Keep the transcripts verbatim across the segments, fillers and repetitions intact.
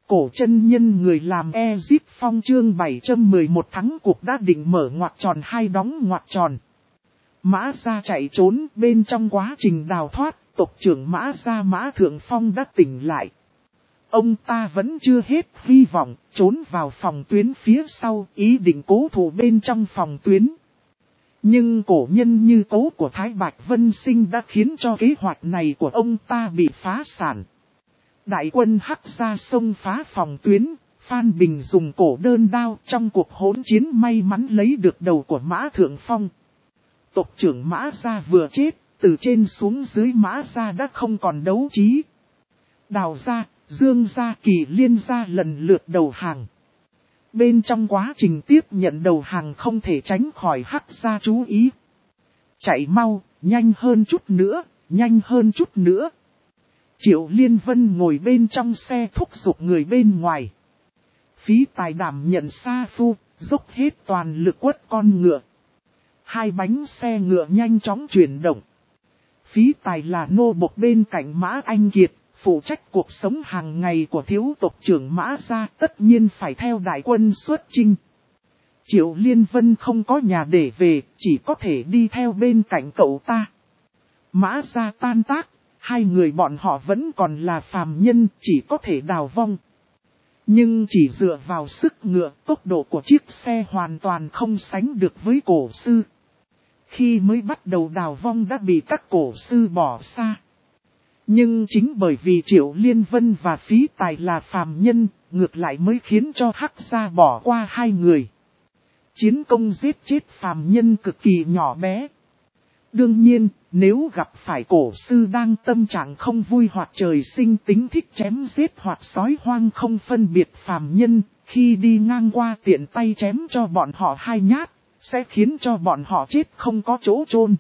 Cổ chân nhân người làm Ezip Phong chương bảy trăm mười một thắng cuộc đã định mở ngoặc tròn hai đóng ngoặc tròn. Mã Gia chạy trốn, bên trong quá trình đào thoát, tộc trưởng Mã Gia Mã Thượng Phong đã tỉnh lại. Ông ta vẫn chưa hết hy vọng, trốn vào phòng tuyến phía sau, ý định cố thủ bên trong phòng tuyến. Nhưng cổ nhân như cố của Thái Bạch Vân Sinh đã khiến cho kế hoạch này của ông ta bị phá sản. Đại quân Hắc Gia xông phá phòng tuyến, Phan Bình dùng cổ đơn đao trong cuộc hỗn chiến may mắn lấy được đầu của Mã Thượng Phong. Tộc trưởng Mã Gia vừa chết, từ trên xuống dưới Mã Gia đã không còn đấu trí. Đào Gia, Dương Gia, Kỳ Liên Gia lần lượt đầu hàng. Bên trong quá trình tiếp nhận đầu hàng không thể tránh khỏi Hắc Gia chú ý. Chạy mau, nhanh hơn chút nữa, nhanh hơn chút nữa. Triệu Liên Vân ngồi bên trong xe thúc giục người bên ngoài. Phí Tài đảm nhận sa phu, dốc hết toàn lực quất con ngựa. Hai bánh xe ngựa nhanh chóng chuyển động. Phí Tài là nô bộc bên cạnh Mã Anh Kiệt, phụ trách cuộc sống hàng ngày của thiếu tộc trưởng Mã Gia, tất nhiên phải theo đại quân xuất chinh. Triệu Liên Vân không có nhà để về, chỉ có thể đi theo bên cạnh cậu ta. Mã Gia tan tác, hai người bọn họ vẫn còn là phàm nhân, chỉ có thể đào vong. Nhưng chỉ dựa vào sức ngựa, tốc độ của chiếc xe hoàn toàn không sánh được với cổ sư. Khi mới bắt đầu đào vong đã bị các cổ sư bỏ xa. Nhưng chính bởi vì Triệu Liên Vân và Phí Tài là phàm nhân, ngược lại mới khiến cho Hắc Gia bỏ qua hai người. Chiến công giết chết phàm nhân cực kỳ nhỏ bé. Đương nhiên, nếu gặp phải cổ sư đang tâm trạng không vui hoặc trời sinh tính thích chém giết hoặc sói hoang không phân biệt phàm nhân, khi đi ngang qua tiện tay chém cho bọn họ hai nhát, sẽ khiến cho bọn họ chết không có chỗ chôn.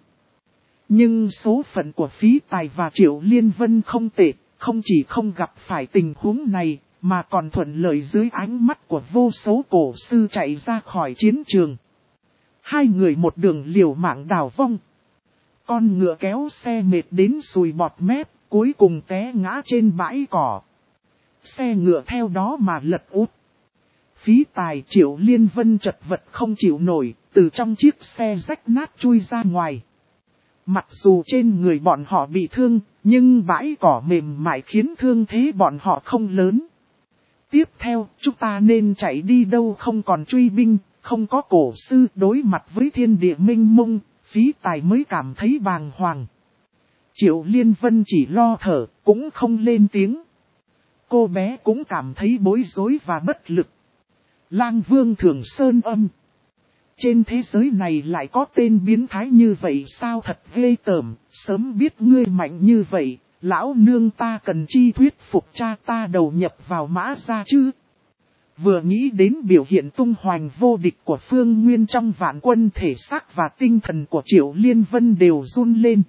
Nhưng số phận của Phí Tài và Triệu Liên Vân không tệ, không chỉ không gặp phải tình huống này, mà còn thuận lợi dưới ánh mắt của vô số cổ sư chạy ra khỏi chiến trường. Hai người một đường liều mạng đào vong. Con ngựa kéo xe mệt đến sùi bọt mép, cuối cùng té ngã trên bãi cỏ. Xe ngựa theo đó mà lật úp. Phí Tài Triệu Liên Vân chật vật không chịu nổi, từ trong chiếc xe rách nát chui ra ngoài. Mặc dù trên người bọn họ bị thương, nhưng bãi cỏ mềm mại khiến thương thế bọn họ không lớn. Tiếp theo, chúng ta nên chạy đi đâu không còn truy binh, không có cổ sư, đối mặt với thiên địa mênh mông, Phí Tài mới cảm thấy bàng hoàng. Triệu Liên Vân chỉ lo thở, cũng không lên tiếng. Cô bé cũng cảm thấy bối rối và bất lực. Lang Vương Thường Sơn Âm. Trên thế giới này lại có tên biến thái như vậy sao, thật ghê tởm, sớm biết ngươi mạnh như vậy, lão nương ta cần chi thuyết phục cha ta đầu nhập vào Mã Gia chứ. Vừa nghĩ đến biểu hiện tung hoành vô địch của Phương Nguyên trong vạn quân, thể xác và tinh thần của Triệu Liên Vân đều run lên.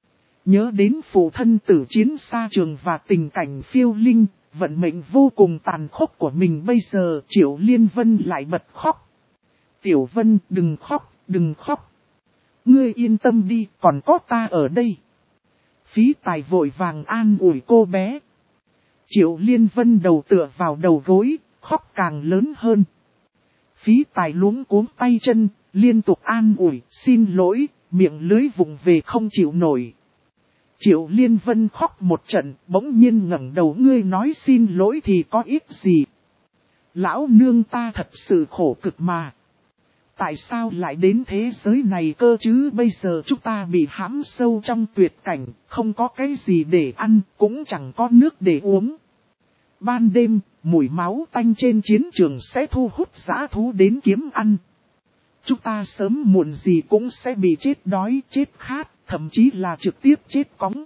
Nhớ đến phụ thân tử chiến xa trường và tình cảnh phiêu linh, vận mệnh vô cùng tàn khốc của mình, bây giờ Triệu Liên Vân lại bật khóc. Tiểu Vân, đừng khóc, đừng khóc. Ngươi yên tâm đi, còn có ta ở đây. Phí Tài vội vàng an ủi cô bé. Triệu Liên Vân đầu tựa vào đầu gối, khóc càng lớn hơn. Phí Tài luống cuống tay chân, liên tục an ủi, xin lỗi, miệng lưới vụng về không chịu nổi. Triệu Liên Vân khóc một trận, bỗng nhiên ngẩng đầu, ngươi nói xin lỗi thì có ích gì. Lão nương ta thật sự khổ cực mà. Tại sao lại đến thế giới này cơ chứ, bây giờ chúng ta bị hãm sâu trong tuyệt cảnh, không có cái gì để ăn, cũng chẳng có nước để uống. Ban đêm, mùi máu tanh trên chiến trường sẽ thu hút dã thú đến kiếm ăn. Chúng ta sớm muộn gì cũng sẽ bị chết đói, chết khát, thậm chí là trực tiếp chết cóng.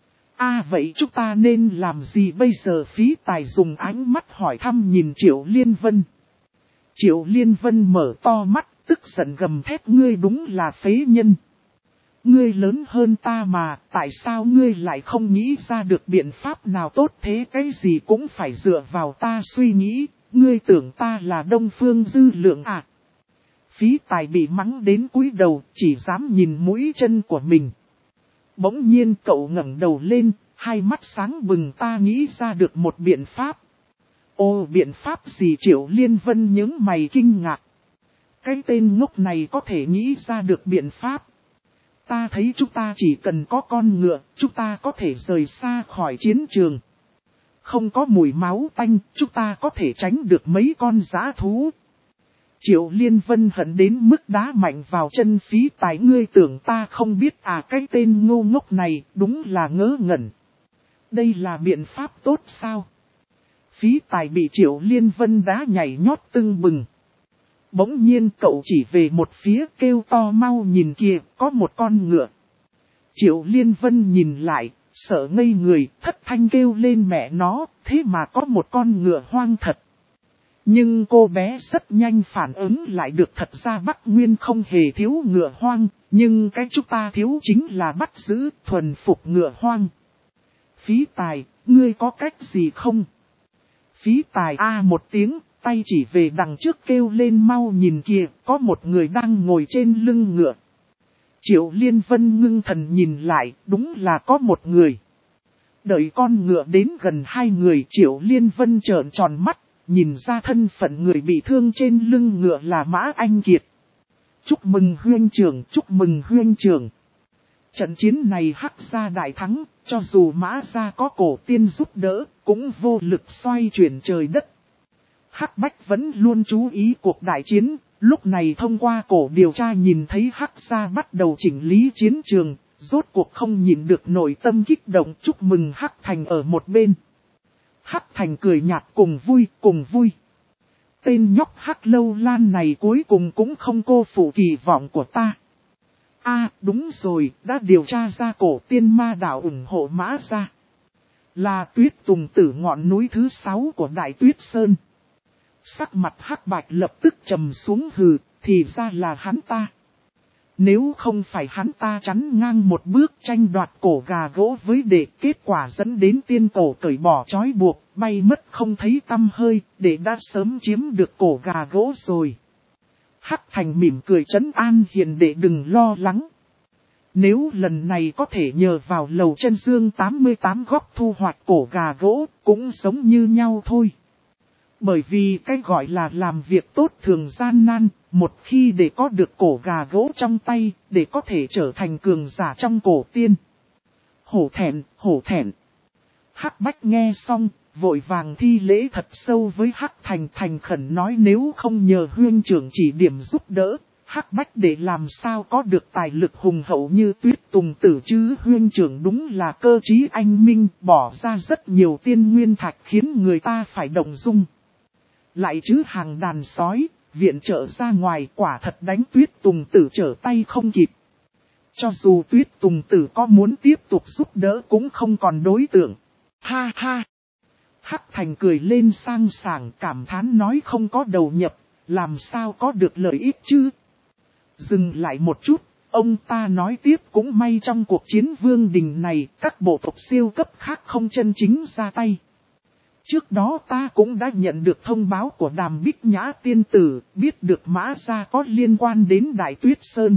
À vậy chúng ta nên làm gì bây giờ? Phí Tài dùng ánh mắt hỏi thăm nhìn Triệu Liên Vân. Triệu Liên Vân mở to mắt, tức giận gầm thét, ngươi đúng là phế nhân. Ngươi lớn hơn ta mà, tại sao ngươi lại không nghĩ ra được biện pháp nào tốt thế, cái gì cũng phải dựa vào ta suy nghĩ, ngươi tưởng ta là Đông Phương Dư Lượng à? Phí Tài bị mắng đến cúi đầu, chỉ dám nhìn mũi chân của mình. Bỗng nhiên cậu ngẩng đầu lên, hai mắt sáng bừng, ta nghĩ ra được một biện pháp. Ô biện pháp gì Triệu Liên Vân những mày kinh ngạc. Cái tên ngốc này có thể nghĩ ra được biện pháp. Ta thấy chúng ta chỉ cần có con ngựa, chúng ta có thể rời xa khỏi chiến trường. Không có mùi máu tanh, chúng ta có thể tránh được mấy con dã thú. Triệu Liên Vân hận đến mức đá mạnh vào chân Phí Tài. Ngươi tưởng ta không biết à, cái tên ngô ngốc này đúng là ngớ ngẩn. Đây là biện pháp tốt sao? Phí Tài bị Triệu Liên Vân đá nhảy nhót tưng bừng. Bỗng nhiên cậu chỉ về một phía kêu to mau nhìn kìa, có một con ngựa. Triệu Liên Vân nhìn lại, sợ ngây người, thất thanh kêu lên mẹ nó, thế mà có một con ngựa hoang thật. Nhưng cô bé rất nhanh phản ứng lại được, thật ra Bắc Nguyên không hề thiếu ngựa hoang, nhưng cái chúng ta thiếu chính là bắt giữ, thuần phục ngựa hoang. Phí Tài, ngươi có cách gì không? Phí Tài a một tiếng, tay chỉ về đằng trước kêu lên mau nhìn kìa, có một người đang ngồi trên lưng ngựa. Triệu Liên Vân ngưng thần nhìn lại, đúng là có một người. Đợi con ngựa đến gần hai người, Triệu Liên Vân trợn tròn mắt, nhìn ra thân phận người bị thương trên lưng ngựa là Mã Anh Kiệt. Chúc mừng huynh trưởng, chúc mừng huynh trưởng. Trận chiến này Hắc gia đại thắng, cho dù Mã gia có Cổ Tiên giúp đỡ, cũng vô lực xoay chuyển trời đất. Hắc Bách vẫn luôn chú ý cuộc đại chiến, lúc này thông qua cổ điều tra nhìn thấy Hắc gia bắt đầu chỉnh lý chiến trường, rốt cuộc không nhìn được nội tâm kích động, chúc mừng Hắc Thành ở một bên. Hắc Thành cười nhạt cùng vui, cùng vui. Tên nhóc Hắc Lâu Lan này cuối cùng cũng không cô phụ kỳ vọng của ta. A à, đúng rồi, đã điều tra ra Cổ Tiên Ma Đạo ủng hộ Mã gia. Là Tuyết Tùng Tử ngọn núi thứ sáu của Đại Tuyết Sơn. Sắc mặt Hắc Bạch lập tức trầm xuống, hừ, thì ra là hắn ta. Nếu không phải hắn ta chắn ngang một bước tranh đoạt cổ gà gỗ với đệ, kết quả dẫn đến tiên cổ cởi bỏ trói buộc, bay mất không thấy tăm hơi, đệ đã sớm chiếm được cổ gà gỗ rồi. Hắc Thành mỉm cười trấn an hiền đệ đừng lo lắng. Nếu lần này có thể nhờ vào Lầu Chân Dương tám mươi tám góc thu hoạch cổ gà gỗ, cũng giống như nhau thôi. Bởi vì cái gọi là làm việc tốt thường gian nan, một khi để có được cổ gà gỗ trong tay, để có thể trở thành cường giả trong cổ tiên. Hổ thẹn, hổ thẹn. Hắc Bách nghe xong, vội vàng thi lễ thật sâu với Hắc Thành, thành khẩn nói nếu không nhờ huynh trưởng chỉ điểm giúp đỡ, Hắc Bách để làm sao có được tài lực hùng hậu như Tuyết Tùng Tử chứ. Huynh trưởng đúng là cơ trí anh minh, bỏ ra rất nhiều tiên nguyên thạch khiến người ta phải động dung. Lại chứ hàng đàn sói, viện trợ ra ngoài quả thật đánh Tuyết Tùng Tử trở tay không kịp. Cho dù Tuyết Tùng Tử có muốn tiếp tục giúp đỡ cũng không còn đối tượng. Ha ha! Hắc Thành cười lên sang sảng cảm thán nói không có đầu nhập, làm sao có được lợi ích chứ? Dừng lại một chút, ông ta nói tiếp cũng may trong cuộc chiến vương đình này, các bộ tộc siêu cấp khác không chân chính ra tay. Trước đó ta cũng đã nhận được thông báo của Đàm Bích Nhã tiên tử, biết được Mã gia có liên quan đến Đại Tuyết Sơn.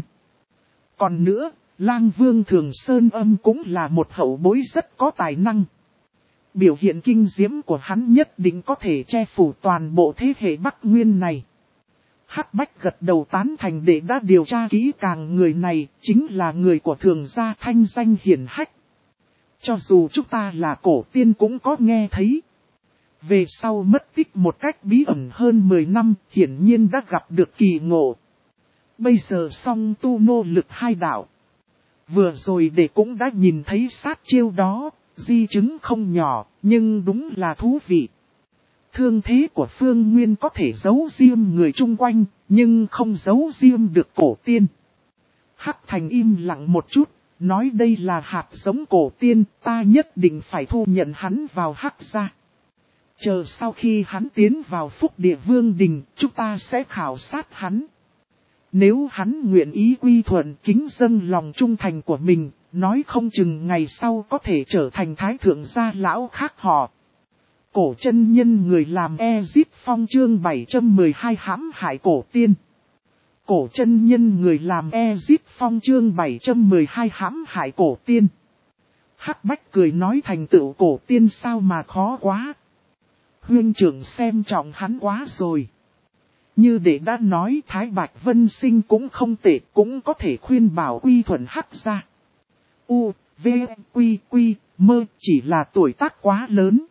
Còn nữa, Lang Vương Thường Sơn Âm cũng là một hậu bối rất có tài năng. Biểu hiện kinh diễm của hắn nhất định có thể che phủ toàn bộ thế hệ Bắc Nguyên này. Hắc Bách gật đầu tán thành để đã điều tra kỹ càng, người này chính là người của Thường gia thanh danh hiển hách. Cho dù chúng ta là cổ tiên cũng có nghe thấy. Về sau mất tích một cách bí ẩn hơn mười năm, hiển nhiên đã gặp được kỳ ngộ. Bây giờ song tu nô lực hai đạo. Vừa rồi để cũng đã nhìn thấy sát chiêu đó, di chứng không nhỏ, nhưng đúng là thú vị. Thương thế của Phương Nguyên có thể giấu riêng người chung quanh, nhưng không giấu riêng được cổ tiên. Hắc Thành im lặng một chút, nói đây là hạt giống cổ tiên, ta nhất định phải thu nhận hắn vào Hắc gia. Chờ sau khi hắn tiến vào Phúc Địa Vương Đình, chúng ta sẽ khảo sát hắn. Nếu hắn nguyện ý quy thuận kính dâng lòng trung thành của mình, nói không chừng ngày sau có thể trở thành thái thượng gia lão khác họ. Cổ chân nhân người làm Ezip Phong chương bảy trăm mười hai hãm hại cổ tiên. Cổ chân nhân người làm Ezip Phong chương bảy trăm mười hai hãm hại cổ tiên. Hắc Bách cười nói thành tựu cổ tiên sao mà khó quá. Huynh trưởng xem trọng hắn quá rồi. Như đệ đã nói Thái Bạch Vân Sinh cũng không tệ, cũng có thể khuyên bảo Quy Thuận Hắc ra. U, V, Quy, Quy, Mơ chỉ là tuổi tác quá lớn.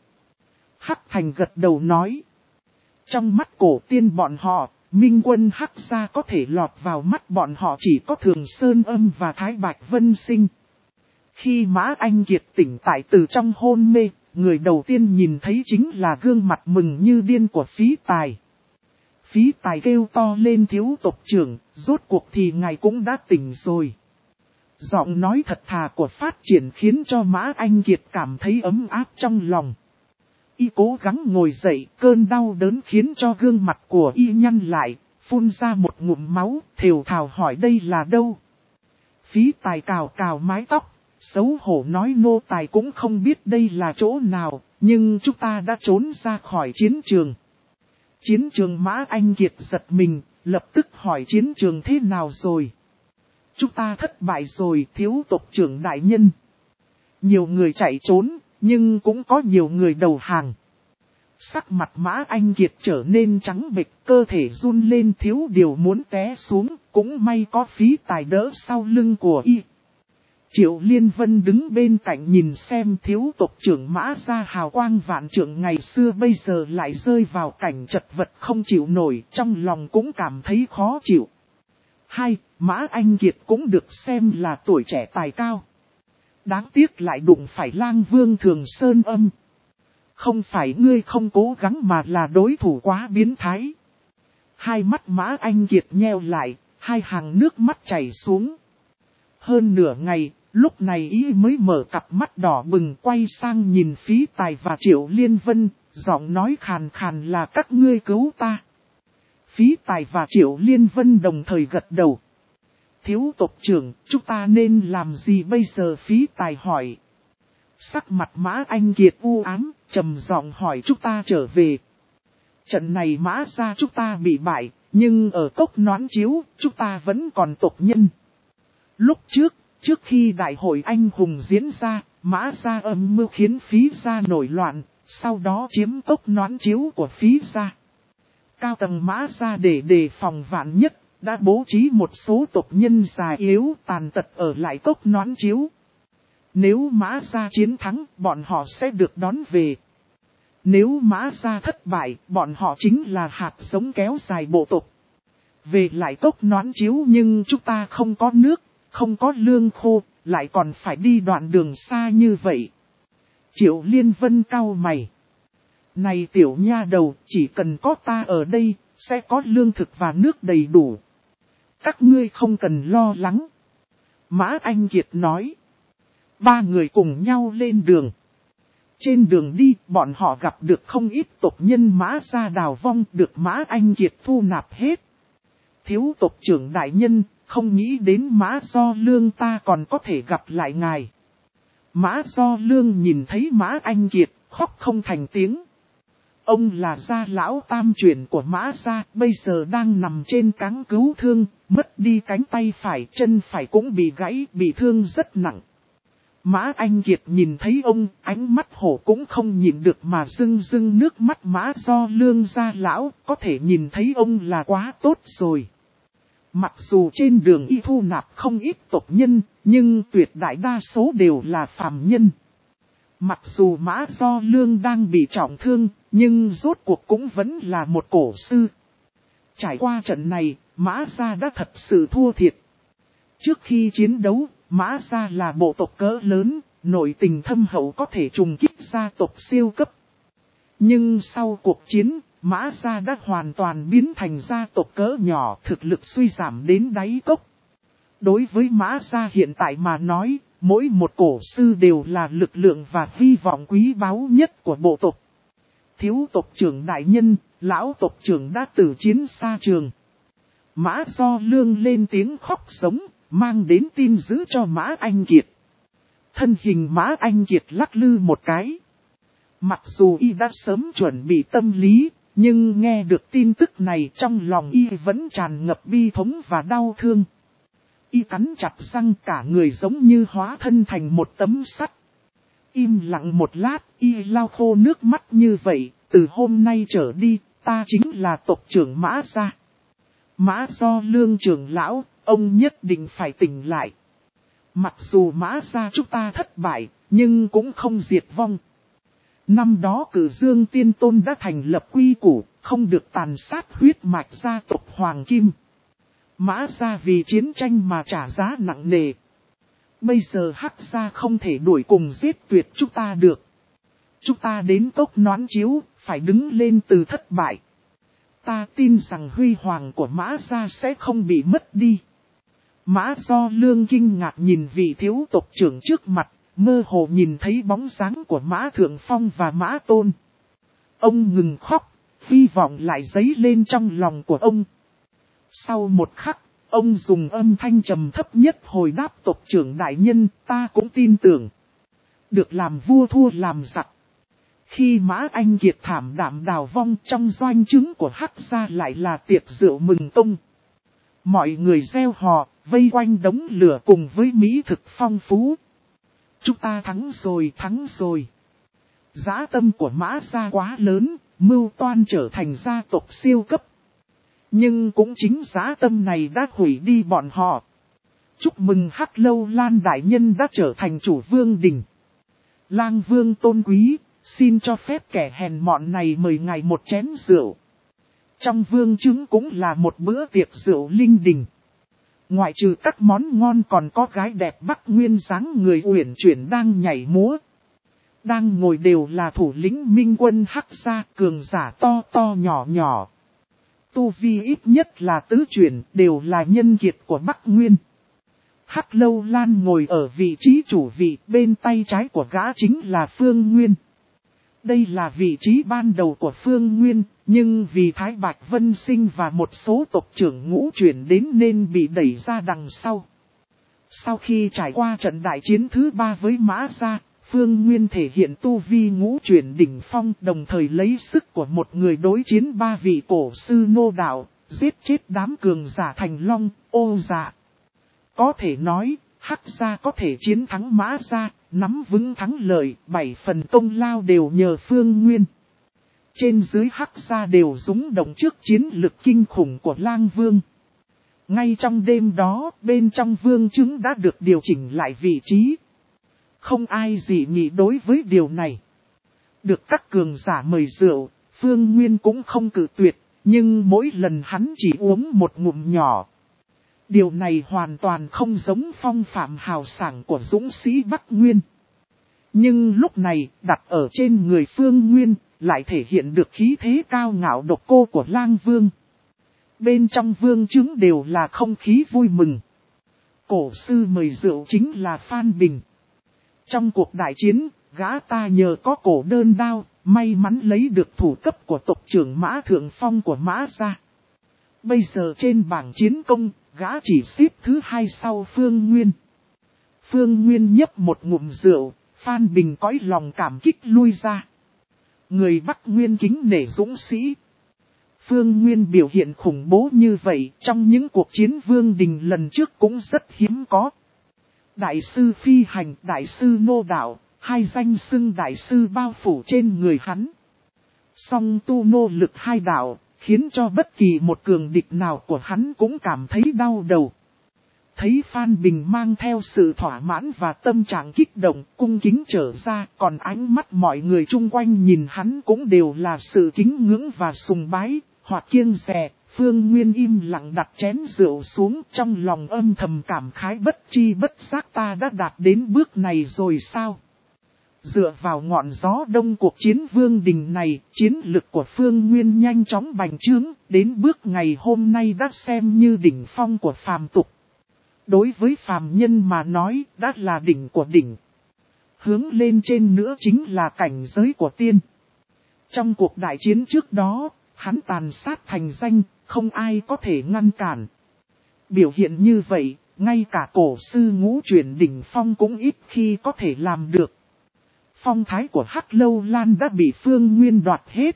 Hắc Thành gật đầu nói. Trong mắt cổ tiên bọn họ, Minh Quân Hắc gia có thể lọt vào mắt bọn họ chỉ có Thường Sơn Âm và Thái Bạch Vân Sinh. Khi Mã Anh Kiệt tỉnh tại từ trong hôn mê, người đầu tiên nhìn thấy chính là gương mặt mừng như điên của Phí Tài. Phí Tài kêu to lên thiếu tộc trưởng, rốt cuộc thì ngài cũng đã tỉnh rồi. Giọng nói thật thà của Phát Triển khiến cho Mã Anh Kiệt cảm thấy ấm áp trong lòng. Y cố gắng ngồi dậy, cơn đau đớn khiến cho gương mặt của y nhăn lại, phun ra một ngụm máu, thều thào hỏi đây là đâu. Phí Tài cào cào mái tóc, xấu hổ nói nô tài cũng không biết đây là chỗ nào, nhưng chúng ta đã trốn ra khỏi chiến trường. Chiến trường Mã Anh Kiệt giật mình, lập tức hỏi chiến trường thế nào rồi. Chúng ta thất bại rồi thiếu tộc trưởng đại nhân. Nhiều người chạy trốn, nhưng cũng có nhiều người đầu hàng. Sắc mặt Mã Anh Kiệt trở nên trắng bệch, cơ thể run lên thiếu điều muốn té xuống, cũng may có Phí Tài đỡ sau lưng của y. Triệu Liên Vân đứng bên cạnh nhìn xem thiếu tộc trưởng Mã gia hào quang vạn trượng ngày xưa bây giờ lại rơi vào cảnh chật vật không chịu nổi, trong lòng cũng cảm thấy khó chịu. Hai, Mã Anh Kiệt cũng được xem là tuổi trẻ tài cao. Đáng tiếc lại đụng phải Lang Vương Thường Sơn Âm. Không phải ngươi không cố gắng mà là đối thủ quá biến thái. Hai mắt Mã Anh Kiệt nheo lại, hai hàng nước mắt chảy xuống. Hơn nửa ngày, lúc này ý mới mở cặp mắt đỏ bừng quay sang nhìn Phí Tài và Triệu Liên Vân, giọng nói khàn khàn là các ngươi cứu ta. Phí Tài và Triệu Liên Vân đồng thời gật đầu. Thiếu tộc trưởng, chúng ta nên làm gì bây giờ? Phí Tài hỏi. Sắc mặt Mã Anh Kiệt u ám, trầm giọng hỏi chúng ta trở về. Trận này Mã gia chúng ta bị bại, nhưng ở cốc Noãn Chiếu, chúng ta vẫn còn tộc nhân. Lúc trước, trước khi đại hội anh hùng diễn ra, Mã gia âm mưu khiến Phí gia nổi loạn, sau đó chiếm cốc Noãn Chiếu của Phí gia. Cao tầng Mã gia để đề phòng vạn nhất, đã bố trí một số tộc nhân già yếu tàn tật ở lại cốc Noãn Chiếu. Nếu Mã gia chiến thắng, bọn họ sẽ được đón về. Nếu Mã gia thất bại, bọn họ chính là hạt giống kéo dài bộ tộc. Về lại cốc Noãn Chiếu nhưng chúng ta không có nước, không có lương khô, lại còn phải đi đoạn đường xa như vậy. Triệu Liên Vân cau mày. Này tiểu nha đầu, chỉ cần có ta ở đây, sẽ có lương thực và nước đầy đủ. Các ngươi không cần lo lắng. Mã Anh Kiệt nói. Ba người cùng nhau lên đường. Trên đường đi, bọn họ gặp được không ít tộc nhân Mã gia đào vong được Mã Anh Kiệt thu nạp hết. Thiếu tộc trưởng đại nhân, không nghĩ đến Mã Do Lương ta còn có thể gặp lại ngài. Mã Do Lương nhìn thấy Mã Anh Kiệt, khóc không thành tiếng. Ông là gia lão tam truyền của Mã gia, bây giờ đang nằm trên cáng cứu thương, mất đi cánh tay phải, chân phải cũng bị gãy, bị thương rất nặng. Mã Anh Kiệt nhìn thấy ông, ánh mắt hổ cũng không nhìn được mà rưng rưng nước mắt. Mã Do Lương gia lão, có thể nhìn thấy ông là quá tốt rồi. Mặc dù trên đường y thu nạp không ít tộc nhân, nhưng tuyệt đại đa số đều là phàm nhân. Mặc dù Mã Do Lương đang bị trọng thương, nhưng rốt cuộc cũng vẫn là một cổ sư. Trải qua trận này, Mã gia đã thật sự thua thiệt. Trước khi chiến đấu, Mã gia là bộ tộc cỡ lớn, nội tình thâm hậu có thể trùng kích gia tộc siêu cấp. Nhưng sau cuộc chiến, Mã gia đã hoàn toàn biến thành gia tộc cỡ nhỏ, thực lực suy giảm đến đáy cốc. Đối với Mã gia hiện tại mà nói, mỗi một cổ sư đều là lực lượng và hy vọng quý báu nhất của bộ tộc. Thiếu tộc trưởng đại nhân, lão tộc trưởng đã tử chiến xa trường. Mã Do Lương lên tiếng khóc sống, mang đến tin dữ cho Mã Anh Kiệt. Thân hình Mã Anh Kiệt lắc lư một cái. Mặc dù y đã sớm chuẩn bị tâm lý, nhưng nghe được tin tức này trong lòng y vẫn tràn ngập bi thống và đau thương. Y cắn chặt răng, cả người giống như hóa thân thành một tấm sắt. Im lặng một lát, y lau khô nước mắt như vậy, Từ hôm nay trở đi, ta chính là tộc trưởng Mã gia. Mã Do Lương trưởng lão, ông nhất định phải tỉnh lại. Mặc dù Mã gia chúng ta thất bại, nhưng cũng không diệt vong. Năm đó Cử Dương Tiên Tôn đã thành lập quy củ, không được tàn sát huyết mạch gia tộc Hoàng Kim. Mã gia vì chiến tranh mà trả giá nặng nề. Bây giờ Hắc gia không thể đuổi cùng giết tuyệt chúng ta được. Chúng ta đến cốc Noãn Chiếu, phải đứng lên từ thất bại. Ta tin rằng huy hoàng của Mã gia sẽ không bị mất đi. Mã Do Lương kinh ngạc nhìn vị thiếu tộc trưởng trước mặt, mơ hồ nhìn thấy bóng dáng của Mã Thượng Phong và Mã Tôn. Ông ngừng khóc, hy vọng lại dấy lên trong lòng của ông. Sau một khắc, ông dùng âm thanh trầm thấp nhất hồi đáp tộc trưởng đại nhân, ta cũng tin tưởng. Được làm vua thua làm giặc. Khi Mã Anh Kiệt thảm đạm đào vong trong doanh trướng của Hắc gia lại là tiệc rượu mừng tông. Mọi người reo hò, vây quanh đống lửa cùng với mỹ thực phong phú. Chúng ta thắng rồi, thắng rồi. Dã tâm của Mã gia quá lớn, mưu toan trở thành gia tộc siêu cấp. Nhưng cũng chính dã tâm này đã hủy đi bọn họ. Chúc mừng Hắc Lâu Lan đại nhân đã trở thành chủ vương đình. Lang vương tôn quý, xin cho phép kẻ hèn mọn này mời ngài một chén rượu. Trong vương trứng cũng là một bữa tiệc rượu linh đình. Ngoại trừ các món ngon còn có gái đẹp Bắc Nguyên dáng người uyển chuyển đang nhảy múa. Đang ngồi đều là thủ lĩnh minh quân Hắc gia, cường giả to to nhỏ nhỏ. Tu vi ít nhất là tứ chuyển, đều là nhân kiệt của Bắc Nguyên. Hắc Lâu Lan ngồi ở vị trí chủ vị, bên tay trái của gã chính là Phương Nguyên. Đây là vị trí ban đầu của Phương Nguyên, nhưng vì Thái Bạch Vân Sinh và một số tộc trưởng ngũ chuyển đến nên bị đẩy ra đằng sau. Sau khi trải qua trận đại chiến thứ ba với Mã gia, Phương Nguyên thể hiện tu vi ngũ chuyển đỉnh phong, đồng thời lấy sức của một người đối chiến ba vị cổ sư nô đạo, giết chết đám cường giả Thành Long, Ô Dạ. Có thể nói, Hắc gia có thể chiến thắng Mã gia, nắm vững thắng lợi, bảy phần công lao đều nhờ Phương Nguyên. Trên dưới Hắc gia đều rúng động trước chiến lực kinh khủng của Lang Vương. Ngay trong đêm đó, bên trong vương trứng đã được điều chỉnh lại vị trí. Không ai dị nghị đối với điều này. Được các cường giả mời rượu, Phương Nguyên cũng không cự tuyệt, nhưng mỗi lần hắn chỉ uống một ngụm nhỏ. Điều này hoàn toàn không giống phong phạm hào sảng của dũng sĩ Bắc Nguyên. Nhưng lúc này, đặt ở trên người Phương Nguyên, lại thể hiện được khí thế cao ngạo độc cô của Lang Vương. Bên trong vương trứng đều là không khí vui mừng. Cổ sư mời rượu chính là Phan Bình. Trong cuộc đại chiến, gã ta nhờ có cổ đơn đao, may mắn lấy được thủ cấp của tộc trưởng Mã Thượng Phong của Mã gia. Bây giờ trên bảng chiến công, gã chỉ xếp thứ hai sau Phương Nguyên. Phương Nguyên nhấp một ngụm rượu, Phan Bình cõi lòng cảm kích lui ra. Người Bắc Nguyên kính nể dũng sĩ. Phương Nguyên biểu hiện khủng bố như vậy trong những cuộc chiến vương đình lần trước cũng rất hiếm có. Đại sư phi hành, đại sư nô đạo, hai danh xưng đại sư bao phủ trên người hắn. Song tu nô lực hai đạo, khiến cho bất kỳ một cường địch nào của hắn cũng cảm thấy đau đầu. Thấy Phan Bình mang theo sự thỏa mãn và tâm trạng kích động, cung kính trở ra, còn ánh mắt mọi người chung quanh nhìn hắn cũng đều là sự kính ngưỡng và sùng bái, hoặc kiêng dè. Phương Nguyên im lặng đặt chén rượu xuống, trong lòng âm thầm cảm khái bất tri bất giác, ta đã đạt đến bước này rồi sao? Dựa vào ngọn gió đông cuộc chiến vương đình này, chiến lực của Phương Nguyên nhanh chóng bành trướng, đến bước ngày hôm nay đã xem như đỉnh phong của phàm tục. Đối với phàm nhân mà nói, đã là đỉnh của đỉnh. Hướng lên trên nữa chính là cảnh giới của tiên. Trong cuộc đại chiến trước đó, hắn tàn sát thành danh, không ai có thể ngăn cản. Biểu hiện như vậy, ngay cả cổ sư ngũ chuyển đỉnh phong cũng ít khi có thể làm được. Phong thái của Hắc Lâu Lan đã bị Phương Nguyên đoạt hết.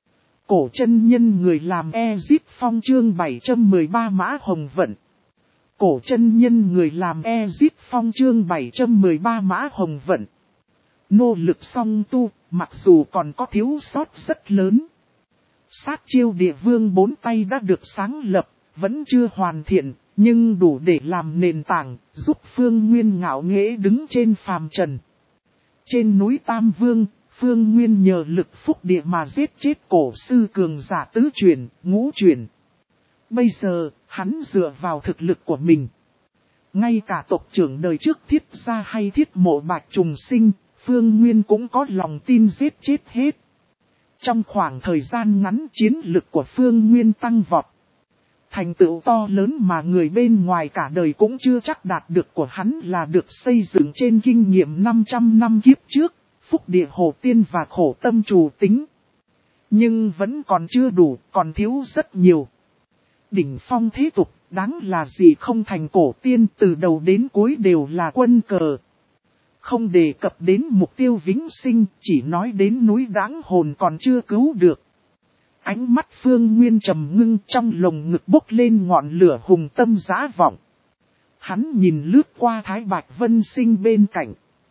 Cổ chân nhân người làm Ezip Phong chương bảy trăm mười ba Mã Hồng Vận. Cổ chân nhân người làm Ezip Phong chương bảy trăm mười ba Mã Hồng Vận. Nỗ lực song tu, mặc dù còn có thiếu sót rất lớn. Sát chiêu địa vương bốn tay đã được sáng lập, vẫn chưa hoàn thiện, nhưng đủ để làm nền tảng, giúp Phương Nguyên ngạo nghễ đứng trên phàm trần. Trên núi Tam Vương, Phương Nguyên nhờ lực phúc địa mà giết chết cổ sư cường giả tứ chuyển, ngũ chuyển. Bây giờ, hắn dựa vào thực lực của mình. Ngay cả tộc trưởng đời trước Thiết Gia hay Thiết Mộ Bạch trùng sinh, Phương Nguyên cũng có lòng tin giết chết hết. Trong khoảng thời gian ngắn chiến lực của Phương Nguyên tăng vọt. Thành tựu to lớn mà người bên ngoài cả đời cũng chưa chắc đạt được của hắn là được xây dựng trên kinh nghiệm năm trăm năm kiếp trước, phúc địa hồ tiên và khổ tâm trù tính. Nhưng vẫn còn chưa đủ, còn thiếu rất nhiều. Đỉnh phong thế tục, đáng là gì không thành cổ tiên, từ đầu đến cuối đều là quân cờ. Không đề cập đến mục tiêu vĩnh sinh, chỉ nói đến núi Đãng Hồn còn chưa cứu được. Ánh mắt Phương Nguyên trầm ngưng, trong lồng ngực bốc lên ngọn lửa hùng tâm dã vọng. Hắn nhìn lướt qua Thái Bạch Vân Sinh bên cạnh.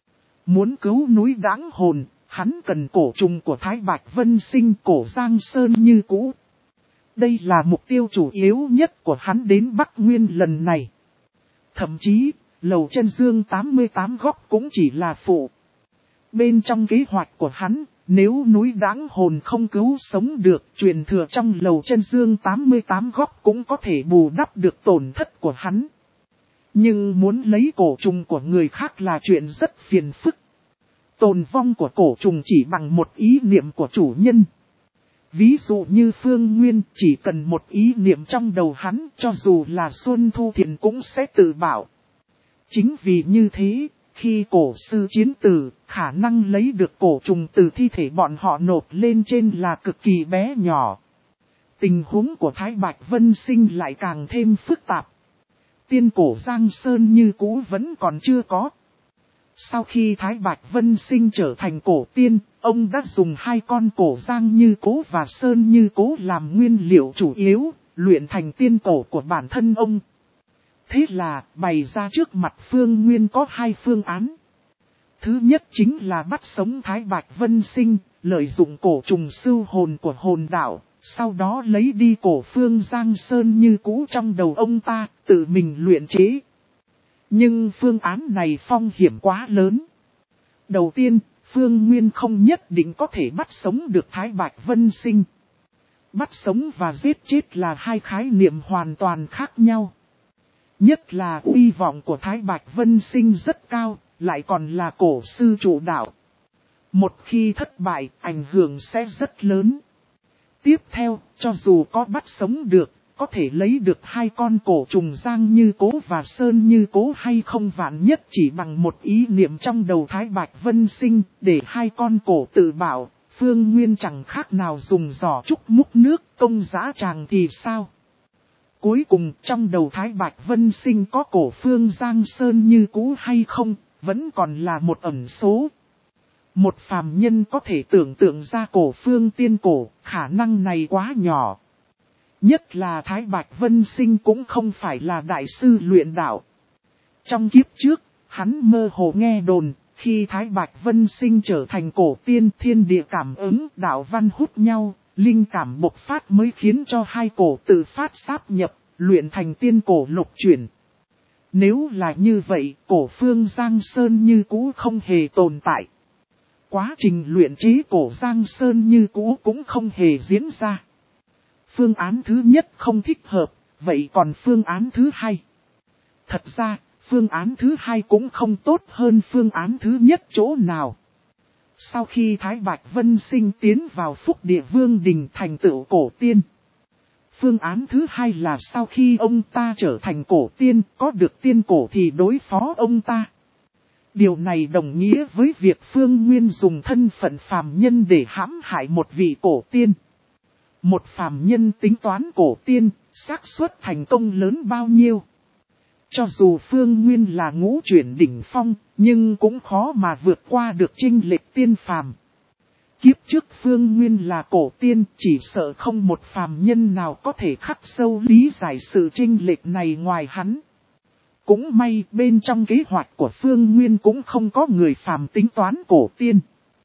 Muốn cứu núi Đãng Hồn, hắn cần cổ trùng của Thái Bạch Vân Sinh, cổ Giang Sơn như cũ. Đây là mục tiêu chủ yếu nhất của hắn đến Bắc Nguyên lần này. Thậm chí, Lầu Chân Dương tám mươi tám góc cũng chỉ là phụ. Bên trong kế hoạch của hắn, nếu núi Đãng Hồn không cứu sống được, truyền thừa trong Lầu Chân Dương tám mươi tám góc cũng có thể bù đắp được tổn thất của hắn. Nhưng muốn lấy cổ trùng của người khác là chuyện rất phiền phức. Tồn vong của cổ trùng chỉ bằng một ý niệm của chủ nhân. Ví dụ như Phương Nguyên chỉ cần một ý niệm trong đầu hắn, cho dù là Xuân Thu Thiện cũng sẽ tự bảo. Chính vì như thế, khi cổ sư chiến tử, khả năng lấy được cổ trùng từ thi thể bọn họ nộp lên trên là cực kỳ bé nhỏ. Tình huống của Thái Bạch Vân Sinh lại càng thêm phức tạp. Tiên cổ Giang Sơn như cũ vẫn còn chưa có. Sau khi Thái Bạch Vân Sinh trở thành cổ tiên, ông đã dùng hai con cổ Giang Như Cố và Sơn Như Cố làm nguyên liệu chủ yếu, luyện thành tiên cổ của bản thân ông. Thế là, bày ra trước mặt Phương Nguyên có hai phương án. Thứ nhất chính là bắt sống Thái Bạch Vân Sinh, lợi dụng cổ trùng sưu hồn của hồn đạo, sau đó lấy đi cổ phương Giang Sơn Như Cũ trong đầu ông ta, tự mình luyện chế. Nhưng phương án này phong hiểm quá lớn. Đầu tiên, Phương Nguyên không nhất định có thể bắt sống được Thái Bạch Vân Sinh. Bắt sống và giết chết là hai khái niệm hoàn toàn khác nhau. Nhất là uy vọng của Thái Bạch Vân Sinh rất cao, lại còn là cổ sư chủ đạo. Một khi thất bại, ảnh hưởng sẽ rất lớn. Tiếp theo, cho dù có bắt sống được, có thể lấy được hai con cổ trùng Giang Như Cố và Sơn Như Cố hay không, vạn nhất chỉ bằng một ý niệm trong đầu Thái Bạch Vân Sinh, để hai con cổ tự bảo, Phương Nguyên chẳng khác nào dùng giỏ trúc múc nước công dã tràng thì sao. Cuối cùng trong đầu Thái Bạch Vân Sinh có cổ phương Giang Sơn Như Cũ hay không, vẫn còn là một ẩn số. Một phàm nhân có thể tưởng tượng ra cổ phương tiên cổ, khả năng này quá nhỏ. Nhất là Thái Bạch Vân Sinh cũng không phải là đại sư luyện đạo. Trong kiếp trước, hắn mơ hồ nghe đồn, khi Thái Bạch Vân Sinh trở thành cổ tiên, thiên địa cảm ứng, đạo văn hút nhau, linh cảm bộc phát mới khiến cho hai cổ tự phát sáp nhập, luyện thành tiên cổ lục chuyển. Nếu là như vậy, cổ phương Giang Sơn Như Cũ không hề tồn tại. Quá trình luyện chế cổ Giang Sơn Như Cũ cũng không hề diễn ra. Phương án thứ nhất không thích hợp, vậy còn phương án thứ hai? Thật ra, phương án thứ hai cũng không tốt hơn phương án thứ nhất chỗ nào. Sau khi Thái Bạch Vân Sinh tiến vào Phúc Địa Vương Đình thành tựu cổ tiên. Phương án thứ hai là sau khi ông ta trở thành cổ tiên, có được tiên cổ thì đối phó ông ta. Điều này đồng nghĩa với việc Phương Nguyên dùng thân phận phàm nhân để hãm hại một vị cổ tiên. Một phàm nhân tính toán cổ tiên, xác suất thành công lớn bao nhiêu? Cho dù Phương Nguyên là ngũ chuyển đỉnh phong, nhưng cũng khó mà vượt qua được chênh lệch tiên phàm. Kiếp trước Phương Nguyên là cổ tiên, chỉ sợ không một phàm nhân nào có thể khắc sâu lý giải sự chênh lệch này ngoài hắn. Cũng may bên trong kế hoạch của Phương Nguyên cũng không có người phàm tính toán cổ tiên.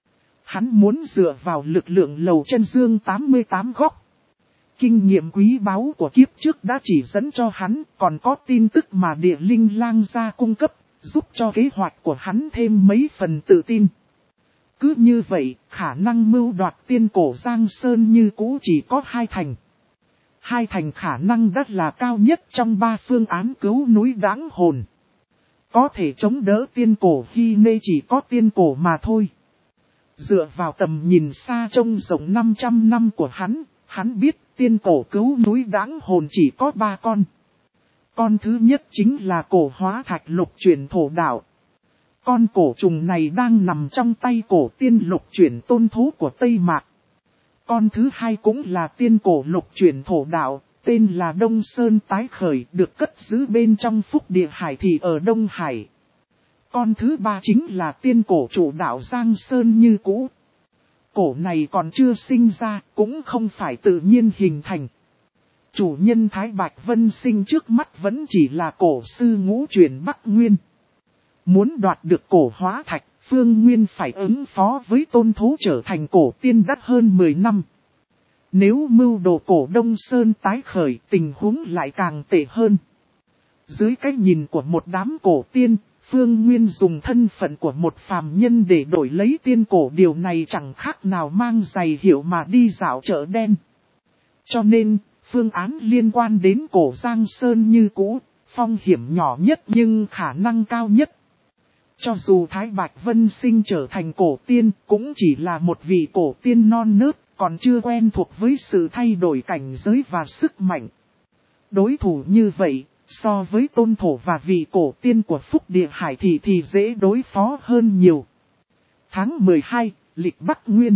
Hắn muốn dựa vào lực lượng lầu chân dương tám mươi tám góc. Kinh nghiệm quý báu của kiếp trước đã chỉ dẫn cho hắn, còn có tin tức mà địa linh lang gia cung cấp, giúp cho kế hoạch của hắn thêm mấy phần tự tin. Cứ như vậy, khả năng mưu đoạt tiên cổ Giang Sơn như cũ chỉ có hai thành. Hai thành khả năng đắt là cao nhất trong ba phương án cứu núi Đãng Hồn. Có thể chống đỡ tiên cổ Hy Nê chỉ có tiên cổ mà thôi. Dựa vào tầm nhìn xa trông rộng năm trăm năm của hắn, hắn biết tiên cổ cứu núi Đãng Hồn chỉ có ba con. Con thứ nhất chính là cổ hóa thạch lục chuyển thổ đạo. Con cổ trùng này đang nằm trong tay cổ tiên lục chuyển tôn thú của Tây Mạc. Con thứ hai cũng là tiên cổ lục chuyển thổ đạo, tên là Đông Sơn Tái Khởi, được cất giữ bên trong Phúc Địa Hải Thị ở Đông Hải. Con thứ ba chính là tiên cổ chủ đạo Giang Sơn như cũ. Cổ này còn chưa sinh ra, cũng không phải tự nhiên hình thành. Chủ nhân Thái Bạch Vân Sinh trước mắt vẫn chỉ là cổ sư ngũ chuyển Bắc Nguyên. Muốn đoạt được cổ hóa thạch, Phương Nguyên phải ứng phó với tôn thú trở thành cổ tiên đắt hơn mười năm. Nếu mưu đồ cổ Đông Sơn tái khởi, tình huống lại càng tệ hơn. Dưới cái nhìn của một đám cổ tiên, Phương Nguyên dùng thân phận của một phàm nhân để đổi lấy tiên cổ, điều này chẳng khác nào mang giày hiệu mà đi dạo chợ đen. Cho nên, phương án liên quan đến cổ Giang Sơn như cũ, phong hiểm nhỏ nhất nhưng khả năng cao nhất. Cho dù Thái Bạch Vân Sinh trở thành cổ tiên, cũng chỉ là một vị cổ tiên non nớt, còn chưa quen thuộc với sự thay đổi cảnh giới và sức mạnh. Đối thủ như vậy, so với tôn thổ và vị cổ tiên của Phúc Địa Hải Thị thì dễ đối phó hơn nhiều. Tháng mười hai, lịch Bắc Nguyên.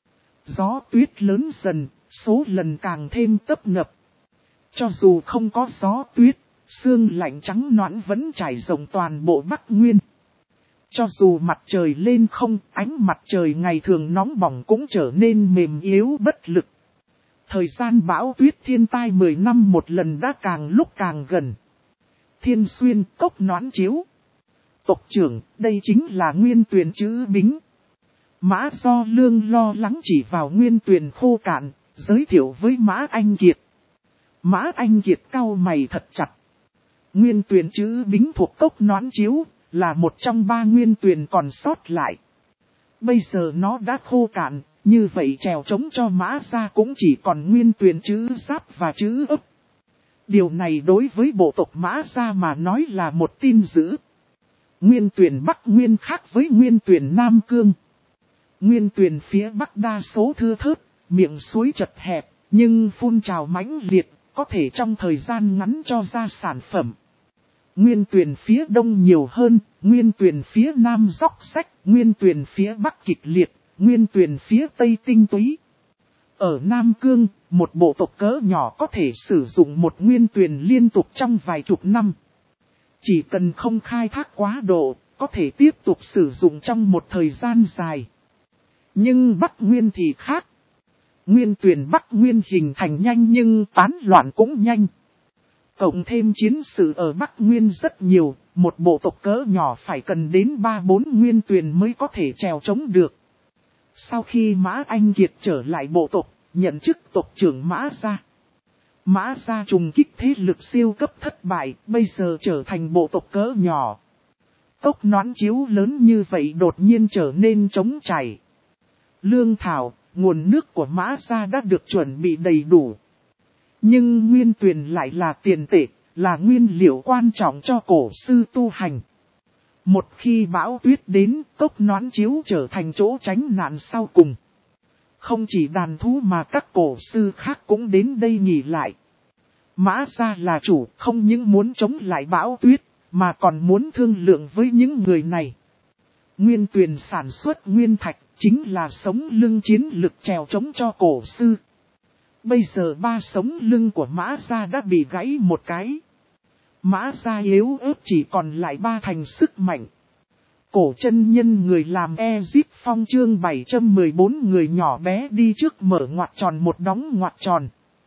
Gió tuyết lớn dần, số lần càng thêm tấp nập. Cho dù không có gió tuyết, sương lạnh trắng nõn vẫn trải rộng toàn bộ Bắc Nguyên. Cho dù mặt trời lên không, ánh mặt trời ngày thường nóng bỏng cũng trở nên mềm yếu bất lực. Thời gian bão tuyết thiên tai mười năm một lần đã càng lúc càng gần. Thiên Xuyên, Cốc Noãn Chiếu. Tộc trưởng, đây chính là Nguyên Tuyền Chữ Bính. Mã Do Lương lo lắng chỉ vào Nguyên Tuyền khô cạn, giới thiệu với Mã Anh Kiệt. Mã Anh Kiệt cau mày thật chặt. Nguyên Tuyền Chữ Bính thuộc Cốc Noãn Chiếu, là một trong ba nguyên tuyền còn sót lại. Bây giờ nó đã khô cạn, như vậy trèo trống cho Mã gia cũng chỉ còn nguyên tuyền chữ giáp và chữ ấp. Điều này đối với bộ tộc Mã gia mà nói là một tin dữ. Nguyên tuyền Bắc Nguyên khác với nguyên tuyền Nam Cương. Nguyên tuyền phía Bắc đa số thưa thớt, miệng suối chật hẹp, nhưng phun trào mãnh liệt, có thể trong thời gian ngắn cho ra sản phẩm. Nguyên tuyền phía đông nhiều hơn, nguyên tuyền phía nam róc rách, nguyên tuyền phía bắc kịch liệt, nguyên tuyền phía tây tinh túy. Ở Nam Cương, một bộ tộc cỡ nhỏ có thể sử dụng một nguyên tuyền liên tục trong vài chục năm. Chỉ cần không khai thác quá độ, có thể tiếp tục sử dụng trong một thời gian dài. Nhưng Bắc Nguyên thì khác. Nguyên tuyền Bắc Nguyên hình thành nhanh nhưng tán loạn cũng nhanh. Cộng thêm chiến sự ở Bắc Nguyên rất nhiều, một bộ tộc cỡ nhỏ phải cần đến ba bốn nguyên tuyền mới có thể trèo chống được. Sau khi Mã Anh Kiệt trở lại bộ tộc, nhận chức tộc trưởng Mã Gia. Mã Gia trùng kích thế lực siêu cấp thất bại, bây giờ trở thành bộ tộc cỡ nhỏ. Cốc Noãn Chiếu lớn như vậy đột nhiên trở nên trống chảy. Lương thảo, nguồn nước của Mã Gia đã được chuẩn bị đầy đủ. Nhưng nguyên tuyền lại là tiền tệ, là nguyên liệu quan trọng cho cổ sư tu hành. Một khi bão tuyết đến, Cốc Noãn Chiếu trở thành chỗ tránh nạn sau cùng. Không chỉ đàn thú mà các cổ sư khác cũng đến đây nghỉ lại. Mã Gia là chủ, không những muốn chống lại bão tuyết, mà còn muốn thương lượng với những người này. Nguyên tuyền sản xuất nguyên thạch, chính là sống lưng chiến lực trèo chống cho cổ sư. Bây giờ ba sống lưng của Mã Gia đã bị gãy một cái. Mã Gia yếu ớt chỉ còn lại ba thành sức mạnh. Cổ chân nhân người làm Ezip Phong chương bảy trăm mười bốn người nhỏ bé đi trước mở ngoặc tròn một đóng ngoặc tròn.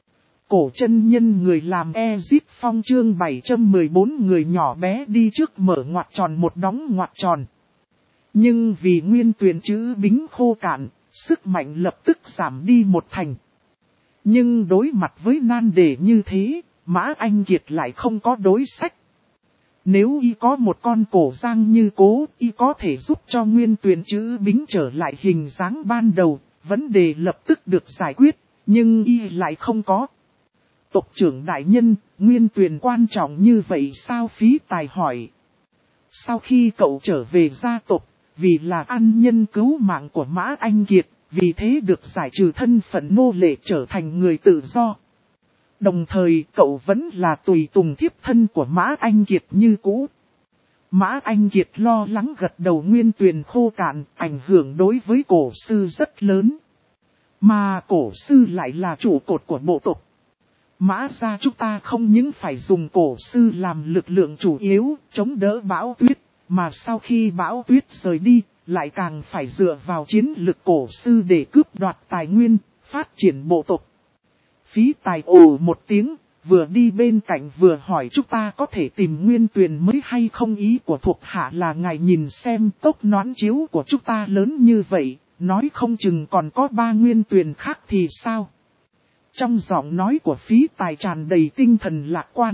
Cổ chân nhân người làm Ezic Phong chương bảy trăm mười bốn người nhỏ bé đi trước mở ngoặc tròn một đóng ngoặc tròn. Nhưng vì nguyên tuyển chữ bính khô cạn, sức mạnh lập tức giảm đi một thành. Nhưng đối mặt với nan đề như thế, Mã Anh Kiệt lại không có đối sách. Nếu y có một con cổ giang như cố, y có thể giúp cho nguyên tuyển chữ bính trở lại hình dáng ban đầu, vấn đề lập tức được giải quyết, nhưng y lại không có. Tộc trưởng đại nhân, nguyên tuyển quan trọng như vậy sao? Phí Tài hỏi. Sau khi cậu trở về gia tộc, vì là ân nhân cứu mạng của Mã Anh Kiệt, vì thế được giải trừ thân phận nô lệ trở thành người tự do. Đồng thời cậu vẫn là tùy tùng thiếp thân của Mã Anh Kiệt như cũ. Mã Anh Kiệt lo lắng gật đầu. Nguyên tuyển khô cạn, ảnh hưởng đối với cổ sư rất lớn. Mà cổ sư lại là trụ cột của bộ tộc. Mã gia chúng ta không những phải dùng cổ sư làm lực lượng chủ yếu, chống đỡ bão tuyết, mà sau khi bão tuyết rời đi, lại càng phải dựa vào chiến lực cổ sư để cướp đoạt tài nguyên, phát triển bộ tộc. Phí Tài ồ một tiếng, vừa đi bên cạnh vừa hỏi chúng ta có thể tìm nguyên tuyển mới hay không? Ý của thuộc hạ là ngài nhìn xem tốc nón chiếu của chúng ta lớn như vậy, nói không chừng còn có ba nguyên tuyển khác thì sao? Trong giọng nói của Phí Tài tràn đầy tinh thần lạc quan.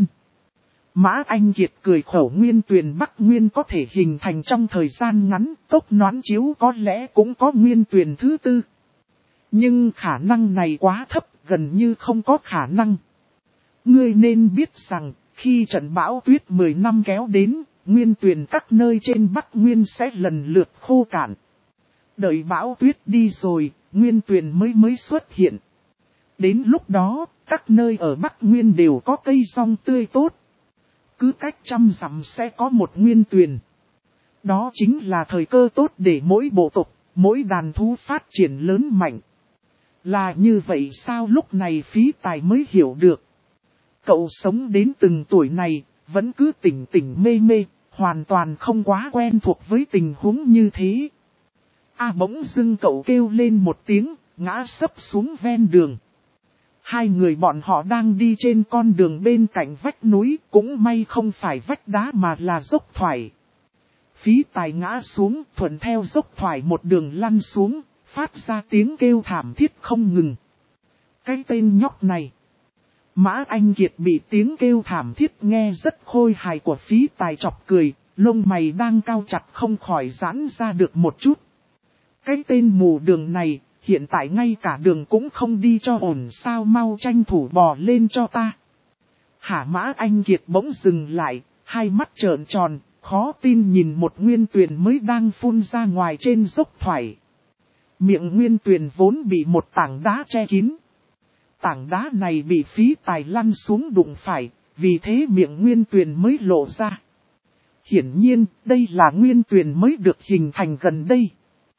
Mã Anh Kiệt cười khổ. Nguyên tuyển Bắc Nguyên có thể hình thành trong thời gian ngắn, tốc nón chiếu có lẽ cũng có nguyên tuyển thứ tư. Nhưng khả năng này quá thấp, gần như không có khả năng. Ngươi nên biết rằng, khi trận bão tuyết mười năm kéo đến, nguyên tuyển các nơi trên Bắc Nguyên sẽ lần lượt khô cạn. Đợi bão tuyết đi rồi, nguyên tuyển mới mới xuất hiện. Đến lúc đó, các nơi ở Bắc Nguyên đều có cây rong tươi tốt. Cứ cách trăm dặm sẽ có một nguyên tuyển. Đó chính là thời cơ tốt để mỗi bộ tộc, mỗi đàn thú phát triển lớn mạnh. Là như vậy sao? Lúc này Phí Tài mới hiểu được. Cậu sống đến từng tuổi này, vẫn cứ tỉnh tỉnh mê mê, hoàn toàn không quá quen thuộc với tình huống như thế. À bỗng dưng cậu kêu lên một tiếng, ngã sấp xuống ven đường. Hai người bọn họ đang đi trên con đường bên cạnh vách núi, cũng may không phải vách đá mà là dốc thoải. Phí Tài ngã xuống, thuận theo dốc thoải một đường lăn xuống, phát ra tiếng kêu thảm thiết không ngừng. Cái tên nhóc này. Mã Anh Kiệt bị tiếng kêu thảm thiết nghe rất khôi hài của Phí Tài chọc cười, lông mày đang cao chặt không khỏi giãn ra được một chút. Cái tên mù đường này, hiện tại ngay cả đường cũng không đi cho ổn sao? Mau tranh thủ bò lên cho ta. Hả? Mã Anh Kiệt bỗng dừng lại, hai mắt trợn tròn, khó tin nhìn một nguyên tuyển mới đang phun ra ngoài trên dốc thoải. Miệng nguyên tuyển vốn bị một tảng đá che kín. Tảng đá này bị Phí Tài lăn xuống đụng phải, vì thế miệng nguyên tuyển mới lộ ra. Hiển nhiên, đây là nguyên tuyển mới được hình thành gần đây.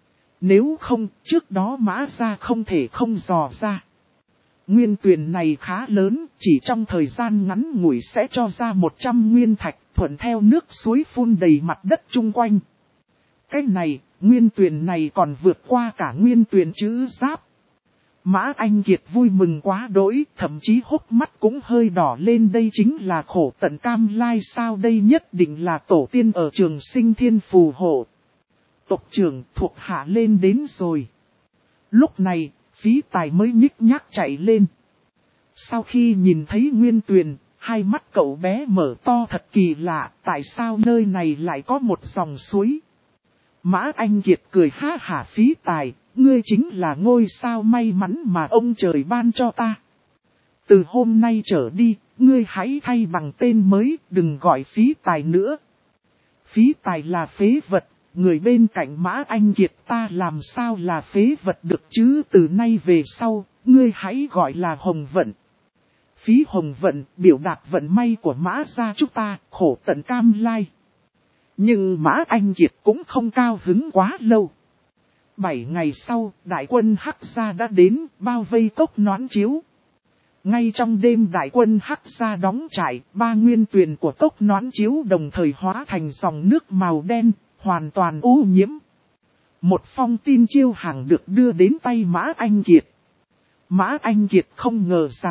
Nếu không, trước đó Mã gia không thể không dò ra. Nguyên tuyển này khá lớn, chỉ trong thời gian ngắn ngủi sẽ cho ra một trăm nguyên thạch, thuận theo nước suối phun đầy mặt đất chung quanh. Cái này, nguyên tuyển này còn vượt qua cả nguyên tuyển chữ giáp. Mã Anh Kiệt vui mừng quá đỗi, thậm chí hốc mắt cũng hơi đỏ lên. Đây chính là khổ tận cam lai sao? Đây nhất định là tổ tiên ở Trường Sinh Thiên phù hộ. Tộc trưởng thuộc hạ lên đến rồi. Lúc này, Phí Tài mới nhích nhác chạy lên. Sau khi nhìn thấy nguyên tuyển, hai mắt cậu bé mở to thật kỳ lạ. Tại sao nơi này lại có một dòng suối? Mã Anh Kiệt cười ha hả. Phí Tài, ngươi chính là ngôi sao may mắn mà ông trời ban cho ta. Từ hôm nay trở đi, ngươi hãy thay bằng tên mới, đừng gọi Phí Tài nữa. Phí Tài là phế vật. Người bên cạnh Mã Anh Kiệt ta làm sao là phế vật được chứ? Từ nay về sau, ngươi hãy gọi là Hồng Vận. Phí Hồng Vận biểu đạt vận may của Mã gia chúng ta, khổ tận cam lai. Nhưng Mã Anh Kiệt cũng không cao hứng quá lâu. Bảy ngày sau, đại quân Hắc gia đã đến, bao vây cốc nón chiếu. Ngay trong đêm đại quân Hắc gia đóng trại, ba nguyên tuyền của cốc nón chiếu đồng thời hóa thành dòng nước màu đen, hoàn toàn ô nhiễm. Một phong tin chiêu hàng được đưa đến tay Mã Anh Kiệt. Mã Anh Kiệt không ngờ rằng,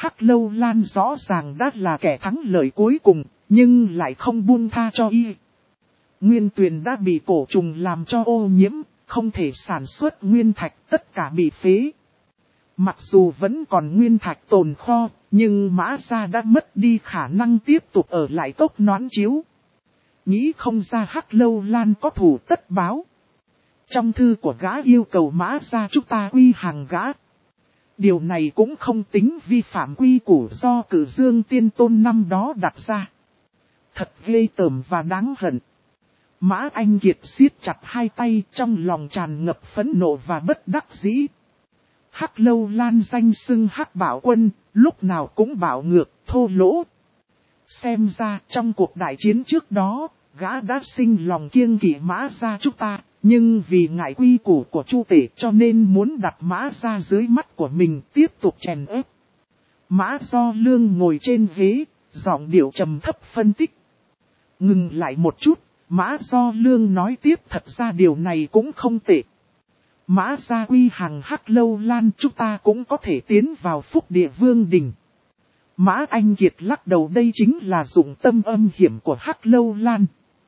Hắc Lâu Lan rõ ràng đã là kẻ thắng lợi cuối cùng, nhưng lại không buông tha cho y. Nguyên tuyền đã bị cổ trùng làm cho ô nhiễm, không thể sản xuất nguyên thạch, tất cả bị phế. Mặc dù vẫn còn nguyên thạch tồn kho, nhưng Mã Gia đã mất đi khả năng tiếp tục ở lại cốc Noãn Chiếu. Nghĩ không ra Hắc Lâu Lan có thù tất báo. Trong thư của gã yêu cầu Mã Gia chúng ta quy hàng gã. Điều này cũng không tính vi phạm quy củ do Cử Dương Tiên Tôn năm đó đặt ra. Thật ghê tởm và đáng hận. Mã Anh Kiệt siết chặt hai tay, trong lòng tràn ngập phẫn nộ và bất đắc dĩ. Hắc Lâu Lan danh xưng Hắc Bảo Quân, lúc nào cũng bảo ngược, thô lỗ. Xem ra trong cuộc đại chiến trước đó, gã đã sinh lòng kiêng kỵ Mã Gia chúng ta, nhưng vì ngại quy củ của Chu Tể cho nên muốn đặt Mã Gia dưới mắt của mình tiếp tục chèn ép. Mã Do Lương ngồi trên ghế, giọng điệu trầm thấp phân tích. Ngừng lại một chút, Mã Do Lương nói tiếp, thật ra điều này cũng không tệ. Mã Gia quy hàng Hắc Lâu Lan chúng ta cũng có thể tiến vào Phúc Địa Vương Đình. Mã Anh Kiệt lắc đầu, đây chính là dụng tâm âm hiểm của Hắc Lâu Lan.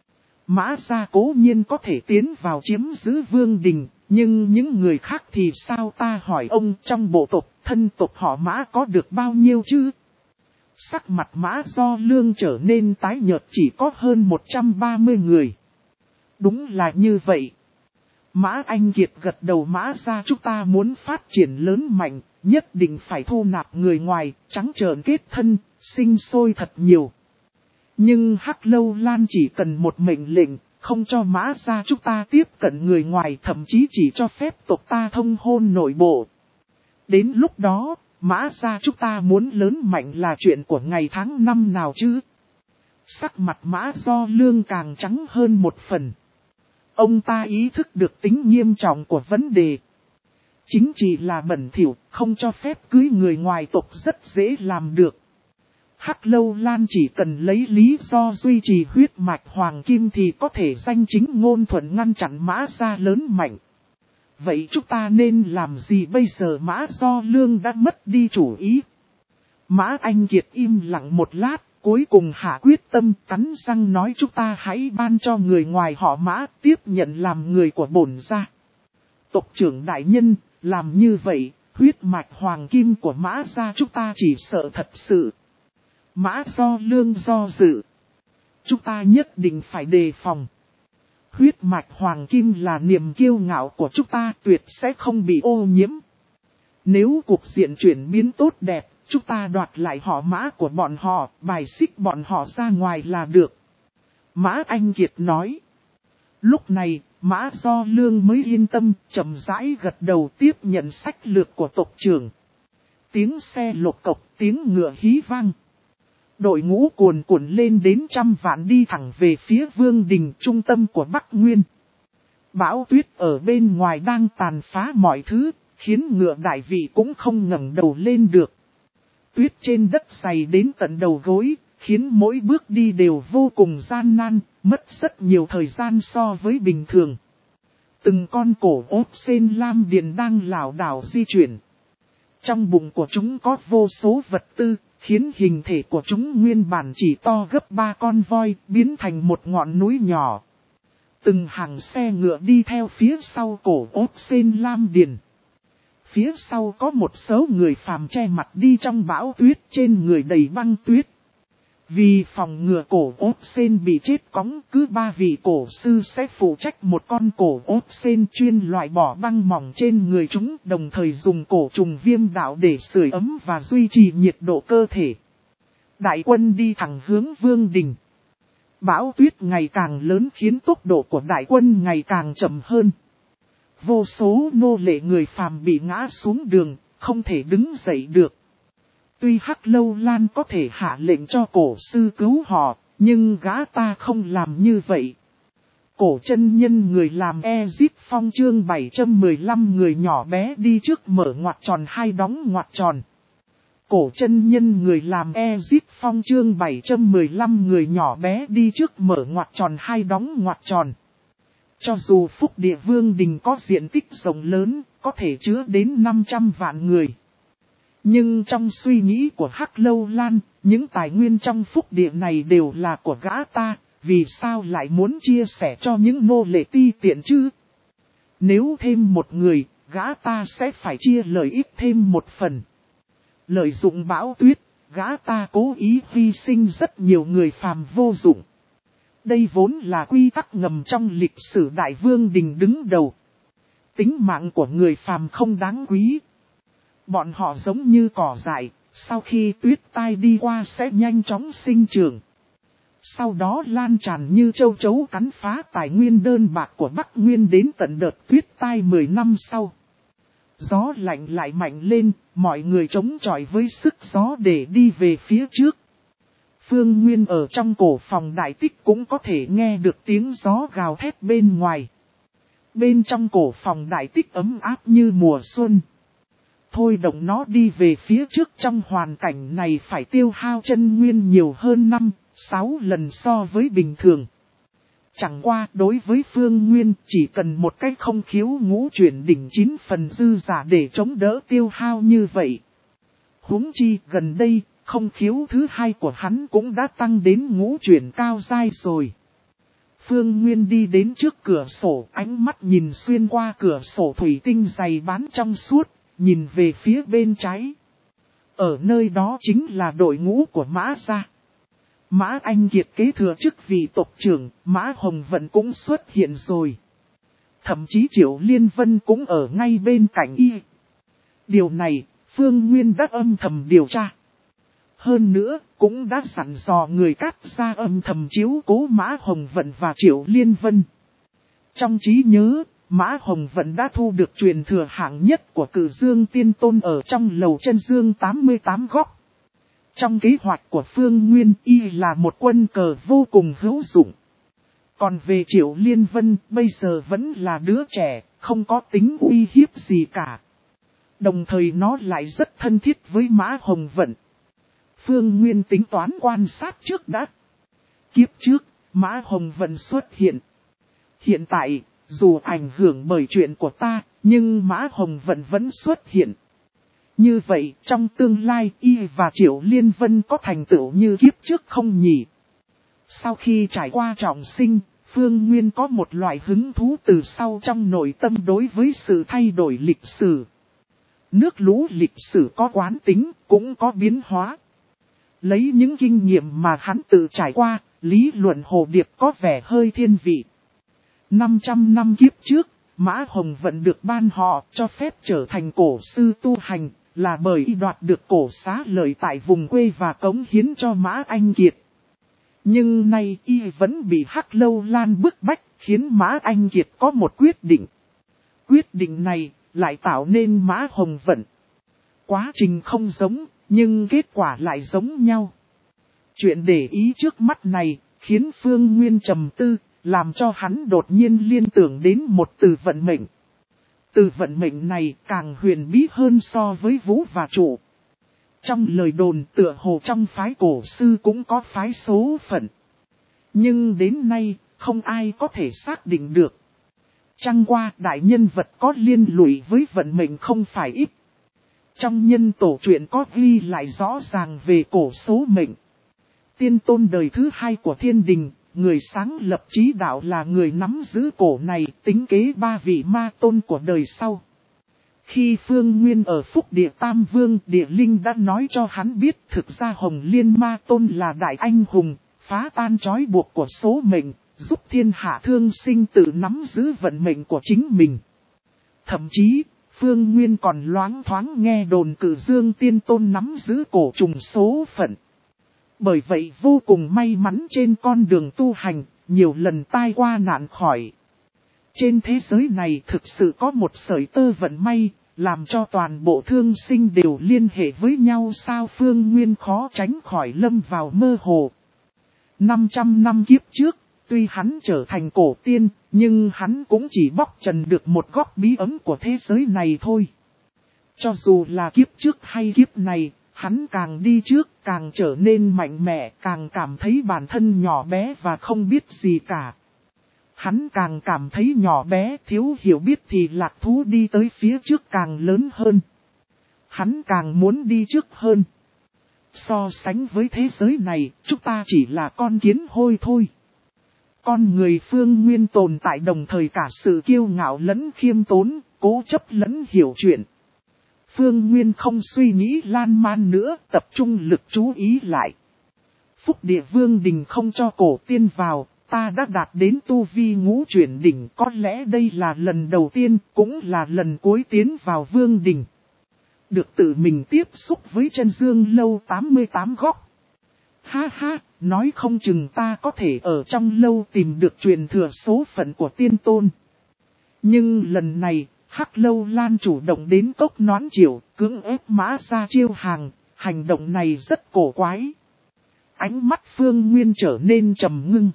Mã Gia cố nhiên có thể tiến vào chiếm giữ Vương Đình, nhưng những người khác thì sao, ta hỏi ông, trong bộ tộc, thân tộc họ Mã có được bao nhiêu chứ? Sắc mặt Mã Do Lương trở nên tái nhợt, chỉ có hơn một trăm ba mươi người. Đúng là như vậy. Mã Anh Kiệt gật đầu, Mã Gia chúng ta muốn phát triển lớn mạnh, nhất định phải thu nạp người ngoài, trắng trợn kết thân, sinh sôi thật nhiều. Nhưng Hắc Lâu Lan chỉ cần một mệnh lệnh, không cho Mã Gia chúng ta tiếp cận người ngoài, thậm chí chỉ cho phép tộc ta thông hôn nội bộ. Đến lúc đó, Mã Gia chúng ta muốn lớn mạnh là chuyện của ngày tháng năm nào chứ? Sắc mặt Mã Do Lương càng trắng hơn một phần. Ông ta ý thức được tính nghiêm trọng của vấn đề. Chính trị là bẩn thỉu, không cho phép cưới người ngoài tộc rất dễ làm được. Hắc Lâu Lan chỉ cần lấy lý do duy trì huyết mạch hoàng kim thì có thể danh chính ngôn thuận ngăn chặn Mã Gia lớn mạnh. Vậy chúng ta nên làm gì bây giờ? Mã Do Lương đã mất đi chủ ý. Mã Anh Kiệt im lặng một lát, cuối cùng hạ quyết tâm, cắn răng nói chúng ta hãy ban cho người ngoài họ Mã tiếp nhận làm người của bổn gia. Tộc trưởng đại nhân, làm như vậy, huyết mạch hoàng kim của Mã Gia chúng ta chỉ sợ thật sự. Mã Do Lương do dự. Chúng ta nhất định phải đề phòng. Huyết mạch hoàng kim là niềm kiêu ngạo của chúng ta, tuyệt sẽ không bị ô nhiễm. Nếu cuộc diện chuyển biến tốt đẹp, chúng ta đoạt lại họ Mã của bọn họ, bài xích bọn họ ra ngoài là được. Mã Anh Kiệt nói. Lúc này, Mã Do Lương mới yên tâm, chậm rãi gật đầu tiếp nhận sách lược của tộc trưởng. Tiếng xe lộc cộc, tiếng ngựa hí vang. Đội ngũ cuồn cuộn lên đến trăm vạn đi thẳng về phía Vương Đình, trung tâm của Bắc Nguyên. Bão tuyết ở bên ngoài đang tàn phá mọi thứ, khiến ngựa đại vị cũng không ngẩng đầu lên được. Tuyết trên đất dày đến tận đầu gối, khiến mỗi bước đi đều vô cùng gian nan, mất rất nhiều thời gian so với bình thường. Từng con cổ ốt sen lam điền đang lảo đảo di chuyển. Trong bụng của chúng có vô số vật tư, khiến hình thể của chúng nguyên bản chỉ to gấp ba con voi, biến thành một ngọn núi nhỏ. Từng hàng xe ngựa đi theo phía sau cổ ốt sen lam điền. Phía sau có một số người phàm che mặt đi trong bão tuyết, trên người đầy băng tuyết. Vì phòng ngừa cổ ốt sen bị chết cóng, cứ ba vị cổ sư sẽ phụ trách một con cổ ốt sen chuyên loại bỏ băng mỏng trên người chúng, đồng thời dùng cổ trùng viêm đạo để sưởi ấm và duy trì nhiệt độ cơ thể. Đại quân đi thẳng hướng Vương Đình. Bão tuyết ngày càng lớn khiến tốc độ của đại quân ngày càng chậm hơn. Vô số nô lệ người phàm bị ngã xuống đường, không thể đứng dậy được. Tuy Hắc Lâu Lan có thể hạ lệnh cho cổ sư cứu họ, nhưng gã ta không làm như vậy. Cổ chân nhân người làm Ezip Phong chương bảy trăm mười lăm người nhỏ bé đi trước mở ngoặc tròn hai đóng ngoặc tròn. Cổ chân nhân người làm Ezip Phong chương bảy trăm mười lăm người nhỏ bé đi trước mở ngoặc tròn hai đóng ngoặc tròn. Cho dù Phúc Địa Vương Đình có diện tích rộng lớn, có thể chứa đến năm trăm vạn người. Nhưng trong suy nghĩ của Hắc Lâu Lan, những tài nguyên trong phúc địa này đều là của gã ta, vì sao lại muốn chia sẻ cho những nô lệ ti tiện chứ? Nếu thêm một người, gã ta sẽ phải chia lợi ích thêm một phần. Lợi dụng bão tuyết, gã ta cố ý hy sinh rất nhiều người phàm vô dụng. Đây vốn là quy tắc ngầm trong lịch sử Đại Vương Đình đứng đầu. Tính mạng của người phàm không đáng quý. Bọn họ giống như cỏ dại, sau khi tuyết tai đi qua sẽ nhanh chóng sinh trưởng. Sau đó lan tràn như châu chấu cắn phá tài nguyên đơn bạc của Bắc Nguyên đến tận đợt tuyết tai mười năm sau. Gió lạnh lại mạnh lên, mọi người chống chọi với sức gió để đi về phía trước. Phương Nguyên ở trong cổ phòng đại tích cũng có thể nghe được tiếng gió gào thét bên ngoài. Bên trong cổ phòng đại tích ấm áp như mùa xuân. Thôi động nó đi về phía trước trong hoàn cảnh này phải tiêu hao chân nguyên nhiều hơn năm, sáu lần so với bình thường. Chẳng qua đối với Phương Nguyên chỉ cần một cái không khiếu ngũ chuyển đỉnh chín phần dư giả để chống đỡ tiêu hao như vậy. Huống chi gần đây, không khiếu thứ hai của hắn cũng đã tăng đến ngũ chuyển cao giai rồi. Phương Nguyên đi đến trước cửa sổ, ánh mắt nhìn xuyên qua cửa sổ thủy tinh dày bán trong suốt, nhìn về phía bên trái. Ở nơi đó chính là đội ngũ của Mã gia. Mã Anh Kiệt kế thừa chức vị tộc trưởng, Mã Hồng Vận cũng xuất hiện rồi. Thậm chí Triệu Liên Vân cũng ở ngay bên cạnh y. Điều này, Phương Nguyên đã âm thầm điều tra. Hơn nữa, cũng đã dặn dò người Cát gia âm thầm chiếu cố Mã Hồng Vận và Triệu Liên Vân. Trong trí nhớ, Mã Hồng Vận đã thu được truyền thừa hạng nhất của Cử Dương Tiên Tôn ở trong lầu chân dương tám mươi tám góc. Trong kế hoạch của Phương Nguyên, y là một quân cờ vô cùng hữu dụng. Còn về Triệu Liên Vân, bây giờ vẫn là đứa trẻ, không có tính uy hiếp gì cả. Đồng thời nó lại rất thân thiết với Mã Hồng Vận. Phương Nguyên tính toán quan sát trước đã. Kiếp trước, Mã Hồng Vận xuất hiện. Hiện tại, dù ảnh hưởng bởi chuyện của ta, nhưng Mã Hồng Vận vẫn xuất hiện. Như vậy, trong tương lai, y và Triệu Liên Vân có thành tựu như kiếp trước không nhỉ? Sau khi trải qua trọng sinh, Phương Nguyên có một loại hứng thú từ sau trong nội tâm đối với sự thay đổi lịch sử. Nước lũ lịch sử có quán tính, cũng có biến hóa. Lấy những kinh nghiệm mà hắn tự trải qua, lý luận Hồ Điệp có vẻ hơi thiên vị. năm trăm năm kiếp trước, Mã Hồng Vận được ban họ cho phép trở thành cổ sư tu hành, là bởi y đoạt được cổ xá lợi tại vùng quê và cống hiến cho Mã Anh Kiệt. Nhưng nay y vẫn bị Hắc Lâu Lan bức bách, khiến Mã Anh Kiệt có một quyết định. Quyết định này lại tạo nên Mã Hồng Vận. Quá trình không giống, nhưng kết quả lại giống nhau. Chuyện để ý trước mắt này, khiến Phương Nguyên trầm tư, làm cho hắn đột nhiên liên tưởng đến một từ vận mệnh. Từ vận mệnh này càng huyền bí hơn so với vũ và trụ. Trong lời đồn tựa hồ trong phái cổ sư cũng có phái số phận. Nhưng đến nay, không ai có thể xác định được. Chẳng qua đại nhân vật có liên lụy với vận mệnh không phải ít. Trong nhân tổ truyện có ghi lại rõ ràng về cổ số mệnh. Tiên tôn đời thứ hai của thiên đình, người sáng lập chí đạo là người nắm giữ cổ này, tính kế ba vị ma tôn của đời sau. Khi Phương Nguyên ở Phúc Địa Tam Vương, Địa Linh đã nói cho hắn biết thực ra Hồng Liên Ma Tôn là đại anh hùng, phá tan trói buộc của số mệnh, giúp thiên hạ thương sinh tự nắm giữ vận mệnh của chính mình. Thậm chí, Phương Nguyên còn loáng thoáng nghe đồn Cử Dương Tiên Tôn nắm giữ cổ trùng số phận. Bởi vậy vô cùng may mắn trên con đường tu hành, nhiều lần tai qua nạn khỏi. Trên thế giới này thực sự có một sợi tơ vận may, làm cho toàn bộ thương sinh đều liên hệ với nhau sao Phương Nguyên khó tránh khỏi lâm vào mơ hồ. năm trăm năm kiếp trước, tuy hắn trở thành cổ tiên, nhưng hắn cũng chỉ bóc trần được một góc bí ẩn của thế giới này thôi. Cho dù là kiếp trước hay kiếp này, hắn càng đi trước, càng trở nên mạnh mẽ, càng cảm thấy bản thân nhỏ bé và không biết gì cả. Hắn càng cảm thấy nhỏ bé, thiếu hiểu biết thì lạc thú đi tới phía trước càng lớn hơn. hắn càng muốn đi trước hơn. So sánh với thế giới này, chúng ta chỉ là con kiến hôi thôi. Con người Phương Nguyên tồn tại đồng thời cả sự kiêu ngạo lẫn khiêm tốn, cố chấp lẫn hiểu chuyện. Phương Nguyên không suy nghĩ lan man nữa, tập trung lực chú ý lại. Phúc Địa Vương Đình không cho cổ tiên vào, ta đã đạt đến tu vi ngũ chuyển đỉnh, có lẽ đây là lần đầu tiên, cũng là lần cuối tiến vào Vương Đình. Được tự mình tiếp xúc với chân dương lâu tám mươi tám góc. Ha ha, nói không chừng ta có thể ở trong lâu tìm được truyền thừa số phận của tiên tôn. Nhưng lần này, Hắc Lâu Lan chủ động đến cốc Noãn Triều, cưỡng ép Mã Gia chiêu hàng, hành động này rất cổ quái. Ánh mắt Phương Nguyên trở nên trầm ngưng.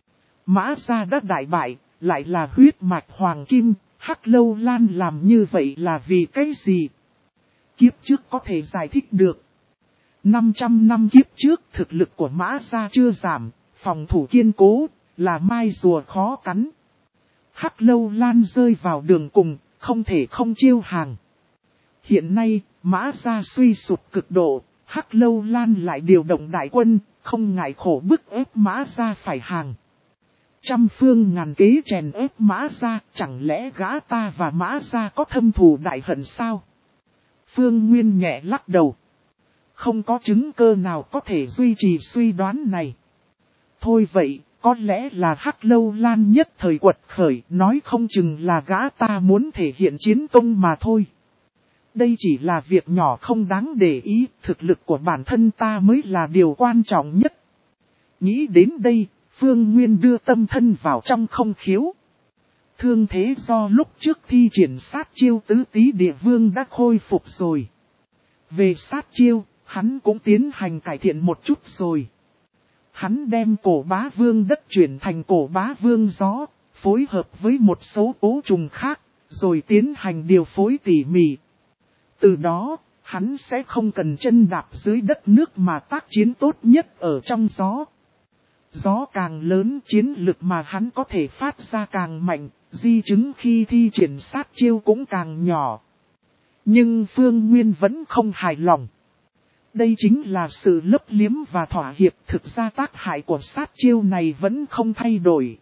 Mã Gia đã đại bại, lại là huyết mạch hoàng kim, Hắc Lâu Lan làm như vậy là vì cái gì? Kiếp trước có thể giải thích được. năm trăm năm kiếp trước thực lực của Mã Gia chưa giảm, phòng thủ kiên cố, là mai rùa khó cắn. Hắc Lâu Lan rơi vào đường cùng, không thể không chiêu hàng. Hiện nay, Mã Gia suy sụp cực độ, Hắc Lâu Lan lại điều động đại quân, không ngại khổ bức ép Mã Gia phải hàng. Trăm phương ngàn kế chèn ép Mã Gia, chẳng lẽ gã ta và Mã Gia có thâm thù đại hận sao? Phương Nguyên nhẹ lắc đầu. Không có chứng cơ nào có thể duy trì suy đoán này. Thôi vậy, có lẽ là Hắc Lâu Lan nhất thời quật khởi, nói không chừng là gã ta muốn thể hiện chiến công mà thôi. Đây chỉ là việc nhỏ không đáng để ý, thực lực của bản thân ta mới là điều quan trọng nhất. Nghĩ đến đây, Phương Nguyên đưa tâm thân vào trong không khiếu. Thương thế do lúc trước thi triển sát chiêu tứ tý địa vương đã khôi phục rồi. Về sát chiêu, hắn cũng tiến hành cải thiện một chút rồi. Hắn đem cổ bá vương đất chuyển thành cổ bá vương gió, phối hợp với một số cố trùng khác, rồi tiến hành điều phối tỉ mỉ. Từ đó, hắn sẽ không cần chân đạp dưới đất nước mà tác chiến tốt nhất ở trong gió. Gió càng lớn, chiến lực mà hắn có thể phát ra càng mạnh, di chứng khi thi triển sát chiêu cũng càng nhỏ. Nhưng Phương Nguyên vẫn không hài lòng. Đây chính là sự lấp liếm và thỏa hiệp, thực ra tác hại của sát chiêu này vẫn không thay đổi.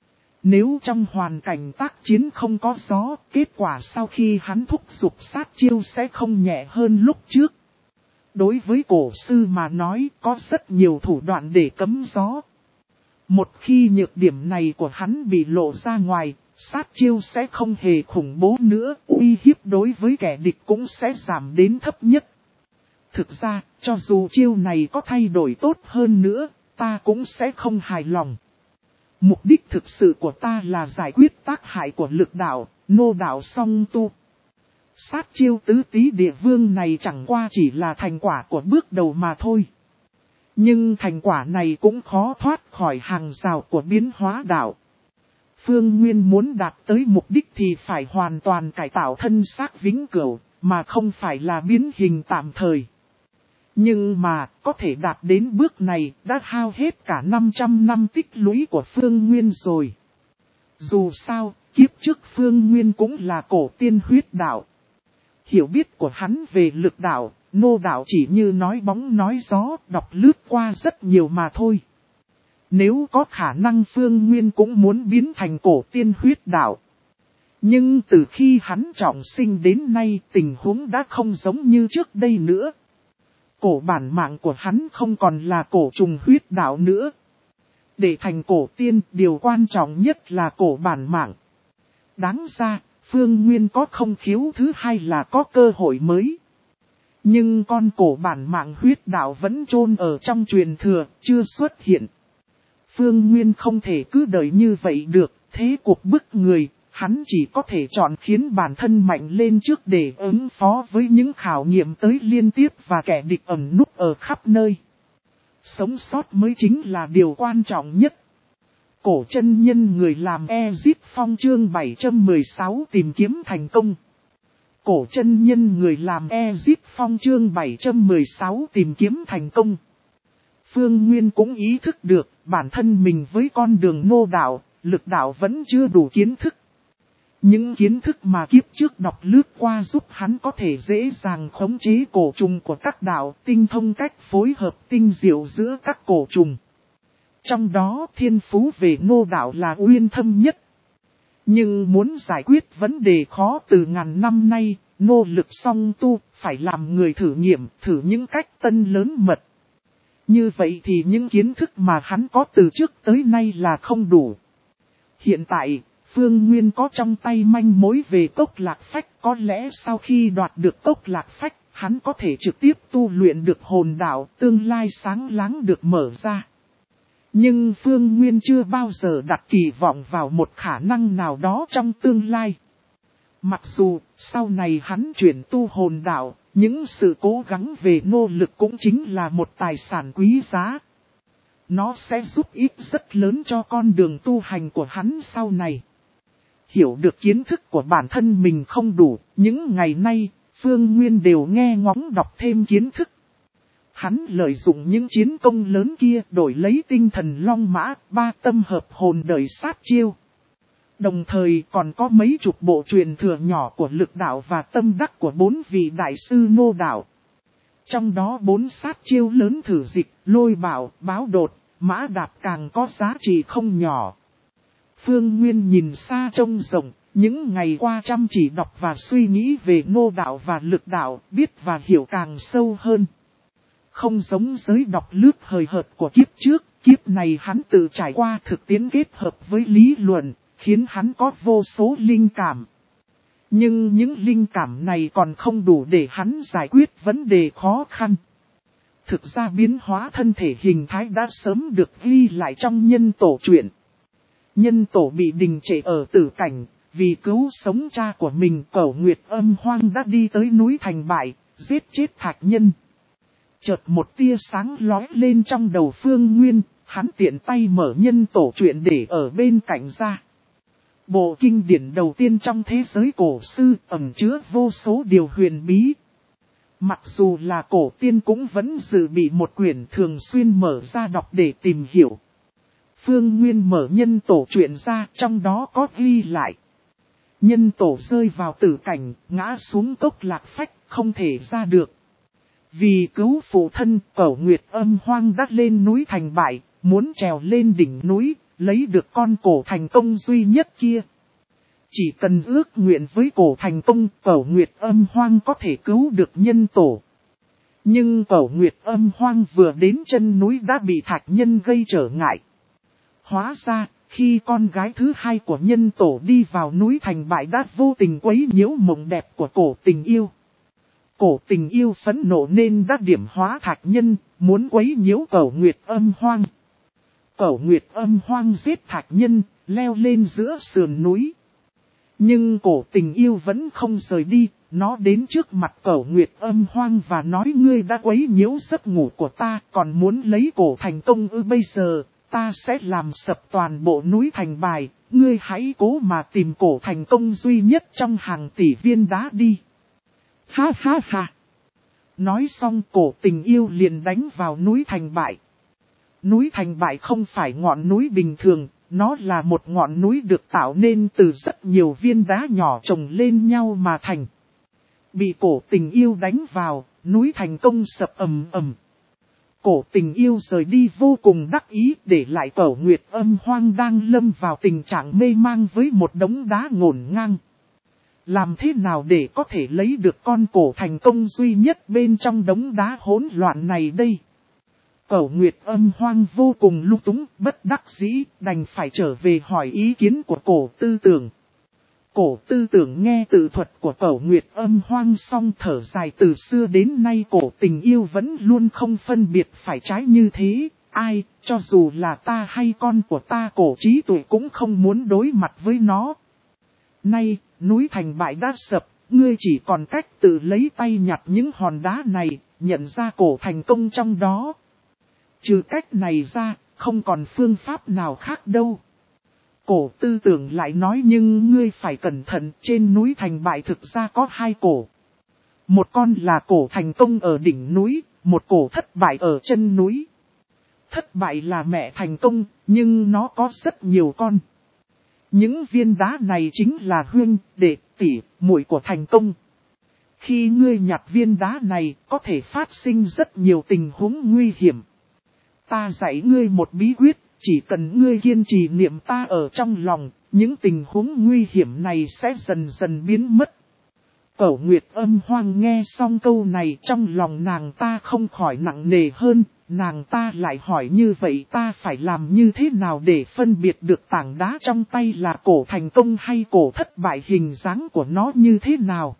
Nếu trong hoàn cảnh tác chiến không có gió, kết quả sau khi hắn thúc giục sát chiêu sẽ không nhẹ hơn lúc trước. Đối với cổ sư mà nói, có rất nhiều thủ đoạn để cấm gió. Một khi nhược điểm này của hắn bị lộ ra ngoài, sát chiêu sẽ không hề khủng bố nữa, uy hiếp đối với kẻ địch cũng sẽ giảm đến thấp nhất. Thực ra, cho dù chiêu này có thay đổi tốt hơn nữa, ta cũng sẽ không hài lòng. Mục đích thực sự của ta là giải quyết tác hại của lực đạo, nô đạo song tu. Sát chiêu tứ tý địa vương này chẳng qua chỉ là thành quả của bước đầu mà thôi. Nhưng thành quả này cũng khó thoát khỏi hàng rào của biến hóa đạo. Phương Nguyên muốn đạt tới mục đích thì phải hoàn toàn cải tạo thân xác vĩnh cửu, mà không phải là biến hình tạm thời. Nhưng mà, có thể đạt đến bước này, đã hao hết cả năm trăm năm tích lũy của Phương Nguyên rồi. Dù sao, kiếp trước Phương Nguyên cũng là cổ tiên huyết đạo. Hiểu biết của hắn về lực đạo, nô đạo chỉ như nói bóng nói gió, đọc lướt qua rất nhiều mà thôi. Nếu có khả năng Phương Nguyên cũng muốn biến thành cổ tiên huyết đạo. Nhưng từ khi hắn trọng sinh đến nay, tình huống đã không giống như trước đây nữa. Cổ bản mạng của hắn không còn là cổ trùng huyết đạo nữa. Để thành cổ tiên, điều quan trọng nhất là cổ bản mạng. Đáng ra, Phương Nguyên có không khiếu thứ hai là có cơ hội mới. Nhưng con cổ bản mạng huyết đạo vẫn chôn ở trong truyền thừa, chưa xuất hiện. Phương Nguyên không thể cứ đợi như vậy được, thế cuộc bức người, hắn chỉ có thể chọn khiến bản thân mạnh lên trước để ứng phó với những khảo nghiệm tới liên tiếp và kẻ địch ẩn núp ở khắp nơi. Sống sót mới chính là điều quan trọng nhất. Cổ chân nhân người làm Ezip Phong chương bảy trăm mười sáu tìm kiếm thành công. Cổ chân nhân người làm Ezip Phong chương bảy trăm mười sáu tìm kiếm thành công. Phương Nguyên cũng ý thức được bản thân mình với con đường nô đạo, lực đạo vẫn chưa đủ kiến thức. Những kiến thức mà kiếp trước đọc lướt qua giúp hắn có thể dễ dàng khống chế cổ trùng của các đạo, tinh thông cách phối hợp tinh diệu giữa các cổ trùng. Trong đó thiên phú về ngô đạo là uyên thâm nhất. Nhưng muốn giải quyết vấn đề khó từ ngàn năm nay, ngô lực song tu, phải làm người thử nghiệm, thử những cách tân lớn mật. Như vậy thì những kiến thức mà hắn có từ trước tới nay là không đủ. Hiện tại, Phương Nguyên có trong tay manh mối về cốc lạc phách, có lẽ sau khi đoạt được cốc lạc phách, hắn có thể trực tiếp tu luyện được hồn đạo, tương lai sáng láng được mở ra. Nhưng Phương Nguyên chưa bao giờ đặt kỳ vọng vào một khả năng nào đó trong tương lai. Mặc dù, sau này hắn chuyển tu hồn đạo, những sự cố gắng về nỗ lực cũng chính là một tài sản quý giá. Nó sẽ giúp ích rất lớn cho con đường tu hành của hắn sau này. Hiểu được kiến thức của bản thân mình không đủ, những ngày nay, Phương Nguyên đều nghe ngóng đọc thêm kiến thức. Hắn lợi dụng những chiến công lớn kia đổi lấy tinh thần long mã, ba tâm hợp hồn đời sát chiêu. Đồng thời còn có mấy chục bộ truyền thừa nhỏ của lực đạo và tâm đắc của bốn vị đại sư ngô đạo. Trong đó bốn sát chiêu lớn thử dịch, lôi bảo, báo đột, mã đạp càng có giá trị không nhỏ. Phương Nguyên nhìn xa trông rộng, những ngày qua chăm chỉ đọc và suy nghĩ về ngô đạo và lực đạo, biết và hiểu càng sâu hơn. Không giống giới đọc lướt hời hợt của kiếp trước, kiếp này hắn tự trải qua thực tiễn kết hợp với lý luận, khiến hắn có vô số linh cảm. Nhưng những linh cảm này còn không đủ để hắn giải quyết vấn đề khó khăn. Thực ra biến hóa thân thể hình thái đã sớm được ghi lại trong nhân tổ truyện. Nhân tổ bị đình trệ ở tử cảnh, vì cứu sống cha của mình, Cẩu Nguyệt Âm Hoang đã đi tới núi Thành Bại, giết chết Thạch Nhân. Chợt một tia sáng lóe lên trong đầu Phương Nguyên, hắn tiện tay mở nhân tổ truyện để ở bên cạnh ra. Bộ kinh điển đầu tiên trong thế giới cổ sư ẩn chứa vô số điều huyền bí. Mặc dù là cổ tiên cũng vẫn dự bị một quyển thường xuyên mở ra đọc để tìm hiểu. Phương Nguyên mở nhân tổ truyện ra, trong đó có ghi lại. Nhân tổ rơi vào tử cảnh, ngã xuống cốc lạc phách, không thể ra được. Vì cứu phụ thân, Cẩu Nguyệt Âm Hoang đã lên núi Thành Bại, muốn trèo lên đỉnh núi, lấy được con cổ thành công duy nhất kia. Chỉ cần ước nguyện với cổ thành công, Cẩu Nguyệt Âm Hoang có thể cứu được nhân tổ. Nhưng Cẩu Nguyệt Âm Hoang vừa đến chân núi đã bị Thạch Nhân gây trở ngại. Hóa ra, khi con gái thứ hai của nhân tổ đi vào núi Thành Bại đã vô tình quấy nhiễu mộng đẹp của cổ tình yêu. Cổ tình yêu phẫn nộ nên đã điểm hóa Thạch Nhân, muốn quấy nhiễu Cẩu Nguyệt Âm Hoang. Cẩu Nguyệt Âm Hoang giết Thạch Nhân, leo lên giữa sườn núi. Nhưng cổ tình yêu vẫn không rời đi, nó đến trước mặt Cẩu Nguyệt Âm Hoang và nói: ngươi đã quấy nhiễu giấc ngủ của ta, còn muốn lấy cổ thành công ư? Bây giờ, ta sẽ làm sập toàn bộ núi Thành Bại, ngươi hãy cố mà tìm cổ thành công duy nhất trong hàng tỷ viên đá đi. Ha ha ha! Nói xong cổ tình yêu liền đánh vào núi Thành Bại. Núi Thành Bại không phải ngọn núi bình thường, nó là một ngọn núi được tạo nên từ rất nhiều viên đá nhỏ chồng lên nhau mà thành. Bị cổ tình yêu đánh vào, núi thành công sập ầm ầm. Cổ tình yêu rời đi vô cùng đắc ý, để lại Cẩu Nguyệt Âm Hoang đang lâm vào tình trạng mê mang với một đống đá ngổn ngang. Làm thế nào để có thể lấy được con cổ thành công duy nhất bên trong đống đá hỗn loạn này đây? Cẩu Nguyệt Âm Hoang vô cùng lung túng, bất đắc dĩ, đành phải trở về hỏi ý kiến của cổ tư tưởng. Cổ tư tưởng nghe tự thuật của Cẩu Nguyệt Âm Hoang xong thở dài: từ xưa đến nay cổ tình yêu vẫn luôn không phân biệt phải trái như thế, ai, cho dù là ta hay con của ta cổ trí tuệ cũng không muốn đối mặt với nó. Nay, núi Thành Bại đã sập, ngươi chỉ còn cách tự lấy tay nhặt những hòn đá này, nhận ra cổ thành công trong đó. Trừ cách này ra, không còn phương pháp nào khác đâu. Cổ tư tưởng lại nói: nhưng ngươi phải cẩn thận, trên núi Thành Bại thực ra có hai cổ. Một con là cổ thành công ở đỉnh núi, một cổ thất bại ở chân núi. Thất bại là mẹ thành công, nhưng nó có rất nhiều con. Những viên đá này chính là huynh, đệ, tỷ, muội của thành công. Khi ngươi nhặt viên đá này, có thể phát sinh rất nhiều tình huống nguy hiểm. Ta dạy ngươi một bí quyết, chỉ cần ngươi kiên trì niệm ta ở trong lòng, những tình huống nguy hiểm này sẽ dần dần biến mất. Cẩu Nguyệt Âm Hoang nghe xong câu này, trong lòng nàng ta không khỏi nặng nề hơn, nàng ta lại hỏi như vậy ta phải làm như thế nào để phân biệt được tảng đá trong tay là cổ thành công hay cổ thất bại, hình dáng của nó như thế nào.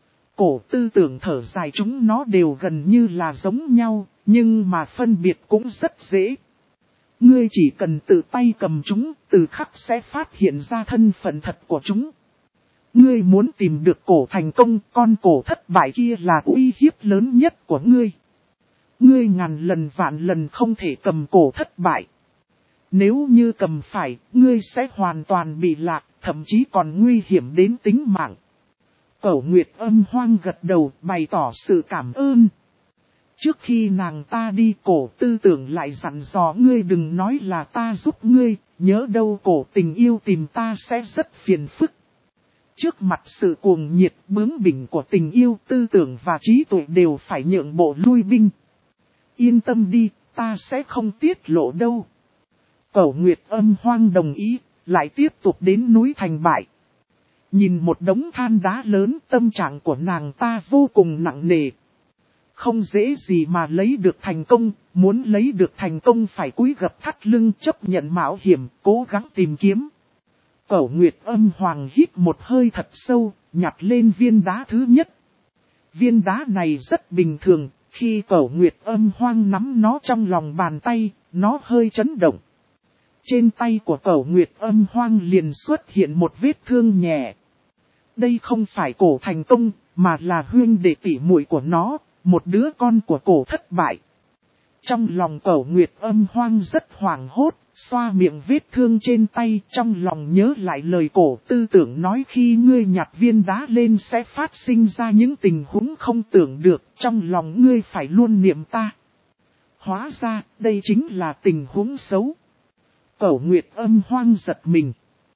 Cổ Tư Tưởng thở dài, chúng nó đều gần như là giống nhau, nhưng mà phân biệt cũng rất dễ. Ngươi chỉ cần tự tay cầm chúng, từ khắc sẽ phát hiện ra thân phận thật của chúng. Ngươi muốn tìm được cổ thành công, con cổ thất bại kia là uy hiếp lớn nhất của ngươi. Ngươi ngàn lần vạn lần không thể cầm cổ thất bại. Nếu như cầm phải, ngươi sẽ hoàn toàn bị lạc, thậm chí còn nguy hiểm đến tính mạng. Cẩu Nguyệt Âm Hoang gật đầu, bày tỏ sự cảm ơn. Trước khi nàng ta đi, Cổ Tư Tưởng lại dặn dò ngươi đừng nói là ta giúp ngươi, nhớ đâu cổ tình yêu tìm ta sẽ rất phiền phức. Trước mặt sự cuồng nhiệt bướng bỉnh của tình yêu, tư tưởng và trí tuệ đều phải nhượng bộ lui binh. Yên tâm đi, ta sẽ không tiết lộ đâu. Cẩu Nguyệt Âm Hoang đồng ý, lại tiếp tục đến núi Thành Bại. Nhìn một đống than đá lớn, tâm trạng của nàng ta vô cùng nặng nề. Không dễ gì mà lấy được thành công, muốn lấy được thành công phải cúi gập thắt lưng, chấp nhận mạo hiểm, cố gắng tìm kiếm. Cẩu Nguyệt Âm Hoàng hít một hơi thật sâu, nhặt lên viên đá thứ nhất. Viên đá này rất bình thường, khi Cẩu Nguyệt Âm Hoang nắm nó trong lòng bàn tay, nó hơi chấn động. Trên tay của Cẩu Nguyệt Âm Hoang liền xuất hiện một vết thương nhẹ. Đây không phải cổ thành công, mà là huynh đệ tỷ muội của nó, một đứa con của cổ thất bại. Trong lòng Cẩu Nguyệt Âm Hoang rất hoảng hốt, xoa miệng vết thương trên tay, trong lòng nhớ lại lời Cổ Tư Tưởng nói khi ngươi nhặt viên đá lên sẽ phát sinh ra những tình huống không tưởng được, trong lòng ngươi phải luôn niệm ta. Hóa ra, đây chính là tình huống xấu. Cẩu Nguyệt Âm Hoang giật mình.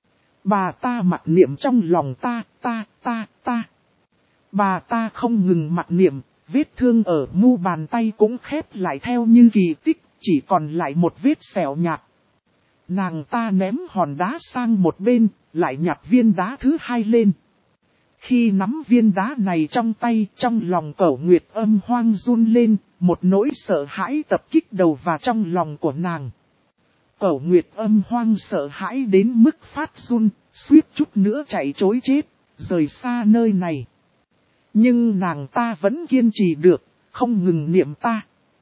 Bà ta mặc niệm trong lòng ta, ta, ta, ta. Bà ta không ngừng mặc niệm, vết thương ở mu bàn tay cũng khép lại theo như kỳ tích, chỉ còn lại một vết sẹo nhạt. Nàng ta ném hòn đá sang một bên, lại nhặt viên đá thứ hai lên. Khi nắm viên đá này trong tay, trong lòng Cẩu Nguyệt Âm Hoang run lên, một nỗi sợ hãi tập kích đầu vào trong lòng của nàng. Cẩu Nguyệt Âm Hoang sợ hãi đến mức phát run, suýt chút nữa chạy trối chết, rời xa nơi này. Nhưng nàng ta vẫn kiên trì được, không ngừng niệm ta.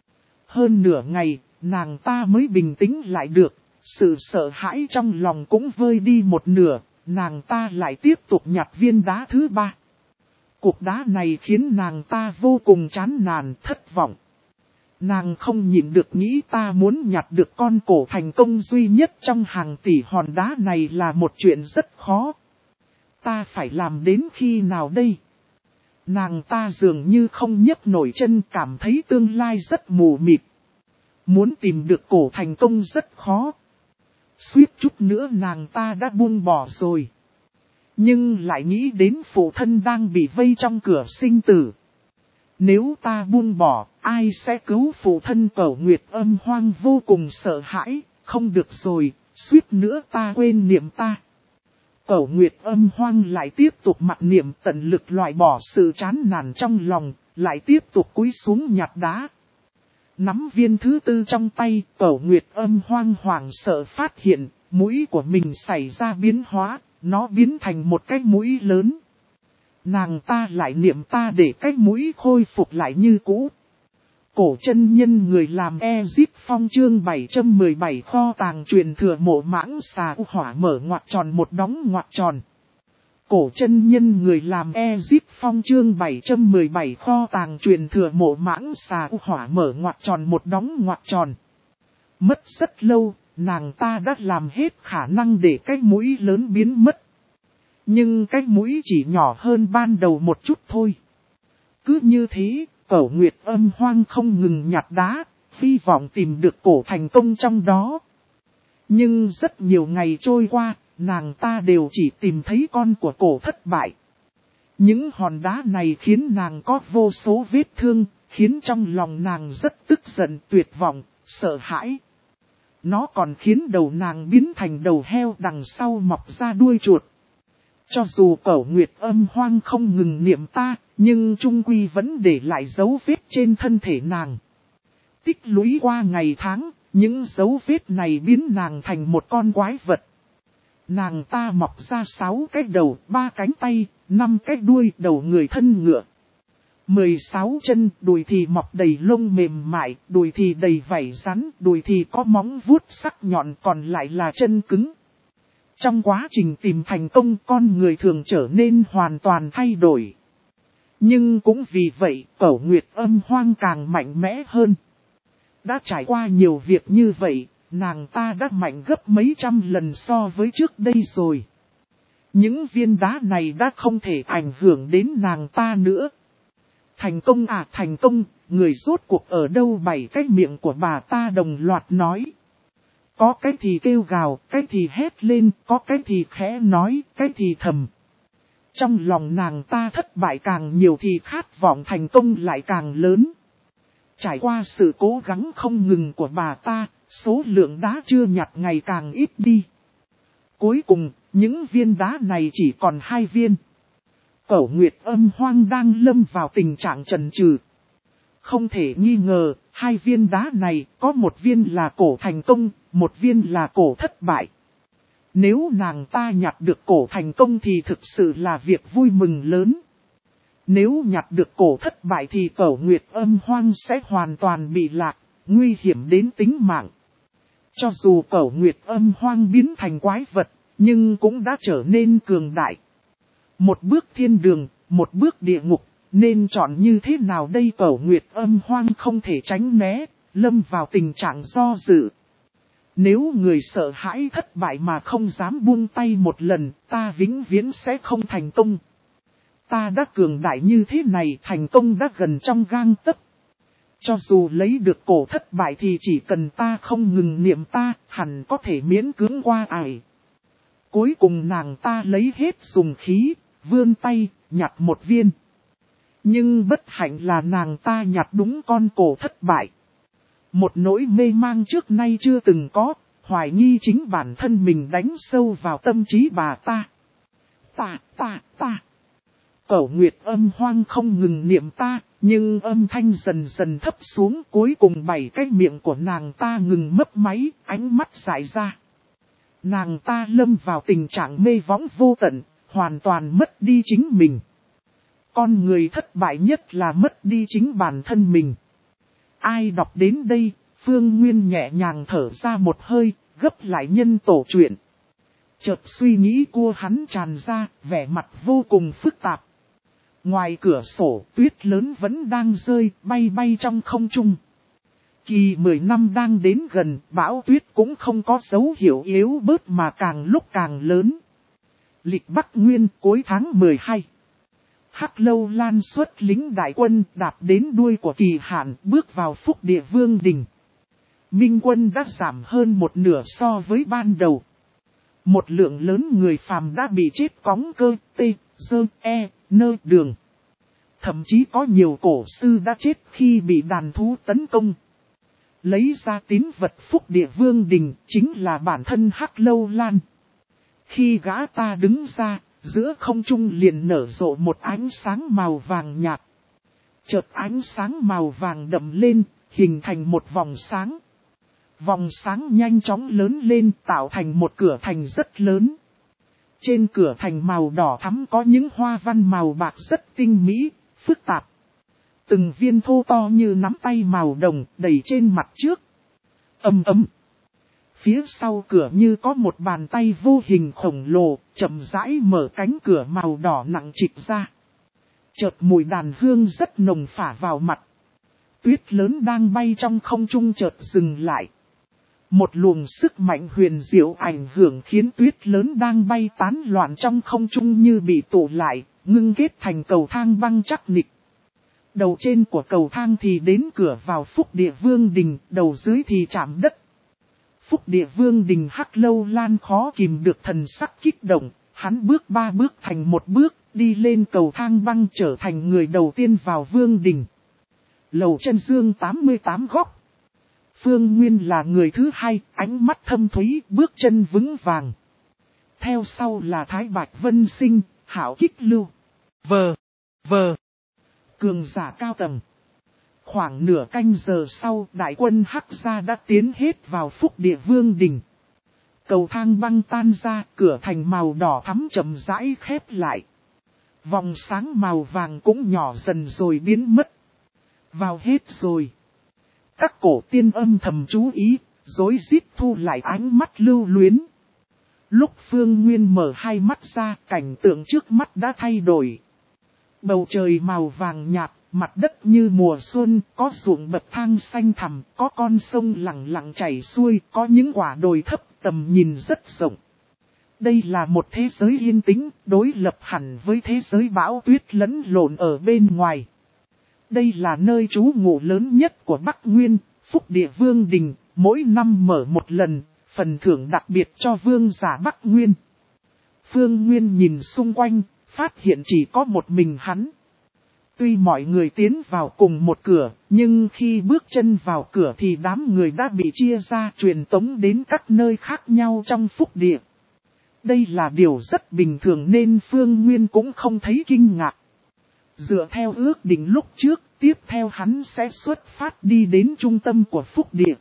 Hơn nửa ngày, nàng ta mới bình tĩnh lại được, sự sợ hãi trong lòng cũng vơi đi một nửa, nàng ta lại tiếp tục nhặt viên đá thứ ba. Cục đá này khiến nàng ta vô cùng chán nản, thất vọng. Nàng không nhịn được nghĩ ta muốn nhặt được con cổ thành công duy nhất trong hàng tỷ hòn đá này là một chuyện rất khó. Ta phải làm đến khi nào đây? Nàng ta dường như không nhấc nổi chân, cảm thấy tương lai rất mù mịt. Muốn tìm được cổ thành công rất khó. Suýt chút nữa nàng ta đã buông bỏ rồi. Nhưng lại nghĩ đến phụ thân đang bị vây trong cửa sinh tử. Nếu ta buông bỏ, ai sẽ cứu phụ thân? Cẩu Nguyệt Âm Hoang vô cùng sợ hãi, không được rồi, suýt nữa ta quên niệm ta. Cẩu Nguyệt Âm Hoang lại tiếp tục mặc niệm, tận lực loại bỏ sự chán nản trong lòng, lại tiếp tục cúi xuống nhặt đá. Nắm viên thứ tư trong tay, Cẩu Nguyệt Âm Hoang hoảng sợ phát hiện, mũi của mình xảy ra biến hóa, nó biến thành một cái mũi lớn. Nàng ta lại niệm ta để cái mũi khôi phục lại như cũ. Cổ chân nhân người làm Ezip Phong chương bảy trăm mười bảy kho tàng truyền thừa mộ mãng xà u hỏa mở ngoặc tròn một đóng ngoặc tròn. Cổ chân nhân người làm Ezip Phong chương bảy trăm mười bảy kho tàng truyền thừa mộ mãng xà u hỏa mở ngoặc tròn một đóng ngoặc tròn. Mất rất lâu, nàng ta đã làm hết khả năng để cái mũi lớn biến mất. Nhưng cái mũi chỉ nhỏ hơn ban đầu một chút thôi. Cứ như thế, Cẩu Nguyệt Âm Hoang không ngừng nhặt đá, hy vọng tìm được cổ thành công trong đó. Nhưng rất nhiều ngày trôi qua, nàng ta đều chỉ tìm thấy con của cổ thất bại. Những hòn đá này khiến nàng có vô số vết thương, khiến trong lòng nàng rất tức giận, tuyệt vọng, sợ hãi. Nó còn khiến đầu nàng biến thành đầu heo đằng sau mọc ra đuôi chuột. Cho dù Cẩu Nguyệt Âm Hoang không ngừng niệm ta, nhưng chung quy vẫn để lại dấu vết trên thân thể nàng. Tích lũy qua ngày tháng, những dấu vết này biến nàng thành một con quái vật. Nàng ta mọc ra sáu cái đầu, ba cánh tay, năm cái đuôi, đầu người thân ngựa. Mười sáu chân, đùi thì mọc đầy lông mềm mại, đùi thì đầy vảy rắn, đùi thì có móng vuốt sắc nhọn, còn lại là chân cứng. Trong quá trình tìm thành công, con người thường trở nên hoàn toàn thay đổi. Nhưng cũng vì vậy, Cẩu Nguyệt Âm Hoang càng mạnh mẽ hơn. Đã trải qua nhiều việc như vậy, nàng ta đã mạnh gấp mấy trăm lần so với trước đây rồi. Những viên đá này đã không thể ảnh hưởng đến nàng ta nữa. Thành công à, thành công, người rốt cuộc ở đâu? Bảy cái miệng của bà ta đồng loạt nói. Có cái thì kêu gào, cái thì hét lên, có cái thì khẽ nói, cái thì thầm. Trong lòng nàng ta thất bại càng nhiều thì khát vọng thành công lại càng lớn. Trải qua sự cố gắng không ngừng của bà ta, số lượng đá chưa nhặt ngày càng ít đi. Cuối cùng, những viên đá này chỉ còn hai viên. Cẩu Nguyệt Âm Hoang đang lâm vào tình trạng chần chừ. Không thể nghi ngờ, hai viên đá này có một viên là cổ thành công, một viên là cổ thất bại. Nếu nàng ta nhặt được cổ thành công thì thực sự là việc vui mừng lớn. Nếu nhặt được cổ thất bại thì Cẩu Nguyệt Âm Hoang sẽ hoàn toàn bị lạc, nguy hiểm đến tính mạng. Cho dù Cẩu Nguyệt Âm Hoang biến thành quái vật, nhưng cũng đã trở nên cường đại. Một bước thiên đường, một bước địa ngục, nên chọn như thế nào đây? Cẩu Nguyệt Âm Hoang không thể tránh né, lâm vào tình trạng do dự. Nếu người sợ hãi thất bại mà không dám buông tay một lần, ta vĩnh viễn sẽ không thành công. Ta đã cường đại như thế này, thành công đã gần trong gang tấc. Cho dù lấy được cổ thất bại thì chỉ cần ta không ngừng niệm ta, hẳn có thể miễn cưỡng qua ải. Cuối cùng nàng ta lấy hết dùng khí, vươn tay, nhặt một viên. Nhưng bất hạnh là nàng ta nhặt đúng con cổ thất bại. Một nỗi mê mang trước nay chưa từng có, hoài nghi chính bản thân mình đánh sâu vào tâm trí bà ta. Ta, ta, ta. Cẩu Nguyệt Âm Hoang không ngừng niệm ta, nhưng âm thanh dần dần thấp xuống, cuối cùng bảy cái miệng của nàng ta ngừng mấp máy, ánh mắt dại ra. Nàng ta lâm vào tình trạng mê võng vô tận, hoàn toàn mất đi chính mình. Con người thất bại nhất là mất đi chính bản thân mình. Ai đọc đến đây, Phương Nguyên nhẹ nhàng thở ra một hơi, gấp lại nhân tổ truyện. Chợt suy nghĩ của hắn tràn ra, vẻ mặt vô cùng phức tạp. Ngoài cửa sổ, tuyết lớn vẫn đang rơi, bay bay trong không trung. Kỳ mười năm đang đến gần, bão tuyết cũng không có dấu hiệu yếu bớt mà càng lúc càng lớn. Lịch Bắc Nguyên cuối tháng mười hai. Hắc Lâu Lan xuất lính đại quân đạp đến đuôi của kỳ hạn, bước vào Phúc Địa Vương Đình. Minh quân đã giảm hơn một nửa so với ban đầu. Một lượng lớn người phàm đã bị chết cóng cơ, tê, dơ, e, nơ, đường. Thậm chí có nhiều cổ sư đã chết khi bị đàn thú tấn công. Lấy ra tín vật Phúc Địa Vương Đình chính là bản thân Hắc Lâu Lan. Khi gã ta đứng ra, giữa không trung liền nở rộ một ánh sáng màu vàng nhạt. Chợt ánh sáng màu vàng đậm lên, hình thành một vòng sáng. Vòng sáng nhanh chóng lớn lên tạo thành một cửa thành rất lớn. Trên cửa thành màu đỏ thắm có những hoa văn màu bạc rất tinh mỹ, phức tạp. Từng viên thô to như nắm tay màu đồng đầy trên mặt trước. Ầm ầm. Phía sau cửa như có một bàn tay vô hình khổng lồ, chậm rãi mở cánh cửa màu đỏ nặng trịch ra. Chợt mùi đàn hương rất nồng phả vào mặt. Tuyết lớn đang bay trong không trung chợt dừng lại. Một luồng sức mạnh huyền diệu ảnh hưởng khiến tuyết lớn đang bay tán loạn trong không trung như bị tụ lại, ngưng kết thành cầu thang băng chắc nịch. Đầu trên của cầu thang thì đến cửa vào Phúc Địa Vương Đình, đầu dưới thì chạm đất. Phúc Địa Vương đình Hắc Lâu Lan khó kìm được thần sắc kích động, hắn bước ba bước thành một bước, đi lên cầu thang băng trở thành người đầu tiên vào vương đình. Lầu chân dương tám mươi tám góc. Phương Nguyên là người thứ hai, ánh mắt thâm thúy, bước chân vững vàng. Theo sau là Thái Bạch Vân Sinh, Hảo Kích Lưu, Vờ, Vờ, cường giả cao tầng. Khoảng nửa canh giờ sau, đại quân Hắc gia đã tiến hết vào Phúc Địa Vương đình. Cầu thang băng tan ra, cửa thành màu đỏ thắm chậm rãi khép lại. Vòng sáng màu vàng cũng nhỏ dần rồi biến mất. Vào hết rồi. Các cổ tiên âm thầm chú ý, rối rít thu lại ánh mắt lưu luyến. Lúc Phương Nguyên mở hai mắt ra, cảnh tượng trước mắt đã thay đổi. Bầu trời màu vàng nhạt, mặt đất như mùa xuân, có ruộng bậc thang xanh thẳm, có con sông lặng lặng chảy xuôi, có những quả đồi thấp, tầm nhìn rất rộng. Đây là một thế giới yên tĩnh, đối lập hẳn với thế giới bão tuyết lẫn lộn ở bên ngoài. Đây là nơi trú ngụ lớn nhất của Bắc Nguyên, Phúc Địa Vương đình, mỗi năm mở một lần, phần thưởng đặc biệt cho vương giả Bắc Nguyên. Phương Nguyên nhìn xung quanh, phát hiện chỉ có một mình hắn. Tuy mọi người tiến vào cùng một cửa, nhưng khi bước chân vào cửa thì đám người đã bị chia ra truyền tống đến các nơi khác nhau trong Phúc Địa. Đây là điều rất bình thường nên Phương Nguyên cũng không thấy kinh ngạc. Dựa theo ước định lúc trước, tiếp theo hắn sẽ xuất phát đi đến trung tâm của Phúc Địa.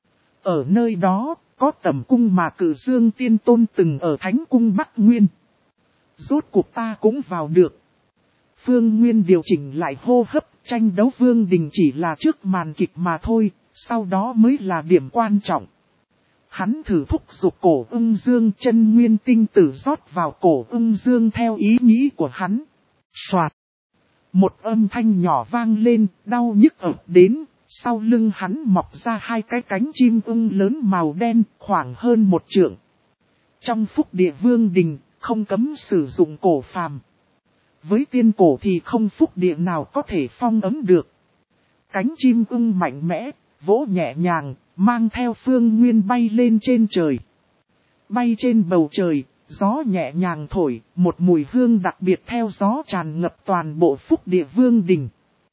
Ở nơi đó, có tẩm cung mà Cử Dương Tiên Tôn từng ở Thánh Cung Bắc Nguyên. Rốt cuộc ta cũng vào được. Phương Nguyên điều chỉnh lại hô hấp, tranh đấu vương đình chỉ là trước màn kịch mà thôi, sau đó mới là điểm quan trọng. Hắn thử thúc giục cổ ưng dương, chân nguyên tinh tử rót vào cổ ưng dương theo ý nghĩ của hắn. Soạt. Một âm thanh nhỏ vang lên, đau nhức ập đến, sau lưng hắn mọc ra hai cái cánh chim ưng lớn màu đen, khoảng hơn một trượng. Trong Phúc Địa Vương đình, không cấm sử dụng cổ phàm. Với tiên cổ thì không phúc địa nào có thể phong ấm được. Cánh chim ưng mạnh mẽ, vỗ nhẹ nhàng, mang theo Phương Nguyên bay lên trên trời. Bay trên bầu trời, gió nhẹ nhàng thổi, một mùi hương đặc biệt theo gió tràn ngập toàn bộ Phúc Địa Vương đình.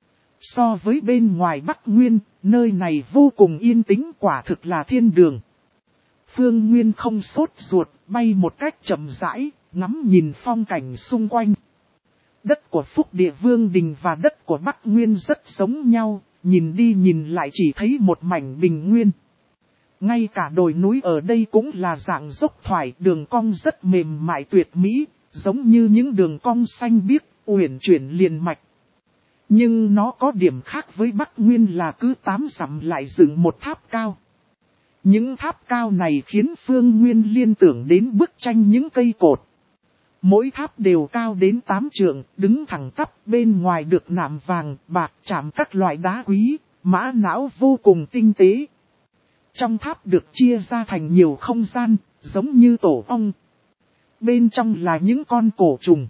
So với bên ngoài Bắc Nguyên, nơi này vô cùng yên tĩnh, quả thực là thiên đường. Phương Nguyên không sốt ruột, bay một cách chậm rãi, ngắm nhìn phong cảnh xung quanh. Đất của Phúc Địa Vương đình và đất của Bắc Nguyên rất giống nhau, nhìn đi nhìn lại chỉ thấy một mảnh bình nguyên. Ngay cả đồi núi ở đây cũng là dạng dốc thoải, đường cong rất mềm mại tuyệt mỹ, giống như những đường cong xanh biếc, uyển chuyển liền mạch. Nhưng nó có điểm khác với Bắc Nguyên là cứ tám dặm lại dựng một tháp cao. Những tháp cao này khiến Phương Nguyên liên tưởng đến bức tranh những cây cột. Mỗi tháp đều cao đến tám trượng, đứng thẳng tắp, bên ngoài được nạm vàng, bạc, chạm các loại đá quý, mã não vô cùng tinh tế. Trong tháp được chia ra thành nhiều không gian, giống như tổ ong. Bên trong là những con cổ trùng.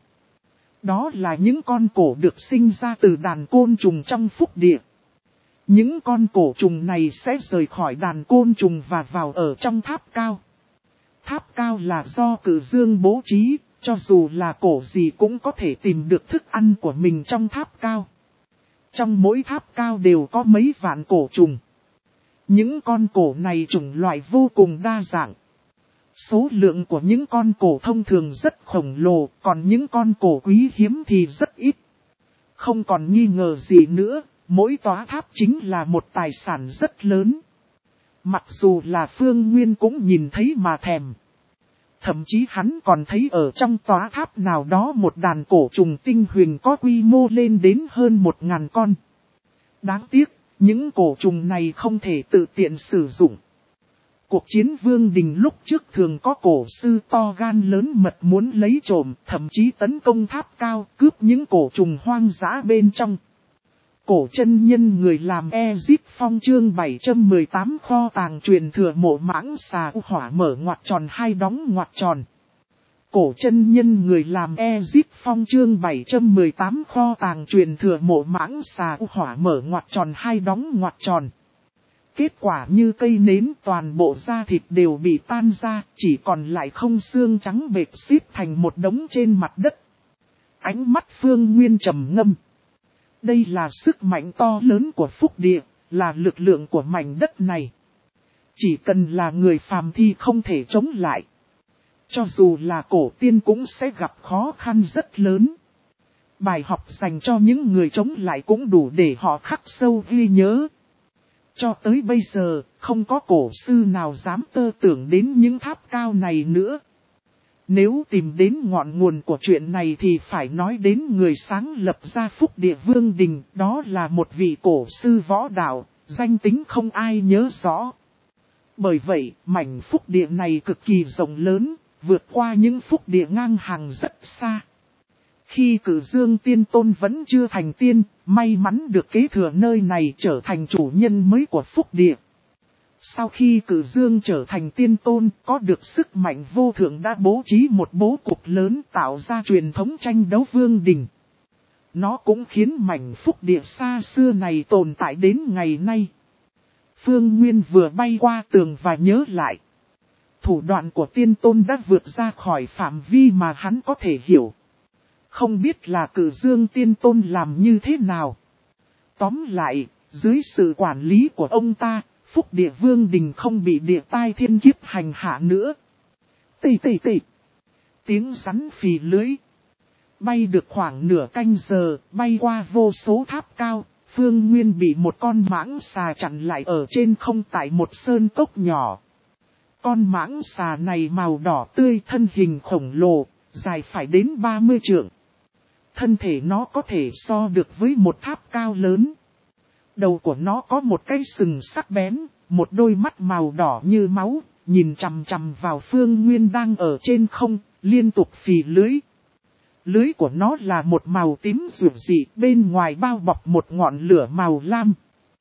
Đó là những con cổ được sinh ra từ đàn côn trùng trong Phúc Địa. Những con cổ trùng này sẽ rời khỏi đàn côn trùng và vào ở trong tháp cao. Tháp cao là do Cử Dương bố trí, cho dù là cổ gì cũng có thể tìm được thức ăn của mình trong tháp cao. Trong mỗi tháp cao đều có mấy vạn cổ trùng. Những con cổ này chủng loại vô cùng đa dạng. Số lượng của những con cổ thông thường rất khổng lồ, còn những con cổ quý hiếm thì rất ít. Không còn nghi ngờ gì nữa, mỗi tòa tháp chính là một tài sản rất lớn. Mặc dù là Phương Nguyên cũng nhìn thấy mà thèm. Thậm chí hắn còn thấy ở trong tòa tháp nào đó một đàn cổ trùng tinh huyền có quy mô lên đến hơn một ngàn con. Đáng tiếc, những cổ trùng này không thể tự tiện sử dụng. Cuộc chiến vương đình lúc trước thường có cổ sư to gan lớn mật muốn lấy trộm, thậm chí tấn công tháp cao, cướp những cổ trùng hoang dã bên trong. Cổ chân nhân người làm Ezip Phong chương bảy trăm mười tám kho tàng truyền thừa mộ mãng xà u hỏa mở ngoặc tròn hai đóng ngoặc tròn. Cổ chân nhân người làm Ezip Phong chương bảy trăm mười tám kho tàng truyền thừa mộ mãng xà u hỏa mở ngoặc tròn hai đóng ngoặc tròn. Kết quả như cây nến, toàn bộ da thịt đều bị tan ra, chỉ còn lại không xương trắng bệt xít thành một đống trên mặt đất. Ánh mắt Phương Nguyên trầm ngâm. Đây là sức mạnh to lớn của phúc địa, là lực lượng của mảnh đất này. Chỉ cần là người phàm thì không thể chống lại. Cho dù là cổ tiên cũng sẽ gặp khó khăn rất lớn. Bài học dành cho những người chống lại cũng đủ để họ khắc sâu ghi nhớ. Cho tới bây giờ, không có cổ sư nào dám tơ tưởng đến những tháp cao này nữa. Nếu tìm đến ngọn nguồn của chuyện này thì phải nói đến người sáng lập ra Phúc Địa Vương Đình, đó là một vị cổ sư võ đạo, danh tính không ai nhớ rõ. Bởi vậy, mảnh Phúc Địa này cực kỳ rộng lớn, vượt qua những Phúc Địa ngang hàng rất xa. Khi Cử Dương Tiên Tôn vẫn chưa thành tiên, may mắn được kế thừa nơi này trở thành chủ nhân mới của Phúc Địa. Sau khi Cử Dương trở thành tiên tôn, có được sức mạnh vô thượng đã bố trí một bố cục lớn tạo ra truyền thống tranh đấu vương đình. Nó cũng khiến mảnh Phúc Địa xa xưa này tồn tại đến ngày nay. Phương Nguyên vừa bay qua tường và nhớ lại. Thủ đoạn của tiên tôn đã vượt ra khỏi phạm vi mà hắn có thể hiểu. Không biết là Cử Dương Tiên Tôn làm như thế nào. Tóm lại, dưới sự quản lý của ông ta, Phúc Địa Vương Đình không bị địa tai thiên kiếp hành hạ nữa. Tì tì tì. Tiếng rắn phì lưới. Bay được khoảng nửa canh giờ, bay qua vô số tháp cao, Phương Nguyên bị một con mãng xà chặn lại ở trên không tại một sơn cốc nhỏ. Con mãng xà này màu đỏ tươi, thân hình khổng lồ, dài phải đến ba mươi trượng. Thân thể nó có thể so được với một tháp cao lớn. Đầu của nó có một cái sừng sắc bén, một đôi mắt màu đỏ như máu, nhìn chằm chằm vào Phương Nguyên đang ở trên không, liên tục phì lưới. Lưới của nó là một màu tím rực dị, bên ngoài bao bọc một ngọn lửa màu lam.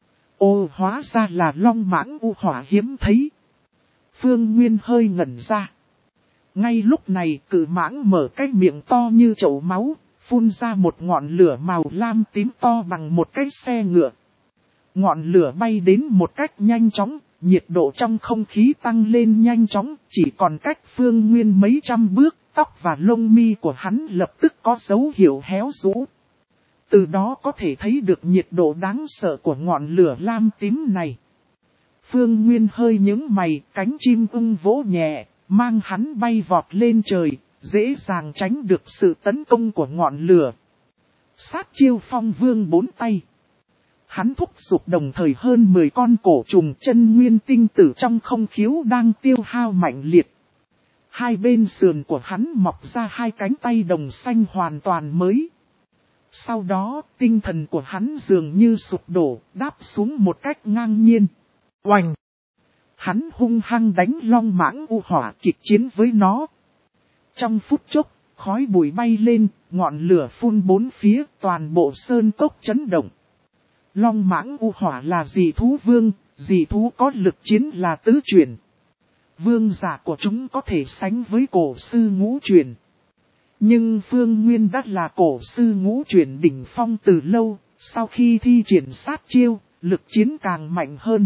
Ô, hóa ra là long mãng u hỏa hiếm thấy. Phương Nguyên hơi ngẩn ra. Ngay lúc này cự mãng mở cái miệng to như chậu máu, phun ra một ngọn lửa màu lam tím to bằng một cái xe ngựa. Ngọn lửa bay đến một cách nhanh chóng, nhiệt độ trong không khí tăng lên nhanh chóng, chỉ còn cách Phương Nguyên mấy trăm bước, tóc và lông mi của hắn lập tức có dấu hiệu héo rũ. Từ đó có thể thấy được nhiệt độ đáng sợ của ngọn lửa lam tím này. Phương Nguyên hơi nhướng mày, cánh chim ưng vỗ nhẹ, mang hắn bay vọt lên trời, dễ dàng tránh được sự tấn công của ngọn lửa. Sát chiêu phong vương bốn tay. Hắn thúc giục đồng thời hơn mười con cổ trùng chân nguyên tinh tử trong không khiếu đang tiêu hao mạnh liệt. Hai bên sườn của hắn mọc ra hai cánh tay đồng xanh hoàn toàn mới. Sau đó, tinh thần của hắn dường như sụp đổ, đáp xuống một cách ngang nhiên. Oành! Hắn hung hăng đánh long mãng u hỏa kịch chiến với nó. Trong phút chốc, khói bụi bay lên, ngọn lửa phun bốn phía, toàn bộ sơn cốc chấn động. Long mãng u hỏa là dị thú vương, dị thú có lực chiến là tứ chuyển. Vương giả của chúng có thể sánh với cổ sư ngũ chuyển. Nhưng Phương Nguyên đã là cổ sư ngũ chuyển đỉnh phong từ lâu, sau khi thi triển sát chiêu, lực chiến càng mạnh hơn.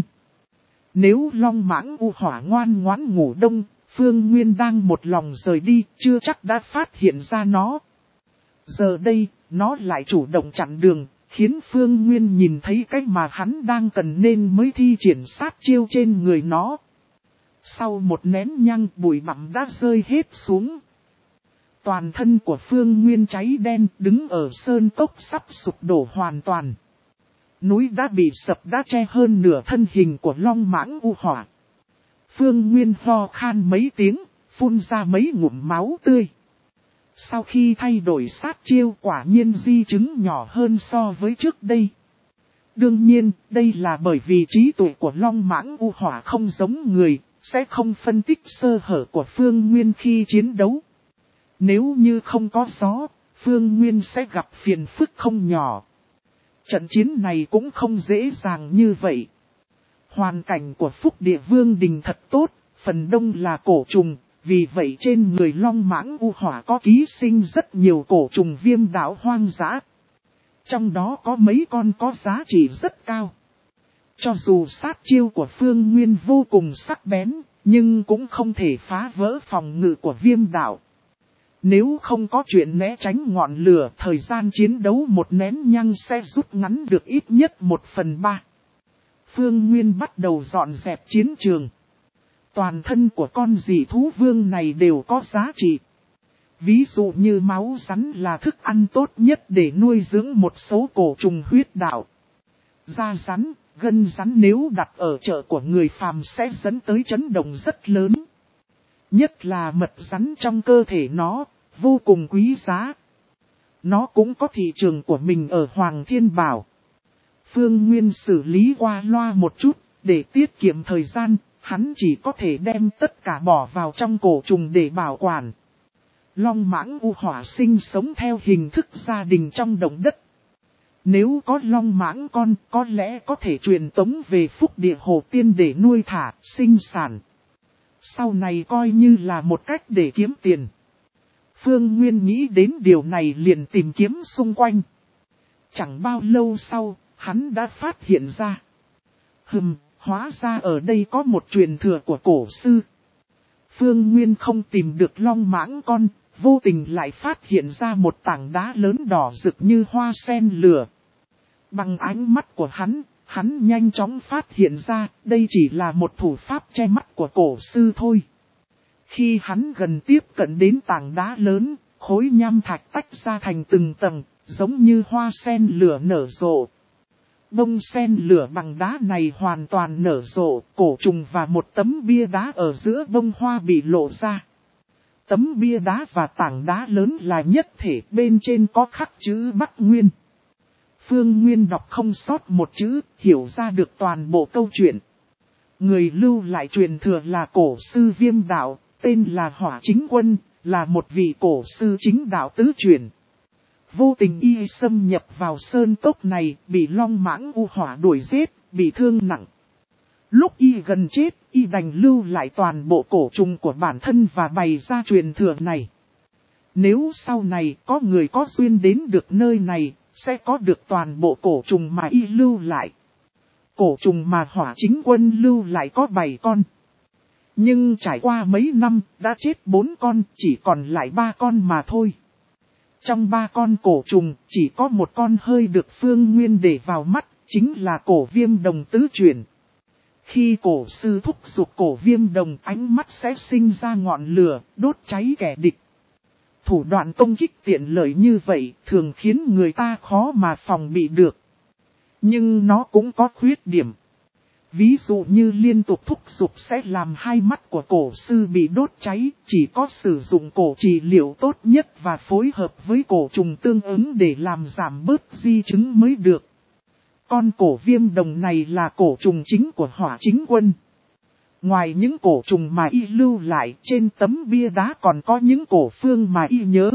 Nếu long mãng u hỏa ngoan ngoãn ngủ đông, Phương Nguyên đang một lòng rời đi, chưa chắc đã phát hiện ra nó. Giờ đây, nó lại chủ động chặn đường, khiến Phương Nguyên nhìn thấy cái mà hắn đang cần nên mới thi triển sát chiêu trên người nó. Sau một nén nhang bụi bặm đã rơi hết xuống. Toàn thân của Phương Nguyên cháy đen đứng ở sơn cốc sắp sụp đổ hoàn toàn. Núi đã bị sập đã che hơn nửa thân hình của long mãng u hỏa. Phương Nguyên ho khan mấy tiếng, phun ra mấy ngụm máu tươi. Sau khi thay đổi sát chiêu quả nhiên di chứng nhỏ hơn so với trước đây. Đương nhiên, đây là bởi vì trí tuệ của long mãng u hỏa không giống người, sẽ không phân tích sơ hở của Phương Nguyên khi chiến đấu. Nếu như không có gió, Phương Nguyên sẽ gặp phiền phức không nhỏ. Trận chiến này cũng không dễ dàng như vậy. Hoàn cảnh của Phúc Địa Vương Đình thật tốt, phần đông là cổ trùng, vì vậy trên người long mãng u hỏa có ký sinh rất nhiều cổ trùng viêm đảo hoang dã. Trong đó có mấy con có giá trị rất cao. Cho dù sát chiêu của Phương Nguyên vô cùng sắc bén, nhưng cũng không thể phá vỡ phòng ngự của Viêm đạo. Nếu không có chuyện né tránh ngọn lửa, thời gian chiến đấu một nén nhang sẽ rút ngắn được ít nhất một phần ba. Phương Nguyên bắt đầu dọn dẹp chiến trường. Toàn thân của con dị thú vương này đều có giá trị. Ví dụ như máu rắn là thức ăn tốt nhất để nuôi dưỡng một số cổ trùng huyết đạo. Da rắn, gân rắn nếu đặt ở chợ của người phàm sẽ dẫn tới chấn động rất lớn. Nhất là mật rắn trong cơ thể nó, vô cùng quý giá. Nó cũng có thị trường của mình ở Hoàng Thiên Bảo. Phương Nguyên xử lý qua loa một chút, để tiết kiệm thời gian, hắn chỉ có thể đem tất cả bỏ vào trong cổ trùng để bảo quản. Long mãng u hỏa sinh sống theo hình thức gia đình trong động đất. Nếu có long mãng con, có lẽ có thể truyền tống về Phúc Địa Hồ Tiên để nuôi thả, sinh sản. Sau này coi như là một cách để kiếm tiền. Phương Nguyên nghĩ đến điều này liền tìm kiếm xung quanh. Chẳng bao lâu sau, hắn đã phát hiện ra. Hừm, hóa ra ở đây có một truyền thừa của cổ sư. Phương Nguyên không tìm được long mãng con, vô tình lại phát hiện ra một tảng đá lớn đỏ rực như hoa sen lửa. Bằng ánh mắt của hắn, hắn nhanh chóng phát hiện ra đây chỉ là một thủ pháp che mắt của cổ sư thôi. Khi hắn gần tiếp cận đến tảng đá lớn, khối nham thạch tách ra thành từng tầng, giống như hoa sen lửa nở rộ. Bông sen lửa bằng đá này hoàn toàn nở rộ, cổ trùng và một tấm bia đá ở giữa bông hoa bị lộ ra. Tấm bia đá và tảng đá lớn là nhất thể, bên trên có khắc chữ Bắc Nguyên. Phương Nguyên đọc không sót một chữ, hiểu ra được toàn bộ câu chuyện. Người lưu lại truyền thừa là cổ sư Viêm đạo, tên là Hỏa Chính Quân, là một vị cổ sư chính đạo tứ truyền. Vô tình y xâm nhập vào sơn cốc này, bị long mãng u hỏa đuổi giết, bị thương nặng. Lúc y gần chết, y đành lưu lại toàn bộ cổ trùng của bản thân và bày ra truyền thừa này. Nếu sau này có người có duyên đến được nơi này, sẽ có được toàn bộ cổ trùng mà y lưu lại. Cổ trùng mà Hỏa Chính Quân lưu lại có bảy con. Nhưng trải qua mấy năm, đã chết bốn con, chỉ còn lại ba con mà thôi. Trong ba con cổ trùng, chỉ có một con hơi được Phương Nguyên để vào mắt, chính là cổ viêm đồng tứ truyền. Khi cổ sư thúc giục cổ viêm đồng, ánh mắt sẽ sinh ra ngọn lửa, đốt cháy kẻ địch. Thủ đoạn công kích tiện lợi như vậy, thường khiến người ta khó mà phòng bị được. Nhưng nó cũng có khuyết điểm. Ví dụ như liên tục thúc giục sẽ làm hai mắt của cổ sư bị đốt cháy, chỉ có sử dụng cổ trị liệu tốt nhất và phối hợp với cổ trùng tương ứng để làm giảm bớt di chứng mới được. Con cổ viêm đồng này là cổ trùng chính của Hỏa Chính Quân. Ngoài những cổ trùng mà y lưu lại, trên tấm bia đá còn có những cổ phương mà y nhớ.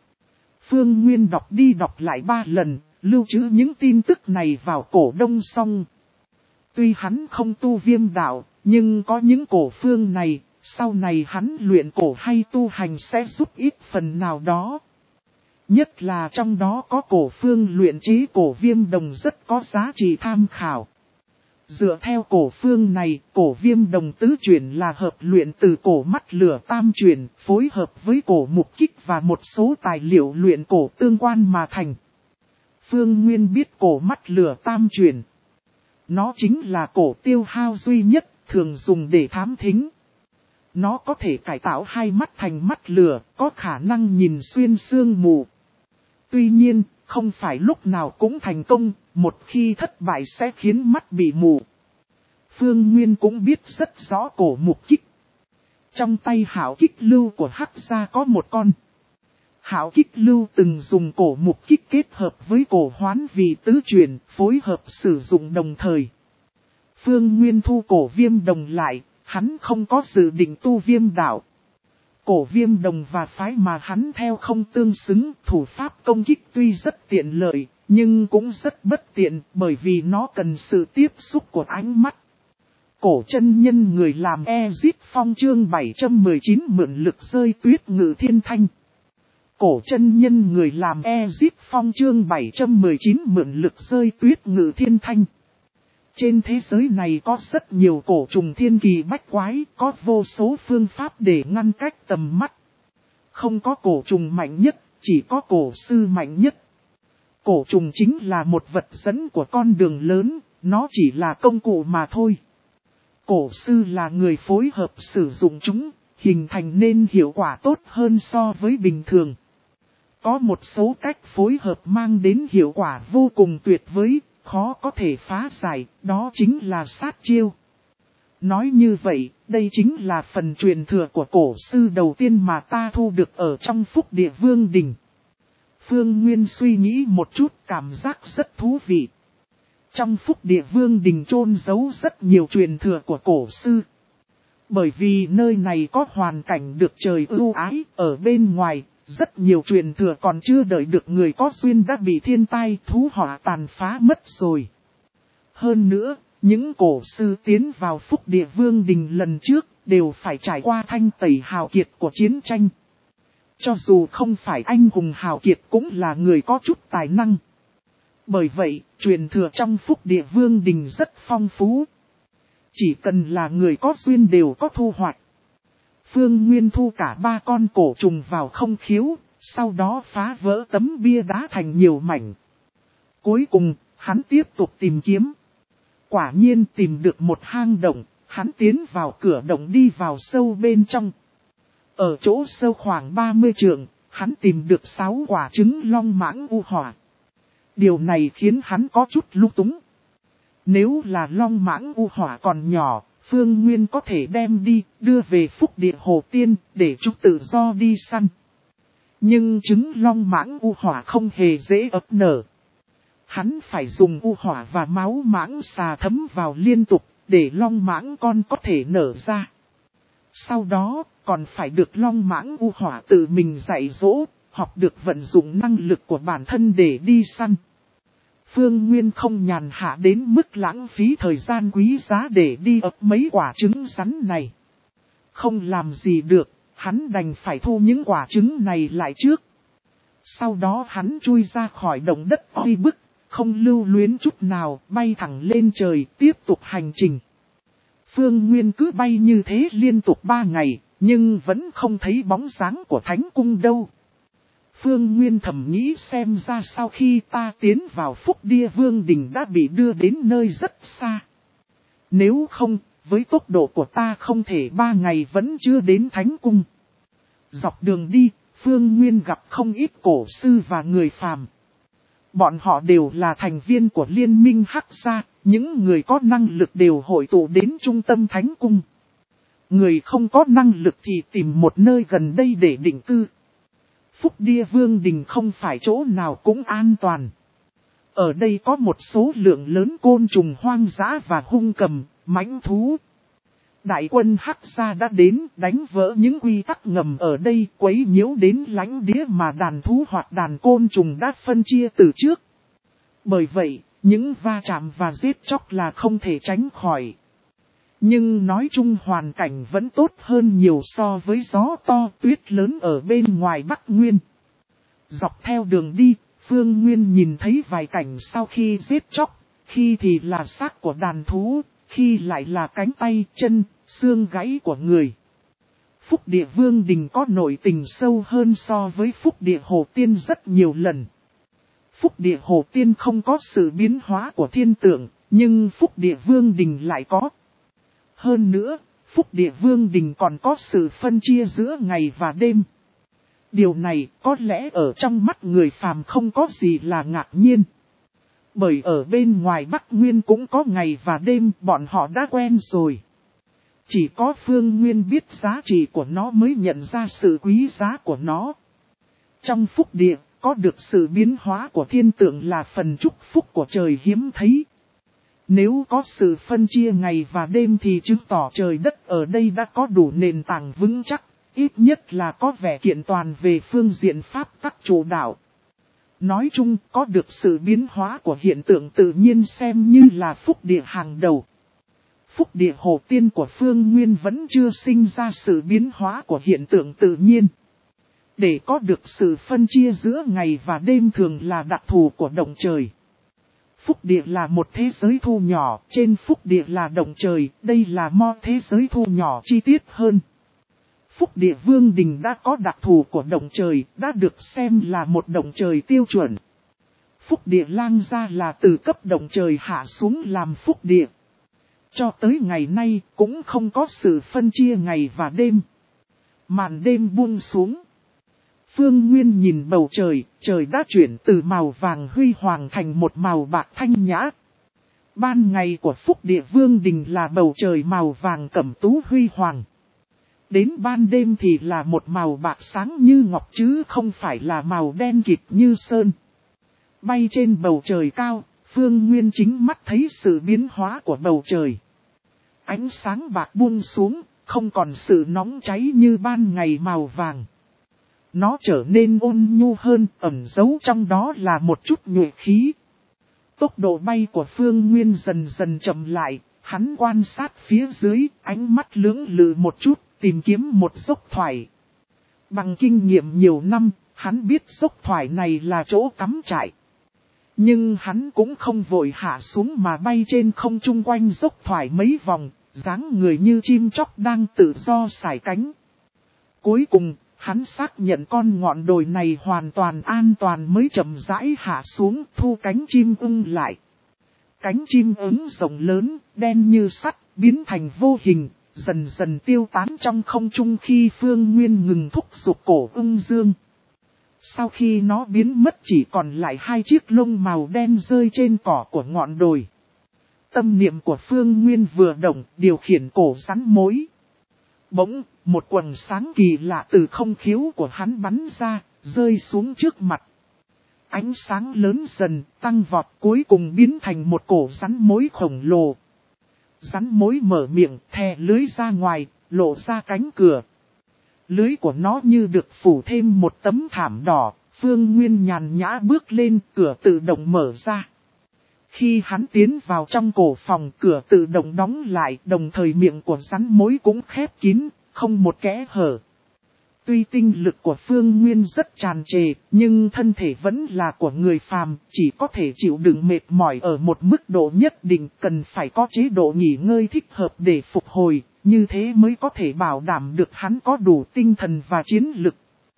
Phương Nguyên đọc đi đọc lại ba lần, lưu trữ những tin tức này vào cổ đông song. Tuy hắn không tu viêm đạo, nhưng có những cổ phương này, sau này hắn luyện cổ hay tu hành sẽ giúp ít phần nào đó. Nhất là trong đó có cổ phương luyện chế cổ viêm đồng rất có giá trị tham khảo. Dựa theo cổ phương này, cổ viêm đồng tứ chuyển là hợp luyện từ cổ mắt lửa tam chuyển, phối hợp với cổ mục kích và một số tài liệu luyện cổ tương quan mà thành. Phương Nguyên biết cổ mắt lửa tam chuyển. Nó chính là cổ tiêu hao duy nhất, thường dùng để thám thính. Nó có thể cải tạo hai mắt thành mắt lửa, có khả năng nhìn xuyên sương mù. Tuy nhiên, không phải lúc nào cũng thành công, một khi thất bại sẽ khiến mắt bị mù. Phương Nguyên cũng biết rất rõ cổ mục kích. Trong tay Hạo Kích Lưu của Hắc Gia có một con. Hạo Kích Lưu từng dùng cổ mục kích kết hợp với cổ hoán vì tứ truyền, phối hợp sử dụng đồng thời. Phương Nguyên thu cổ viêm đồng lại, hắn không có dự định tu viêm đạo. Cổ viêm đồng và phái mà hắn theo không tương xứng, thủ pháp công kích tuy rất tiện lợi, nhưng cũng rất bất tiện bởi vì nó cần sự tiếp xúc của ánh mắt. Cổ chân nhân người làm Ezip Phong chương bảy trăm mười chín mượn lực rơi tuyết ngự thiên thanh. Cổ chân nhân người làm Ezip Phong chương bảy trăm mười chín mượn lực rơi tuyết ngự thiên thanh. Trên thế giới này có rất nhiều cổ trùng thiên kỳ bách quái, có vô số phương pháp để ngăn cách tầm mắt. Không có cổ trùng mạnh nhất, chỉ có cổ sư mạnh nhất. Cổ trùng chính là một vật dẫn của con đường lớn, nó chỉ là công cụ mà thôi. Cổ sư là người phối hợp sử dụng chúng, hình thành nên hiệu quả tốt hơn so với bình thường. Có một số cách phối hợp mang đến hiệu quả vô cùng tuyệt vời, khó có thể phá giải, đó chính là sát chiêu. Nói như vậy, đây chính là phần truyền thừa của cổ sư đầu tiên mà ta thu được ở trong Phúc Địa Vương Đình. Phương Nguyên suy nghĩ một chút, cảm giác rất thú vị. Trong Phúc Địa Vương Đình chôn giấu rất nhiều truyền thừa của cổ sư. Bởi vì nơi này có hoàn cảnh được trời ưu ái, ở bên ngoài, rất nhiều truyền thừa còn chưa đợi được người có duyên đã bị thiên tai thú họa tàn phá mất rồi. Hơn nữa, những cổ sư tiến vào Phúc Địa Vương Đình lần trước, đều phải trải qua thanh tẩy hào kiệt của chiến tranh. Cho dù không phải anh hùng hào kiệt cũng là người có chút tài năng. Bởi vậy, truyền thừa trong Phúc Địa Vương Đình rất phong phú. Chỉ cần là người có duyên đều có thu hoạch. Phương Nguyên thu cả ba con cổ trùng vào không khiếu, sau đó phá vỡ tấm bia đá thành nhiều mảnh. Cuối cùng, hắn tiếp tục tìm kiếm. Quả nhiên tìm được một hang động, hắn tiến vào cửa động đi vào sâu bên trong. Ở chỗ sâu khoảng ba mươi trượng, hắn tìm được sáu quả trứng long mãng u hỏa. Điều này khiến hắn có chút lung túng. Nếu là long mãng u hỏa còn nhỏ, Phương Nguyên có thể đem đi, đưa về Phúc Địa Hồ Tiên, để chúng tự do đi săn. Nhưng trứng long mãng u hỏa không hề dễ ấp nở. Hắn phải dùng u hỏa và máu mãng xà thấm vào liên tục, để long mãng con có thể nở ra. Sau đó, còn phải được long mãng u hỏa tự mình dạy dỗ, học được vận dụng năng lực của bản thân để đi săn. Phương Nguyên không nhàn hạ đến mức lãng phí thời gian quý giá để đi ấp mấy quả trứng rắn này. Không làm gì được, hắn đành phải thu những quả trứng này lại trước. Sau đó hắn chui ra khỏi động đất oi bức, không lưu luyến chút nào, bay thẳng lên trời, tiếp tục hành trình. Phương Nguyên cứ bay như thế liên tục ba ngày, nhưng vẫn không thấy bóng dáng của Thánh Cung đâu. Phương Nguyên thầm nghĩ xem ra sau khi ta tiến vào Phúc Địa Vương Đình đã bị đưa đến nơi rất xa. Nếu không, với tốc độ của ta không thể ba ngày vẫn chưa đến Thánh Cung. Dọc đường đi, Phương Nguyên gặp không ít cổ sư và người phàm. Bọn họ đều là thành viên của Liên minh Hắc Gia, những người có năng lực đều hội tụ đến trung tâm Thánh Cung. Người không có năng lực thì tìm một nơi gần đây để định cư. Phúc Địa Vương Đình không phải chỗ nào cũng an toàn. Ở đây có một số lượng lớn côn trùng hoang dã và hung cầm, mãnh thú. Đại quân Hắc Gia đã đến đánh vỡ những quy tắc ngầm ở đây, quấy nhiễu đến lãnh địa mà đàn thú hoặc đàn côn trùng đã phân chia từ trước. Bởi vậy, những va chạm và giết chóc là không thể tránh khỏi. Nhưng nói chung hoàn cảnh vẫn tốt hơn nhiều so với gió to tuyết lớn ở bên ngoài Bắc Nguyên. Dọc theo đường đi, Phương Nguyên nhìn thấy vài cảnh sau khi giết chóc, khi thì là xác của đàn thú, khi lại là cánh tay, chân, xương gãy của người. Phúc Địa Vương Đình có nội tình sâu hơn so với Phúc Địa Hồ Tiên rất nhiều lần. Phúc Địa Hồ Tiên không có sự biến hóa của thiên tượng, nhưng Phúc Địa Vương Đình lại có. Hơn nữa, Phúc Địa Vương Đình còn có sự phân chia giữa ngày và đêm. Điều này có lẽ ở trong mắt người phàm không có gì là ngạc nhiên. Bởi ở bên ngoài Bắc Nguyên cũng có ngày và đêm, bọn họ đã quen rồi. Chỉ có Phương Nguyên biết giá trị của nó mới nhận ra sự quý giá của nó. Trong Phúc Địa, có được sự biến hóa của thiên tượng là phần chúc phúc của trời hiếm thấy. Nếu có sự phân chia ngày và đêm thì chứng tỏ trời đất ở đây đã có đủ nền tảng vững chắc, ít nhất là có vẻ kiện toàn về phương diện pháp tắc chủ đạo. Nói chung, có được sự biến hóa của hiện tượng tự nhiên xem như là Phúc Địa hàng đầu. Phúc Địa Hồ Tiên của Phương Nguyên vẫn chưa sinh ra sự biến hóa của hiện tượng tự nhiên. Để có được sự phân chia giữa ngày và đêm thường là đặc thù của động trời. Phúc địa là một thế giới thu nhỏ, trên phúc địa là động trời, đây là mo thế giới thu nhỏ chi tiết hơn. Phúc địa vương đình đã có đặc thù của động trời, đã được xem là một động trời tiêu chuẩn. Phúc địa lang gia là từ cấp động trời hạ xuống làm phúc địa. Cho tới ngày nay cũng không có sự phân chia ngày và đêm. Màn đêm buông xuống. Phương Nguyên nhìn bầu trời, trời đã chuyển từ màu vàng huy hoàng thành một màu bạc thanh nhã. Ban ngày của phúc địa vương đình là bầu trời màu vàng cẩm tú huy hoàng. Đến ban đêm thì là một màu bạc sáng như ngọc chứ không phải là màu đen kịt như sơn. Bay trên bầu trời cao, Phương Nguyên chính mắt thấy sự biến hóa của bầu trời. Ánh sáng bạc buông xuống, không còn sự nóng cháy như ban ngày màu vàng. Nó trở nên ôn nhu hơn, ẩn giấu trong đó là một chút nhuệ khí. Tốc độ bay của Phương Nguyên dần dần chậm lại, hắn quan sát phía dưới, ánh mắt lưỡng lự một chút, tìm kiếm một dốc thoải. Bằng kinh nghiệm nhiều năm, hắn biết dốc thoải này là chỗ cắm trại. Nhưng hắn cũng không vội hạ xuống mà bay trên không trung quanh dốc thoải mấy vòng, dáng người như chim chóc đang tự do sải cánh. Cuối cùng, hắn xác nhận con ngọn đồi này hoàn toàn an toàn mới chậm rãi hạ xuống thu cánh chim ưng lại. Cánh chim ưng rộng lớn, đen như sắt, biến thành vô hình, dần dần tiêu tán trong không trung khi Phương Nguyên ngừng thúc giục cổ ưng dương. Sau khi nó biến mất chỉ còn lại hai chiếc lông màu đen rơi trên cỏ của ngọn đồi. Tâm niệm của Phương Nguyên vừa động, điều khiển cổ rắn mối. Bỗng, một quầng sáng kỳ lạ từ không khiếu của hắn bắn ra, rơi xuống trước mặt. Ánh sáng lớn dần, tăng vọt cuối cùng biến thành một cổ rắn mối khổng lồ. Rắn mối mở miệng, thè lưới ra ngoài, lộ ra cánh cửa. Lưới của nó như được phủ thêm một tấm thảm đỏ, Phương Nguyên nhàn nhã bước lên, cửa tự động mở ra. Khi hắn tiến vào trong cổ phòng, cửa tự động đóng lại, đồng thời miệng của rắn mối cũng khép kín, không một kẽ hở. Tuy tinh lực của Phương Nguyên rất tràn trề, nhưng thân thể vẫn là của người phàm, chỉ có thể chịu đựng mệt mỏi ở một mức độ nhất định, cần phải có chế độ nghỉ ngơi thích hợp để phục hồi, như thế mới có thể bảo đảm được hắn có đủ tinh thần và chiến lực.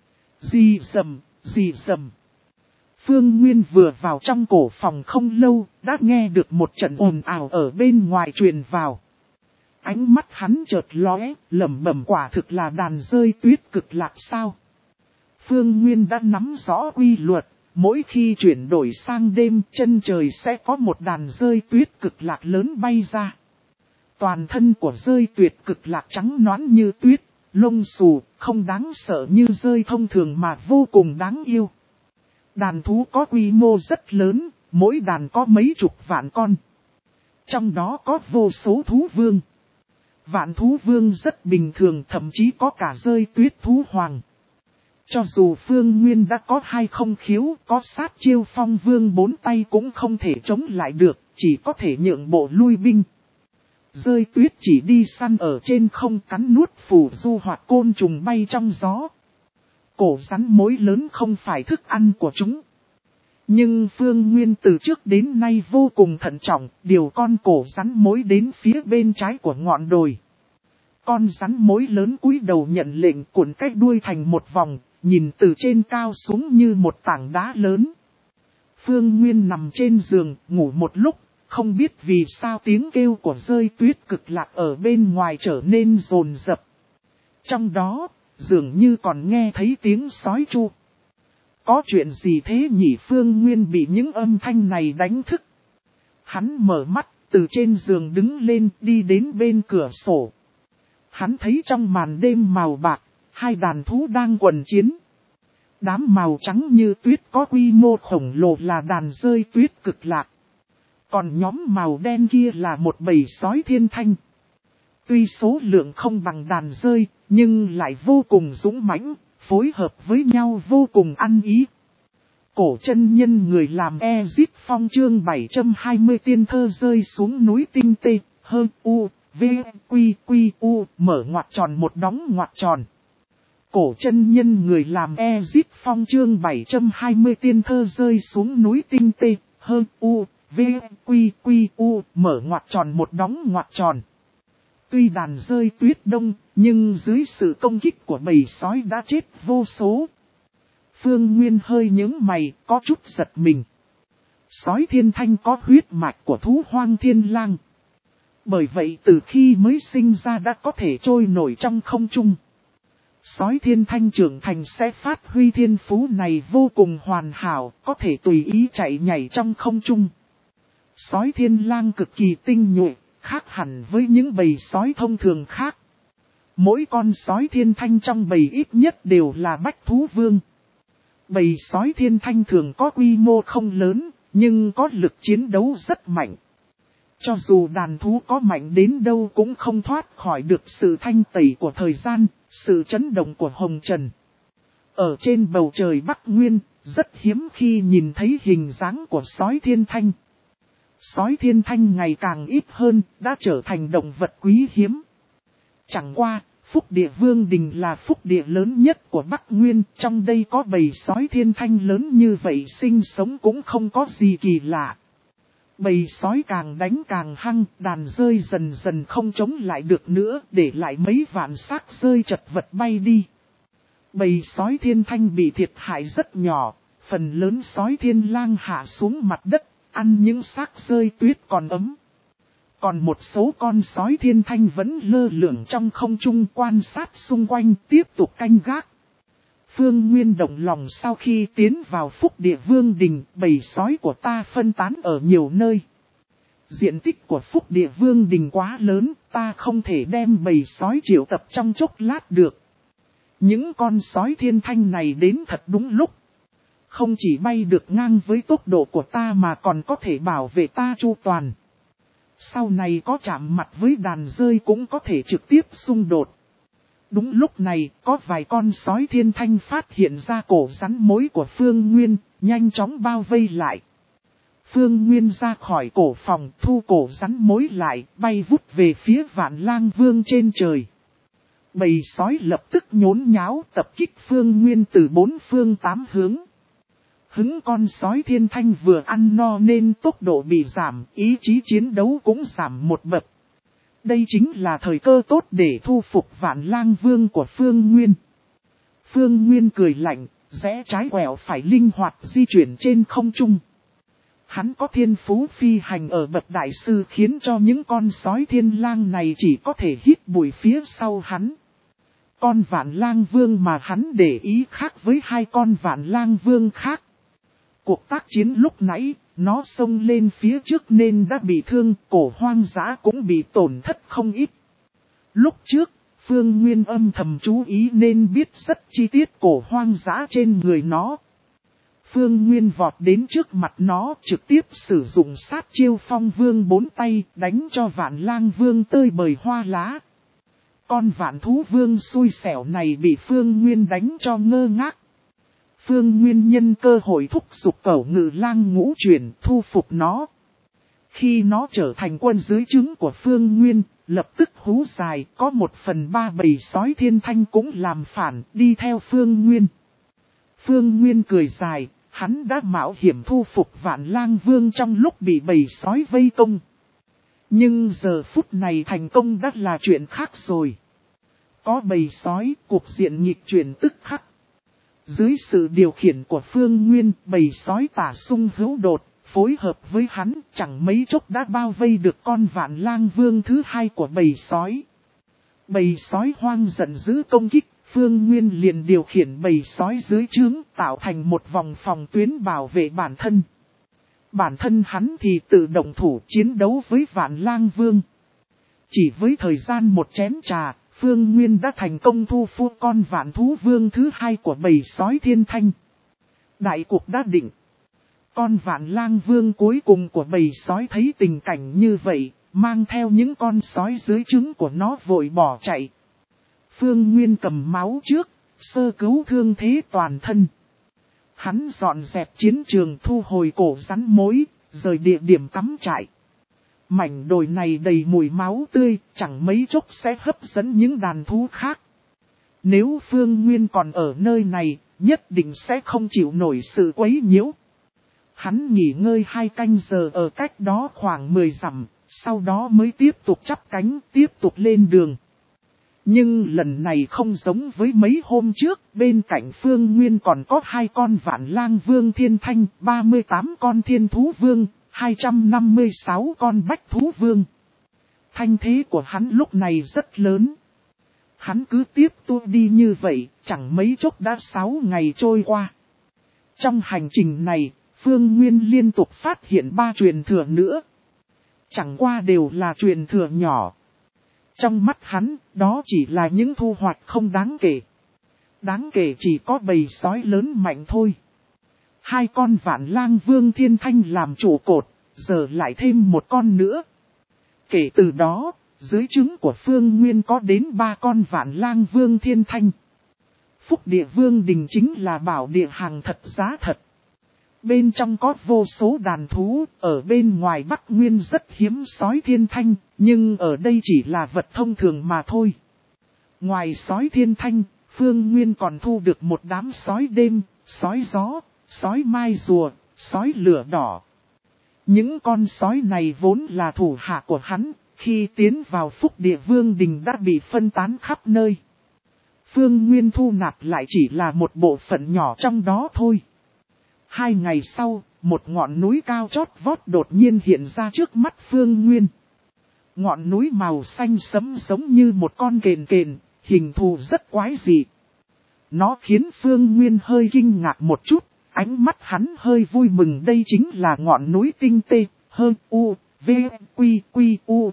Di dầm, di dầm. Phương Nguyên vừa vào trong cổ phòng không lâu, đã nghe được một trận ồn ào ở bên ngoài truyền vào. Ánh mắt hắn chợt lóe, lẩm bẩm quả thực là đàn rơi tuyết cực lạc sao. Phương Nguyên đã nắm rõ quy luật, mỗi khi chuyển đổi sang đêm chân trời sẽ có một đàn rơi tuyết cực lạc lớn bay ra. Toàn thân của rơi tuyệt cực lạc trắng nõn như tuyết, lông xù, không đáng sợ như rơi thông thường mà vô cùng đáng yêu. Đàn thú có quy mô rất lớn, mỗi đàn có mấy chục vạn con. Trong đó có vô số thú vương. Vạn thú vương rất bình thường, thậm chí có cả rơi tuyết thú hoàng. Cho dù Phương Nguyên đã có hai không khiếu, có sát chiêu phong vương bốn tay cũng không thể chống lại được, chỉ có thể nhượng bộ lui binh. Rơi tuyết chỉ đi săn ở trên không, cắn nuốt phù du hoặc côn trùng bay trong gió. Cổ rắn mối lớn không phải thức ăn của chúng. Nhưng Phương Nguyên từ trước đến nay vô cùng thận trọng, điều con cổ rắn mối đến phía bên trái của ngọn đồi. Con rắn mối lớn cúi đầu nhận lệnh, cuộn cái đuôi thành một vòng, nhìn từ trên cao xuống như một tảng đá lớn. Phương Nguyên nằm trên giường, ngủ một lúc, không biết vì sao tiếng kêu của rơi tuyết cực lạc ở bên ngoài trở nên rồn rập. Trong đó, dường như còn nghe thấy tiếng sói chu. Có chuyện gì thế nhỉ? Phương Nguyên bị những âm thanh này đánh thức. Hắn mở mắt, từ trên giường đứng lên, đi đến bên cửa sổ. Hắn thấy trong màn đêm màu bạc, hai đàn thú đang quần chiến. Đám màu trắng như tuyết có quy mô khổng lồ là đàn rơi tuyết cực lạc. Còn nhóm màu đen kia là một bầy sói thiên thanh. Tuy số lượng không bằng đàn rơi, nhưng lại vô cùng dũng mãnh, phối hợp với nhau vô cùng ăn ý. Cổ chân nhân người làm Ezip Phong chương bảy trăm hai mươi tiên thơ rơi xuống núi tinh tê, hơn u, v, quy, quy, u, mở ngoặc tròn một đóng ngoặc tròn. Cổ chân nhân người làm Ezip Phong chương bảy trăm hai mươi tiên thơ rơi xuống núi tinh tê, hơn u, V, Quy, Quy, U, mở ngoặc tròn một đóng ngoặc tròn. Tuy đàn rơi tuyết đông, nhưng dưới sự công kích của bầy sói đã chết vô số. Phương Nguyên hơi nhướng mày, có chút giật mình. Sói thiên thanh có huyết mạch của thú hoang thiên lang. Bởi vậy từ khi mới sinh ra đã có thể trôi nổi trong không trung. Sói thiên thanh trưởng thành sẽ phát huy thiên phú này vô cùng hoàn hảo, có thể tùy ý chạy nhảy trong không trung. Sói thiên lang cực kỳ tinh nhuệ, khác hẳn với những bầy sói thông thường khác. Mỗi con sói thiên thanh trong bầy ít nhất đều là bách thú vương. Bầy sói thiên thanh thường có quy mô không lớn, nhưng có lực chiến đấu rất mạnh. Cho dù đàn thú có mạnh đến đâu cũng không thoát khỏi được sự thanh tẩy của thời gian, sự chấn động của hồng trần. Ở trên bầu trời Bắc Nguyên, rất hiếm khi nhìn thấy hình dáng của sói thiên thanh. Sói thiên thanh ngày càng ít hơn, đã trở thành động vật quý hiếm. Chẳng qua, Phúc Địa Vương Đình là phúc địa lớn nhất của Bắc Nguyên, trong đây có bầy sói thiên thanh lớn như vậy sinh sống cũng không có gì kỳ lạ. Bầy sói càng đánh càng hăng, đàn rơi dần dần không chống lại được nữa, để lại mấy vạn xác rơi chật vật bay đi. Bầy sói thiên thanh bị thiệt hại rất nhỏ, phần lớn sói thiên lang hạ xuống mặt đất, ăn những xác rơi tuyết còn ấm. Còn một số con sói thiên thanh vẫn lơ lửng trong không trung quan sát xung quanh tiếp tục canh gác. Phương Nguyên động lòng sau khi tiến vào Phúc Địa Vương Đình, bầy sói của ta phân tán ở nhiều nơi. Diện tích của Phúc Địa Vương Đình quá lớn, ta không thể đem bầy sói triệu tập trong chốc lát được. Những con sói thiên thanh này đến thật đúng lúc. Không chỉ bay được ngang với tốc độ của ta mà còn có thể bảo vệ ta chu toàn. Sau này có chạm mặt với đàn rơi cũng có thể trực tiếp xung đột. Đúng lúc này, có vài con sói thiên thanh phát hiện ra cổ rắn mối của Phương Nguyên, nhanh chóng bao vây lại. Phương Nguyên ra khỏi cổ phòng, thu cổ rắn mối lại, bay vút về phía Vạn Lang Vương trên trời. Bầy sói lập tức nhốn nháo tập kích Phương Nguyên từ bốn phương tám hướng. Hứng con sói thiên thanh vừa ăn no nên tốc độ bị giảm, ý chí chiến đấu cũng giảm một bậc. Đây chính là thời cơ tốt để thu phục Vạn Lang Vương của Phương Nguyên. Phương Nguyên cười lạnh, rẽ trái quẹo phải linh hoạt di chuyển trên không trung. Hắn có thiên phú phi hành ở bậc đại sư khiến cho những con sói thiên lang này chỉ có thể hít bụi phía sau hắn. Con Vạn Lang Vương mà hắn để ý khác với hai con Vạn Lang Vương khác. Cuộc tác chiến lúc nãy, nó xông lên phía trước nên đã bị thương, cổ hoang dã cũng bị tổn thất không ít. Lúc trước, Phương Nguyên âm thầm chú ý nên biết rất chi tiết cổ hoang dã trên người nó. Phương Nguyên vọt đến trước mặt nó, trực tiếp sử dụng sát chiêu Phong Vương bốn tay, đánh cho Vạn Lang Vương tơi bời hoa lá. Con Vạn Thú Vương xui xẻo này bị Phương Nguyên đánh cho ngơ ngác. Phương Nguyên nhân cơ hội thúc giục Cẩu Ngự Lang ngũ chuyển thu phục nó. Khi nó trở thành quân dưới trướng của Phương Nguyên, lập tức hú dài, có một phần ba bầy sói thiên thanh cũng làm phản, đi theo Phương Nguyên. Phương Nguyên cười dài, hắn đã mạo hiểm thu phục Vạn Lang Vương trong lúc bị bầy sói vây công. Nhưng giờ phút này thành công đã là chuyện khác rồi. Có bầy sói, cuộc diện nghịch chuyển tức khắc. Dưới sự điều khiển của Phương Nguyên, bầy sói tả sung hữu đột, phối hợp với hắn, chẳng mấy chốc đã bao vây được con Vạn Lang Vương thứ hai của bầy sói. Bầy sói hoang giận dữ công kích, Phương Nguyên liền điều khiển bầy sói dưới trướng, tạo thành một vòng phòng tuyến bảo vệ bản thân. Bản thân hắn thì tự động thủ chiến đấu với Vạn Lang Vương. Chỉ với thời gian một chén trà, Phương Nguyên đã thành công thu phục con Vạn Thú Vương thứ hai của bầy sói thiên thanh. Đại cuộc đã định. Con Vạn Lang Vương cuối cùng của bầy sói thấy tình cảnh như vậy, mang theo những con sói dưới trứng của nó vội bỏ chạy. Phương Nguyên cầm máu trước, sơ cứu thương thế toàn thân. Hắn dọn dẹp chiến trường thu hồi cổ rắn mối, rời địa điểm cắm trại. Mảnh đồi này đầy mùi máu tươi, chẳng mấy chốc sẽ hấp dẫn những đàn thú khác. Nếu Phương Nguyên còn ở nơi này, nhất định sẽ không chịu nổi sự quấy nhiễu. Hắn nghỉ ngơi hai canh giờ ở cách đó khoảng mười dặm, sau đó mới tiếp tục chắp cánh tiếp tục lên đường. Nhưng lần này không giống với mấy hôm trước, bên cạnh Phương Nguyên còn có hai con Vạn Lang Vương Thiên Thanh, ba mươi tám con Thiên Thú Vương, hai trăm năm mươi sáu con Bách Thú Vương. Thanh thế của hắn lúc này rất lớn. Hắn cứ tiếp tục đi như vậy, chẳng mấy chốc đã sáu ngày trôi qua. Trong hành trình này, Phương Nguyên liên tục phát hiện ba truyền thừa nữa. Chẳng qua đều là truyền thừa nhỏ. Trong mắt hắn, đó chỉ là những thu hoạch không đáng kể. Đáng kể chỉ có bầy sói lớn mạnh thôi. Hai con Vạn Lang Vương Thiên Thanh làm trụ cột, giờ lại thêm một con nữa. Kể từ đó, dưới trướng của Phương Nguyên có đến ba con Vạn Lang Vương Thiên Thanh. Phúc Địa Vương Đình chính là bảo địa hàng thật giá thật. Bên trong có vô số đàn thú, ở bên ngoài Bắc Nguyên rất hiếm sói Thiên Thanh, nhưng ở đây chỉ là vật thông thường mà thôi. Ngoài sói Thiên Thanh, Phương Nguyên còn thu được một đám sói đêm, sói gió, sói mai rùa, sói lửa đỏ. Những con sói này vốn là thủ hạ của hắn, khi tiến vào Phúc Địa Vương Đình đã bị phân tán khắp nơi. Phương Nguyên thu nạp lại chỉ là một bộ phận nhỏ trong đó thôi. Hai ngày sau, một ngọn núi cao chót vót đột nhiên hiện ra trước mắt Phương Nguyên. Ngọn núi màu xanh sẫm giống như một con kền kền, hình thù rất quái dị. Nó khiến Phương Nguyên hơi kinh ngạc một chút, ánh mắt hắn hơi vui mừng, đây chính là ngọn núi tinh tê, hơn u, v, quy, quy, u.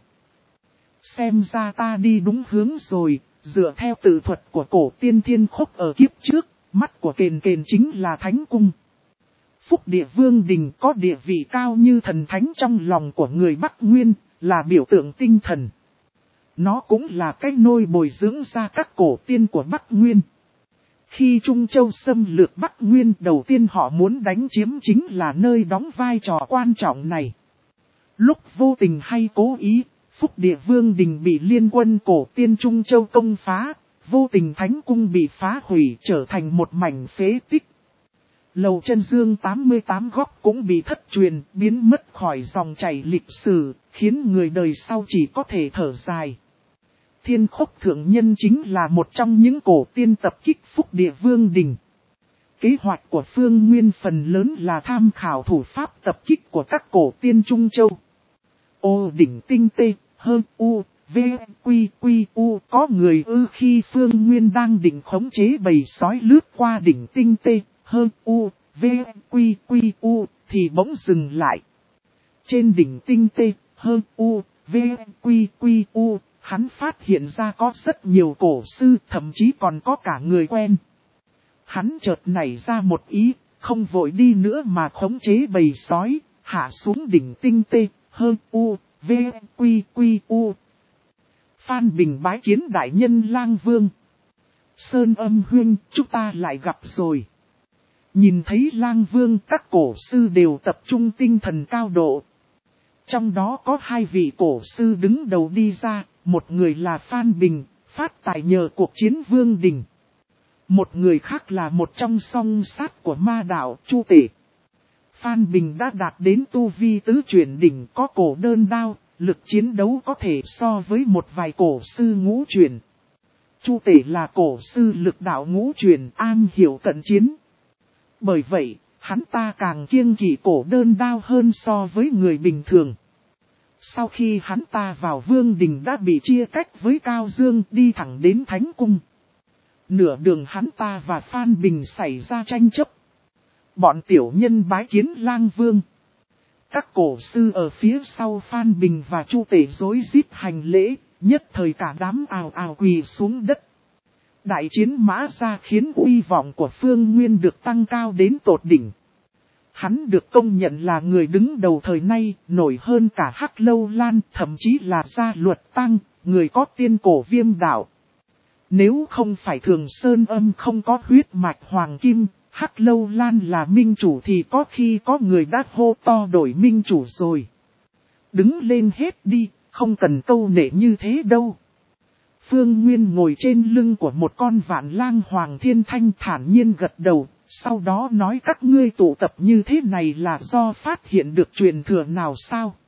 Xem ra ta đi đúng hướng rồi, dựa theo tự thuật của cổ tiên Thiên Khốc ở kiếp trước, mắt của kền kền chính là thánh cung. Phúc Địa Vương Đình có địa vị cao như thần thánh trong lòng của người Bắc Nguyên, là biểu tượng tinh thần. Nó cũng là cái nôi bồi dưỡng ra các cổ tiên của Bắc Nguyên. Khi Trung Châu xâm lược Bắc Nguyên, đầu tiên họ muốn đánh chiếm chính là nơi đóng vai trò quan trọng này. Lúc vô tình hay cố ý, Phúc Địa Vương Đình bị liên quân cổ tiên Trung Châu công phá, vô tình thánh cung bị phá hủy trở thành một mảnh phế tích. Lầu Chân Dương tám mươi tám góc cũng bị thất truyền, biến mất khỏi dòng chảy lịch sử, khiến người đời sau chỉ có thể thở dài. Thiên Khốc Thượng Nhân chính là một trong những cổ tiên tập kích Phúc Địa Vương Đình. Kế hoạch của Phương Nguyên phần lớn là tham khảo thủ pháp tập kích của các cổ tiên Trung Châu. Ô đỉnh tinh tê, hơn u, v, quy, quy, u. Có người ư khi Phương Nguyên đang định khống chế bầy sói lướt qua đỉnh tinh tê, hơn u, v, quy, quy, u, thì bỗng dừng lại. Trên đỉnh tinh tê, hơn u, v, quy, quy, u, hắn phát hiện ra có rất nhiều cổ sư, thậm chí còn có cả người quen. Hắn chợt nảy ra một ý, không vội đi nữa mà khống chế bầy sói, hạ xuống đỉnh tinh tê, hơn u, v, quy, quy, u. Phan Bình bái kiến đại nhân Lang Vương. Sơn Âm huynh, chúng ta lại gặp rồi. Nhìn thấy Lang Vương, các cổ sư đều tập trung tinh thần cao độ. Trong đó có hai vị cổ sư đứng đầu đi ra, một người là Phan Bình, phát tài nhờ cuộc chiến Vương Đình. Một người khác là một trong song sát của ma đạo, Chu Tể. Phan Bình đã đạt đến tu vi tứ chuyển đỉnh, có cổ đơn đao, lực chiến đấu có thể so với một vài cổ sư ngũ chuyển. Chu Tể là cổ sư lực đạo ngũ chuyển, am hiểu cận chiến. Bởi vậy, hắn ta càng kiêng kỵ cổ đơn đao hơn so với người bình thường. Sau khi hắn ta vào Vương Đình đã bị chia cách với Cao Dương, đi thẳng đến Thánh Cung. Nửa đường hắn ta và Phan Bình xảy ra tranh chấp. Bọn tiểu nhân bái kiến Lang Vương. Các cổ sư ở phía sau Phan Bình và Chu Tể rối rít hành lễ, nhất thời cả đám ào ào quỳ xuống đất. Đại chiến Mã Gia khiến uy vọng của Phương Nguyên được tăng cao đến tột đỉnh. Hắn được công nhận là người đứng đầu thời nay, nổi hơn cả Hắc Lâu Lan, thậm chí là Gia Luật Tăng, người có tiên cổ Viêm đạo. Nếu không phải Thường Sơn Âm không có huyết mạch hoàng kim, Hắc Lâu Lan là minh chủ thì có khi có người đã hô to đổi minh chủ rồi. Đứng lên hết đi, không cần câu nệ như thế đâu. Phương Nguyên ngồi trên lưng của một con Vạn Lang Hoàng Thiên Thanh thản nhiên gật đầu, Sau đó nói các ngươi tụ tập như thế này là do phát hiện được truyền thừa nào sao?